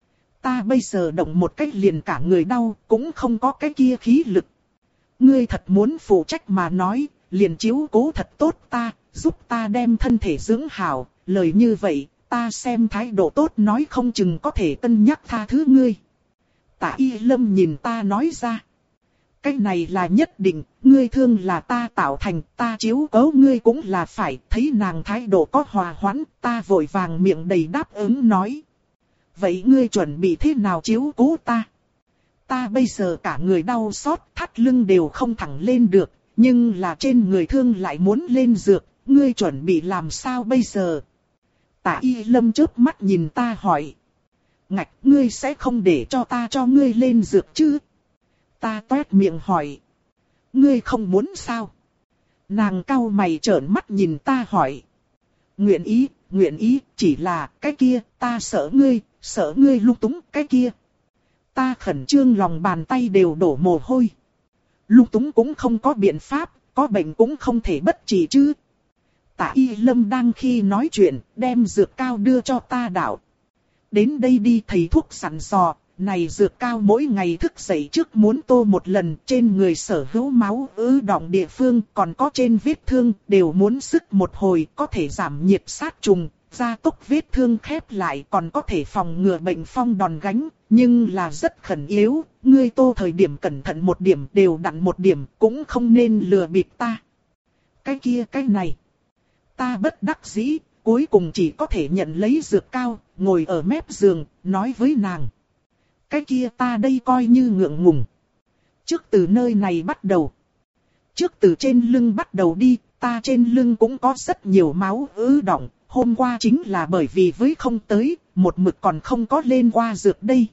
Ta bây giờ động một cách liền cả người đau, cũng không có cái kia khí lực. Ngươi thật muốn phụ trách mà nói, liền chiếu cố thật tốt ta, giúp ta đem thân thể dưỡng hảo, lời như vậy, ta xem thái độ tốt nói không chừng có thể cân nhắc tha thứ ngươi. Tạ Y Lâm nhìn ta nói ra. Cái này là nhất định, ngươi thương là ta tạo thành, ta chiếu cố ngươi cũng là phải, thấy nàng thái độ có hòa hoãn, ta vội vàng miệng đầy đáp ứng nói. Vậy ngươi chuẩn bị thế nào chiếu cố ta? Ta bây giờ cả người đau xót, thắt lưng đều không thẳng lên được, nhưng là trên người thương lại muốn lên dược, ngươi chuẩn bị làm sao bây giờ? Tạ Y Lâm chớp mắt nhìn ta hỏi. Ngạch, ngươi sẽ không để cho ta cho ngươi lên dược chứ? Ta toét miệng hỏi. Ngươi không muốn sao? Nàng cau mày trợn mắt nhìn ta hỏi. Nguyện ý, nguyện ý, chỉ là cái kia, ta sợ ngươi, sợ ngươi lung túng cái kia. Ta khẩn trương lòng bàn tay đều đổ mồ hôi. Lung túng cũng không có biện pháp, có bệnh cũng không thể bất trị chứ. Tạ Y Lâm đang khi nói chuyện, đem dược cao đưa cho ta đảo. Đến đây đi thầy thuốc sẵn dò, này dược cao mỗi ngày thức dậy trước muốn tô một lần, trên người sở hữu máu ứ đọng địa phương, còn có trên vết thương, đều muốn sức một hồi, có thể giảm nhiệt sát trùng, gia tốc vết thương khép lại, còn có thể phòng ngừa bệnh phong đòn gánh, nhưng là rất khẩn yếu, ngươi tô thời điểm cẩn thận một điểm, đều đặn một điểm, cũng không nên lừa bịp ta. Cái kia cái này, ta bất đắc dĩ, cuối cùng chỉ có thể nhận lấy dược cao, ngồi ở mép giường, nói với nàng. Cái kia ta đây coi như ngượng ngùng. Trước từ nơi này bắt đầu. Trước từ trên lưng bắt đầu đi, ta trên lưng cũng có rất nhiều máu ứ đọng. Hôm qua chính là bởi vì với không tới, một mực còn không có lên qua dược đây.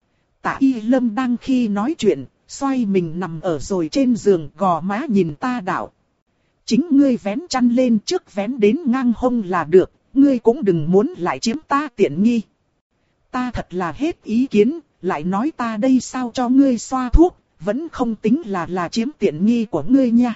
Tạ Y Lâm đang khi nói chuyện, xoay mình nằm ở rồi trên giường gò má nhìn ta đảo. Chính ngươi vén chăn lên trước vén đến ngang hông là được, ngươi cũng đừng muốn lại chiếm ta tiện nghi. Ta thật là hết ý kiến, lại nói ta đây sao cho ngươi xoa thuốc, vẫn không tính là là chiếm tiện nghi của ngươi nha.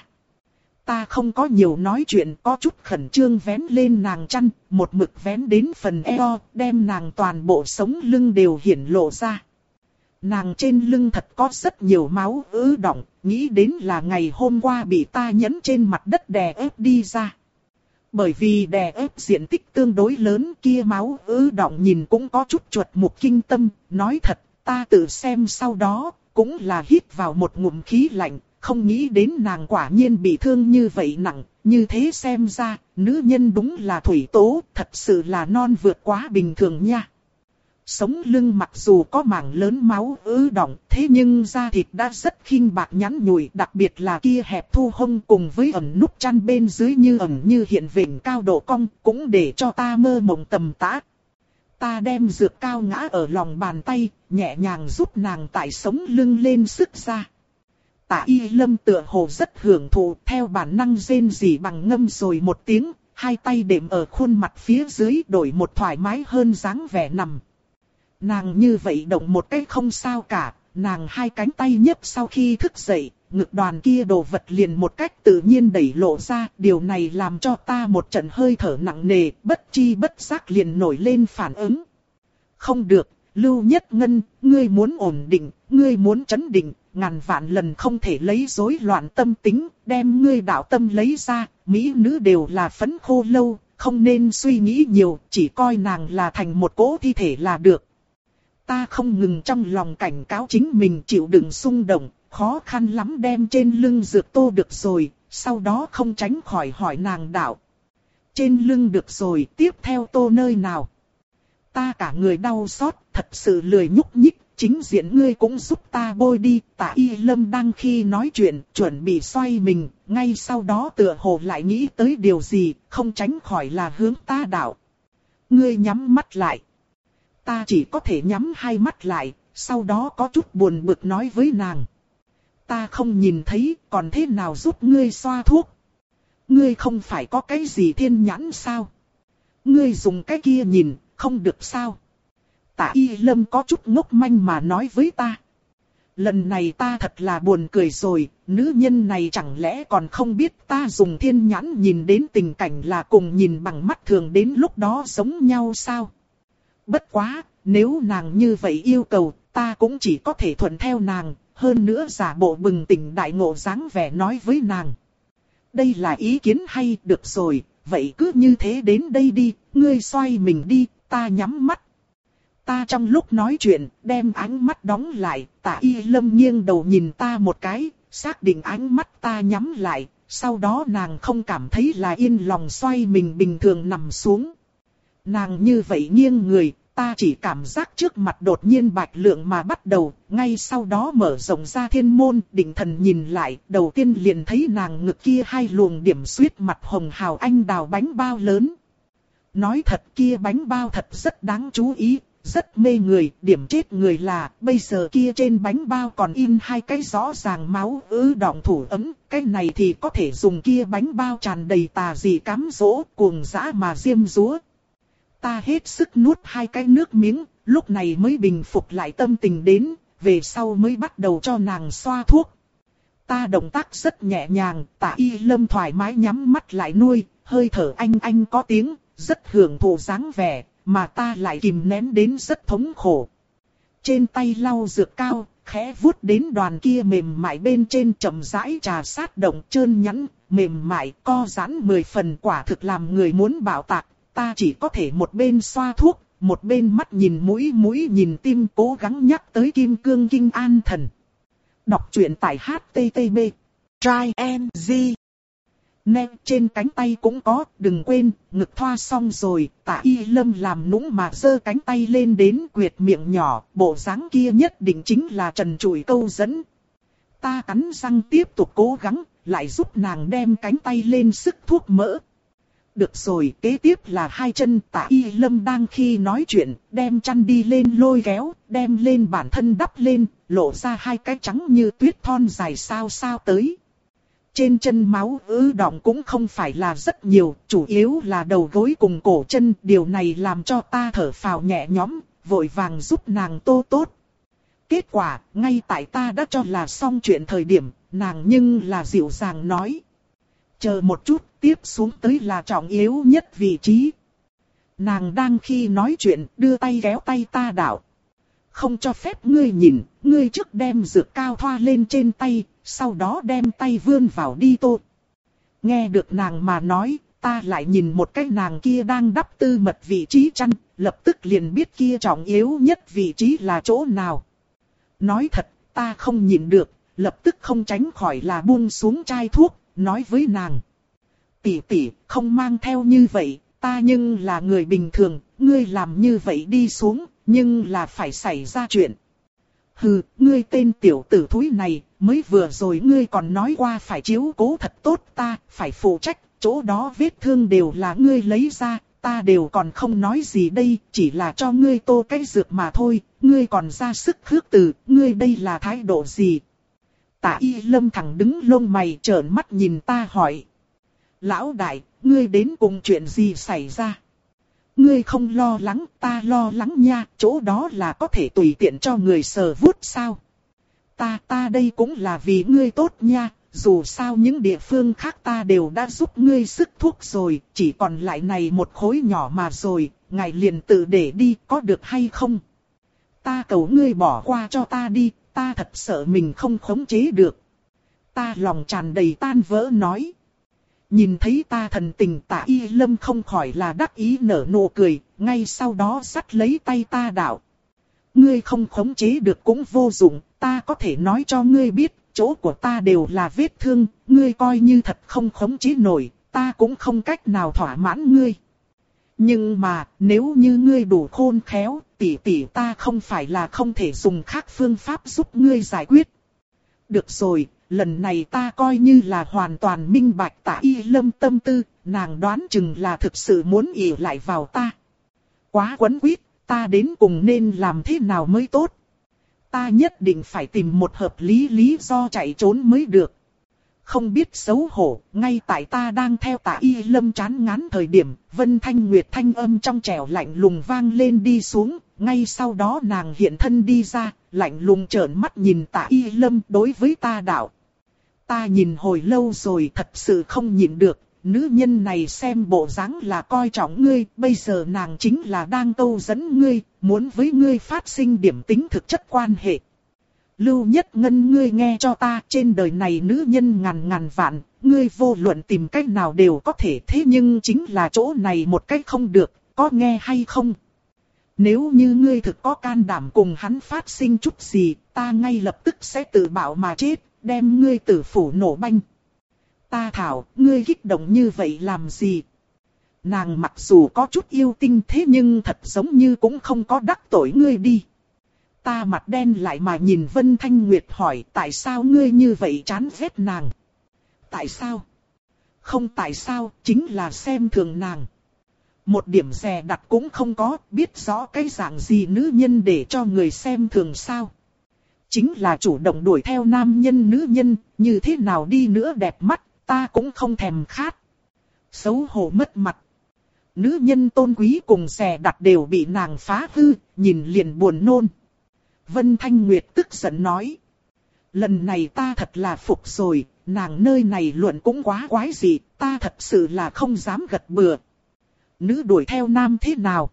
Ta không có nhiều nói chuyện, có chút khẩn trương vén lên nàng chăn, một mực vén đến phần eo, đem nàng toàn bộ sống lưng đều hiển lộ ra. Nàng trên lưng thật có rất nhiều máu ứ đọng, nghĩ đến là ngày hôm qua bị ta nhấn trên mặt đất đè ép đi ra. Bởi vì đè ép diện tích tương đối lớn kia máu ứ đọng nhìn cũng có chút chuột mục kinh tâm, nói thật, ta tự xem sau đó, cũng là hít vào một ngụm khí lạnh, không nghĩ đến nàng quả nhiên bị thương như vậy nặng, như thế xem ra, nữ nhân đúng là thủy tố, thật sự là non vượt quá bình thường nha. Sống lưng mặc dù có mảng lớn máu ứ đọng, thế nhưng da thịt đã rất khinh bạc nhắn nhủi, đặc biệt là kia hẹp thu hông cùng với ẩn nút chăn bên dưới như ẩn như hiện vịnh cao độ cong, cũng để cho ta mơ mộng tầm tã. Ta đem dược cao ngã ở lòng bàn tay, nhẹ nhàng giúp nàng tại sống lưng lên sức ra. Tạ Y Lâm tựa hồ rất hưởng thụ, theo bản năng rên rỉ bằng ngâm rồi một tiếng, hai tay đệm ở khuôn mặt phía dưới đổi một thoải mái hơn dáng vẻ nằm. Nàng như vậy động một cái không sao cả, nàng hai cánh tay nhấp sau khi thức dậy, ngực đoàn kia đồ vật liền một cách tự nhiên đẩy lộ ra, điều này làm cho ta một trận hơi thở nặng nề, bất chi bất giác liền nổi lên phản ứng. Không được, Lưu Nhất Ngân, ngươi muốn ổn định, ngươi muốn trấn định, ngàn vạn lần không thể lấy rối loạn tâm tính, đem ngươi đạo tâm lấy ra, mỹ nữ đều là phấn khô lâu, không nên suy nghĩ nhiều, chỉ coi nàng là thành một cỗ thi thể là được. Ta không ngừng trong lòng cảnh cáo chính mình chịu đựng xung động, khó khăn lắm đem trên lưng dược tô được rồi, sau đó không tránh khỏi hỏi nàng đạo. Trên lưng được rồi, tiếp theo tô nơi nào? Ta cả người đau xót, thật sự lười nhúc nhích, chính diện ngươi cũng giúp ta bôi đi. Tạ Y Lâm đang khi nói chuyện, chuẩn bị xoay mình, ngay sau đó tựa hồ lại nghĩ tới điều gì, không tránh khỏi là hướng ta đạo. Ngươi nhắm mắt lại. Ta chỉ có thể nhắm hai mắt lại, sau đó có chút buồn bực nói với nàng. Ta không nhìn thấy, còn thế nào giúp ngươi xoa thuốc? Ngươi không phải có cái gì thiên nhãn sao? Ngươi dùng cái kia nhìn, không được sao? Tạ Y Lâm có chút ngốc manh mà nói với ta. Lần này ta thật là buồn cười rồi, nữ nhân này chẳng lẽ còn không biết ta dùng thiên nhãn nhìn đến tình cảnh là cùng nhìn bằng mắt thường đến lúc đó giống nhau sao? Bất quá, nếu nàng như vậy yêu cầu, ta cũng chỉ có thể thuận theo nàng, hơn nữa giả bộ bừng tỉnh đại ngộ dáng vẻ nói với nàng. Đây là ý kiến hay, được rồi, vậy cứ như thế đến đây đi, ngươi xoay mình đi, ta nhắm mắt. Ta trong lúc nói chuyện, đem ánh mắt đóng lại, Tạ Y Lâm nghiêng đầu nhìn ta một cái, xác định ánh mắt ta nhắm lại, sau đó nàng không cảm thấy là yên lòng xoay mình bình thường nằm xuống. Nàng như vậy nghiêng người, ta chỉ cảm giác trước mặt đột nhiên bạch lượng mà bắt đầu, ngay sau đó mở rộng ra thiên môn, định thần nhìn lại, đầu tiên liền thấy nàng ngực kia hai luồng điểm xuyết mặt hồng hào anh đào bánh bao lớn. Nói thật kia bánh bao thật rất đáng chú ý, rất mê người, điểm chết người là, bây giờ kia trên bánh bao còn in hai cái rõ ràng máu ứ đọng thủ ấm, cái này thì có thể dùng kia bánh bao tràn đầy tà dị cám dỗ, cuồng dã mà diêm dúa. Ta hết sức nuốt hai cái nước miếng, lúc này mới bình phục lại tâm tình đến, về sau mới bắt đầu cho nàng xoa thuốc. Ta động tác rất nhẹ nhàng, Tạ Y Lâm thoải mái nhắm mắt lại nuôi, hơi thở anh anh có tiếng, rất hưởng thụ dáng vẻ, mà ta lại kìm nén đến rất thống khổ. Trên tay lau dược cao, khẽ vuốt đến đoàn kia mềm mại bên trên chậm rãi trà sát động trơn nhẵn, mềm mại co giãn mười phần quả thực làm người muốn bạo tạc. Ta chỉ có thể một bên xoa thuốc, một bên mắt nhìn mũi mũi nhìn tim cố gắng nhắc tới Kim Cương Kinh An Thần. Đọc truyện tại hát tê tê pê Try and Z. Nè trên cánh tay cũng có, đừng quên, ngực thoa xong rồi, Tạ Y Lâm làm nũng mà giơ cánh tay lên đến quyệt miệng nhỏ, bộ dáng kia nhất định chính là trần trụi câu dẫn. Ta cắn răng tiếp tục cố gắng, lại giúp nàng đem cánh tay lên sức thuốc mỡ. Được rồi, kế tiếp là hai chân. Tạ Y Lâm đang khi nói chuyện, đem chăn đi lên lôi kéo, đem lên bản thân đắp lên, lộ ra hai cái trắng như tuyết thon dài sao sao tới. Trên chân máu ứ đọng cũng không phải là rất nhiều, chủ yếu là đầu gối cùng cổ chân, điều này làm cho ta thở phào nhẹ nhõm, vội vàng giúp nàng tô tốt. Kết quả, ngay tại ta đã cho là xong chuyện thời điểm, nàng nhưng là dịu dàng nói. Chờ một chút, tiếp xuống tới là trọng yếu nhất vị trí. Nàng đang khi nói chuyện, đưa tay kéo tay ta đảo. Không cho phép ngươi nhìn, ngươi trước đem dược cao thoa lên trên tay, sau đó đem tay vươn vào đi tô. Nghe được nàng mà nói, ta lại nhìn một cái nàng kia đang đắp tư mật vị trí chăn, lập tức liền biết kia trọng yếu nhất vị trí là chỗ nào. Nói thật, ta không nhìn được, lập tức không tránh khỏi là buông xuống chai thuốc, nói với nàng. Tỷ tỷ, không mang theo như vậy, ta nhưng là người bình thường, ngươi làm như vậy đi xuống, nhưng là phải xảy ra chuyện. Hừ, ngươi tên tiểu tử thúi này, mới vừa rồi ngươi còn nói qua phải chiếu cố thật tốt ta, phải phụ trách, chỗ đó vết thương đều là ngươi lấy ra, ta đều còn không nói gì đây, chỉ là cho ngươi tô cái dược mà thôi, ngươi còn ra sức khước từ, ngươi đây là thái độ gì? Tạ Y Lâm thẳng đứng lông mày trợn mắt nhìn ta hỏi. Lão đại, ngươi đến cùng chuyện gì xảy ra? Ngươi không lo lắng, ta lo lắng nha, chỗ đó là có thể tùy tiện cho người sờ vuốt sao? Ta, ta đây cũng là vì ngươi tốt nha, dù sao những địa phương khác ta đều đã giúp ngươi sức thuốc rồi, chỉ còn lại này một khối nhỏ mà rồi, ngài liền tự để đi, có được hay không? Ta cầu ngươi bỏ qua cho ta đi, ta thật sợ mình không khống chế được. Ta lòng tràn đầy tan vỡ nói. Nhìn thấy ta thần tình Tạ Y Lâm không khỏi là đắc ý nở nụ cười, ngay sau đó dắt lấy tay ta đạo. Ngươi không khống chế được cũng vô dụng, ta có thể nói cho ngươi biết, chỗ của ta đều là vết thương, ngươi coi như thật không khống chế nổi, ta cũng không cách nào thỏa mãn ngươi. Nhưng mà, nếu như ngươi đủ khôn khéo, tỷ tỷ ta không phải là không thể dùng khác phương pháp giúp ngươi giải quyết. Được rồi, lần này ta coi như là hoàn toàn minh bạch Tạ Y Lâm tâm tư, nàng đoán chừng là thực sự muốn ỷ lại vào ta. Quá quấn quýt, ta đến cùng nên làm thế nào mới tốt? Ta nhất định phải tìm một hợp lý lý do chạy trốn mới được. Không biết xấu hổ, ngay tại ta đang theo Tạ Y Lâm chán ngán thời điểm, Vân Thanh Nguyệt thanh âm trong trẻo lạnh lùng vang lên đi xuống, ngay sau đó nàng hiện thân đi ra, lạnh lùng trợn mắt nhìn Tạ Y Lâm đối với ta đạo. Ta nhìn hồi lâu rồi thật sự không nhịn được, nữ nhân này xem bộ dáng là coi trọng ngươi, bây giờ nàng chính là đang câu dẫn ngươi, muốn với ngươi phát sinh điểm tính thực chất quan hệ. Lưu Nhất Ngân, ngươi nghe cho ta, trên đời này nữ nhân ngàn ngàn vạn, ngươi vô luận tìm cách nào đều có thể, thế nhưng chính là chỗ này một cách không được, có nghe hay không? Nếu như ngươi thực có can đảm cùng hắn phát sinh chút gì, ta ngay lập tức sẽ tự bạo mà chết, đem ngươi tử phủ nổ banh. Ta thảo, ngươi kích động như vậy làm gì? Nàng mặc dù có chút yêu tinh thế nhưng thật giống như cũng không có đắc tội ngươi đi. Ta mặt đen lại mà nhìn Vân Thanh Nguyệt hỏi tại sao ngươi như vậy chán ghét nàng? Tại sao? Không tại sao, chính là xem thường nàng. Một điểm dè đặt cũng không có, biết rõ cái dạng gì nữ nhân để cho người xem thường sao. Chính là chủ động đuổi theo nam nhân nữ nhân, như thế nào đi nữa đẹp mắt, ta cũng không thèm khát. Xấu hổ mất mặt. Nữ nhân tôn quý cùng dè đặt đều bị nàng phá hư, nhìn liền buồn nôn. Vân Thanh Nguyệt tức giận nói. Lần này ta thật là phục rồi, nàng nơi này luận cũng quá quái dị, ta thật sự là không dám gật bừa. Nữ đuổi theo nam thế nào?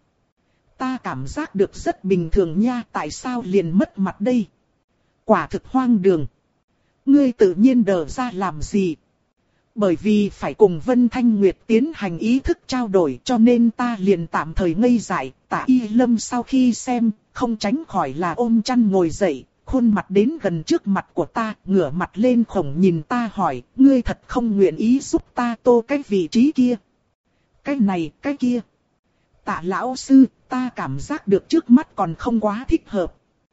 Ta cảm giác được rất bình thường nha, tại sao liền mất mặt đây? Quả thực hoang đường. Ngươi tự nhiên đờ ra làm gì? Bởi vì phải cùng Vân Thanh Nguyệt tiến hành ý thức trao đổi cho nên ta liền tạm thời ngây dại. Tạ Y Lâm sau khi xem, không tránh khỏi là ôm chăn ngồi dậy, khuôn mặt đến gần trước mặt của ta, ngửa mặt lên khổng nhìn ta hỏi, ngươi thật không nguyện ý giúp ta tô cái vị trí kia? Cái này, cái kia. Tạ lão sư, ta cảm giác được trước mắt còn không quá thích hợp.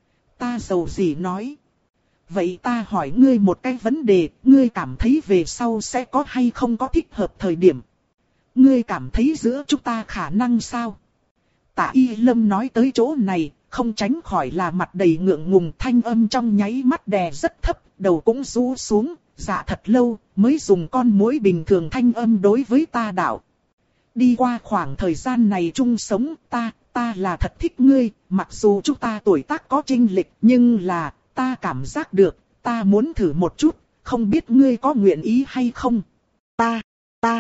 Ta giàu gì nói. Vậy ta hỏi ngươi một cái vấn đề, ngươi cảm thấy về sau sẽ có hay không có thích hợp thời điểm? Ngươi cảm thấy giữa chúng ta khả năng sao? Tạ Y Lâm nói tới chỗ này, không tránh khỏi là mặt đầy ngượng ngùng, thanh âm trong nháy mắt đè rất thấp, đầu cũng rũ xuống, dạ thật lâu, mới dùng con muỗi bình thường thanh âm đối với ta đạo. Đi qua khoảng thời gian này chung sống, ta, ta là thật thích ngươi, mặc dù chúng ta tuổi tác có chênh lệch, nhưng là, ta cảm giác được, ta muốn thử một chút, không biết ngươi có nguyện ý hay không? Ta, ta,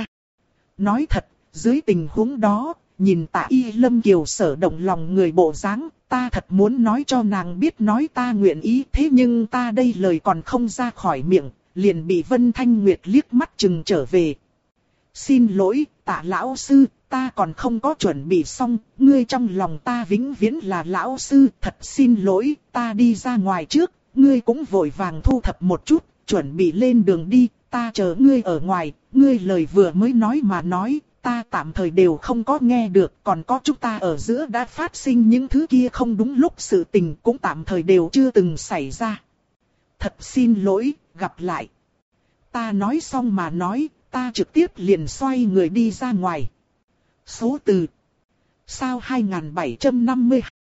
nói thật, dưới tình huống đó, nhìn Tạ Y Lâm kiều sở động lòng người bộ dáng, ta thật muốn nói cho nàng biết nói ta nguyện ý, thế nhưng ta đây lời còn không ra khỏi miệng, liền bị Vân Thanh Nguyệt liếc mắt chừng trở về. Xin lỗi, Tạ lão sư, ta còn không có chuẩn bị xong, ngươi trong lòng ta vĩnh viễn là lão sư, thật xin lỗi, ta đi ra ngoài trước, ngươi cũng vội vàng thu thập một chút, chuẩn bị lên đường đi, ta chờ ngươi ở ngoài, ngươi lời vừa mới nói mà nói, ta tạm thời đều không có nghe được, còn có chúng ta ở giữa đã phát sinh những thứ kia không đúng lúc sự tình cũng tạm thời đều chưa từng xảy ra. Thật xin lỗi, gặp lại. Ta nói xong mà nói, ta trực tiếp liền xoay người đi ra ngoài. Số từ sao hai nghìn bảy trăm năm mươi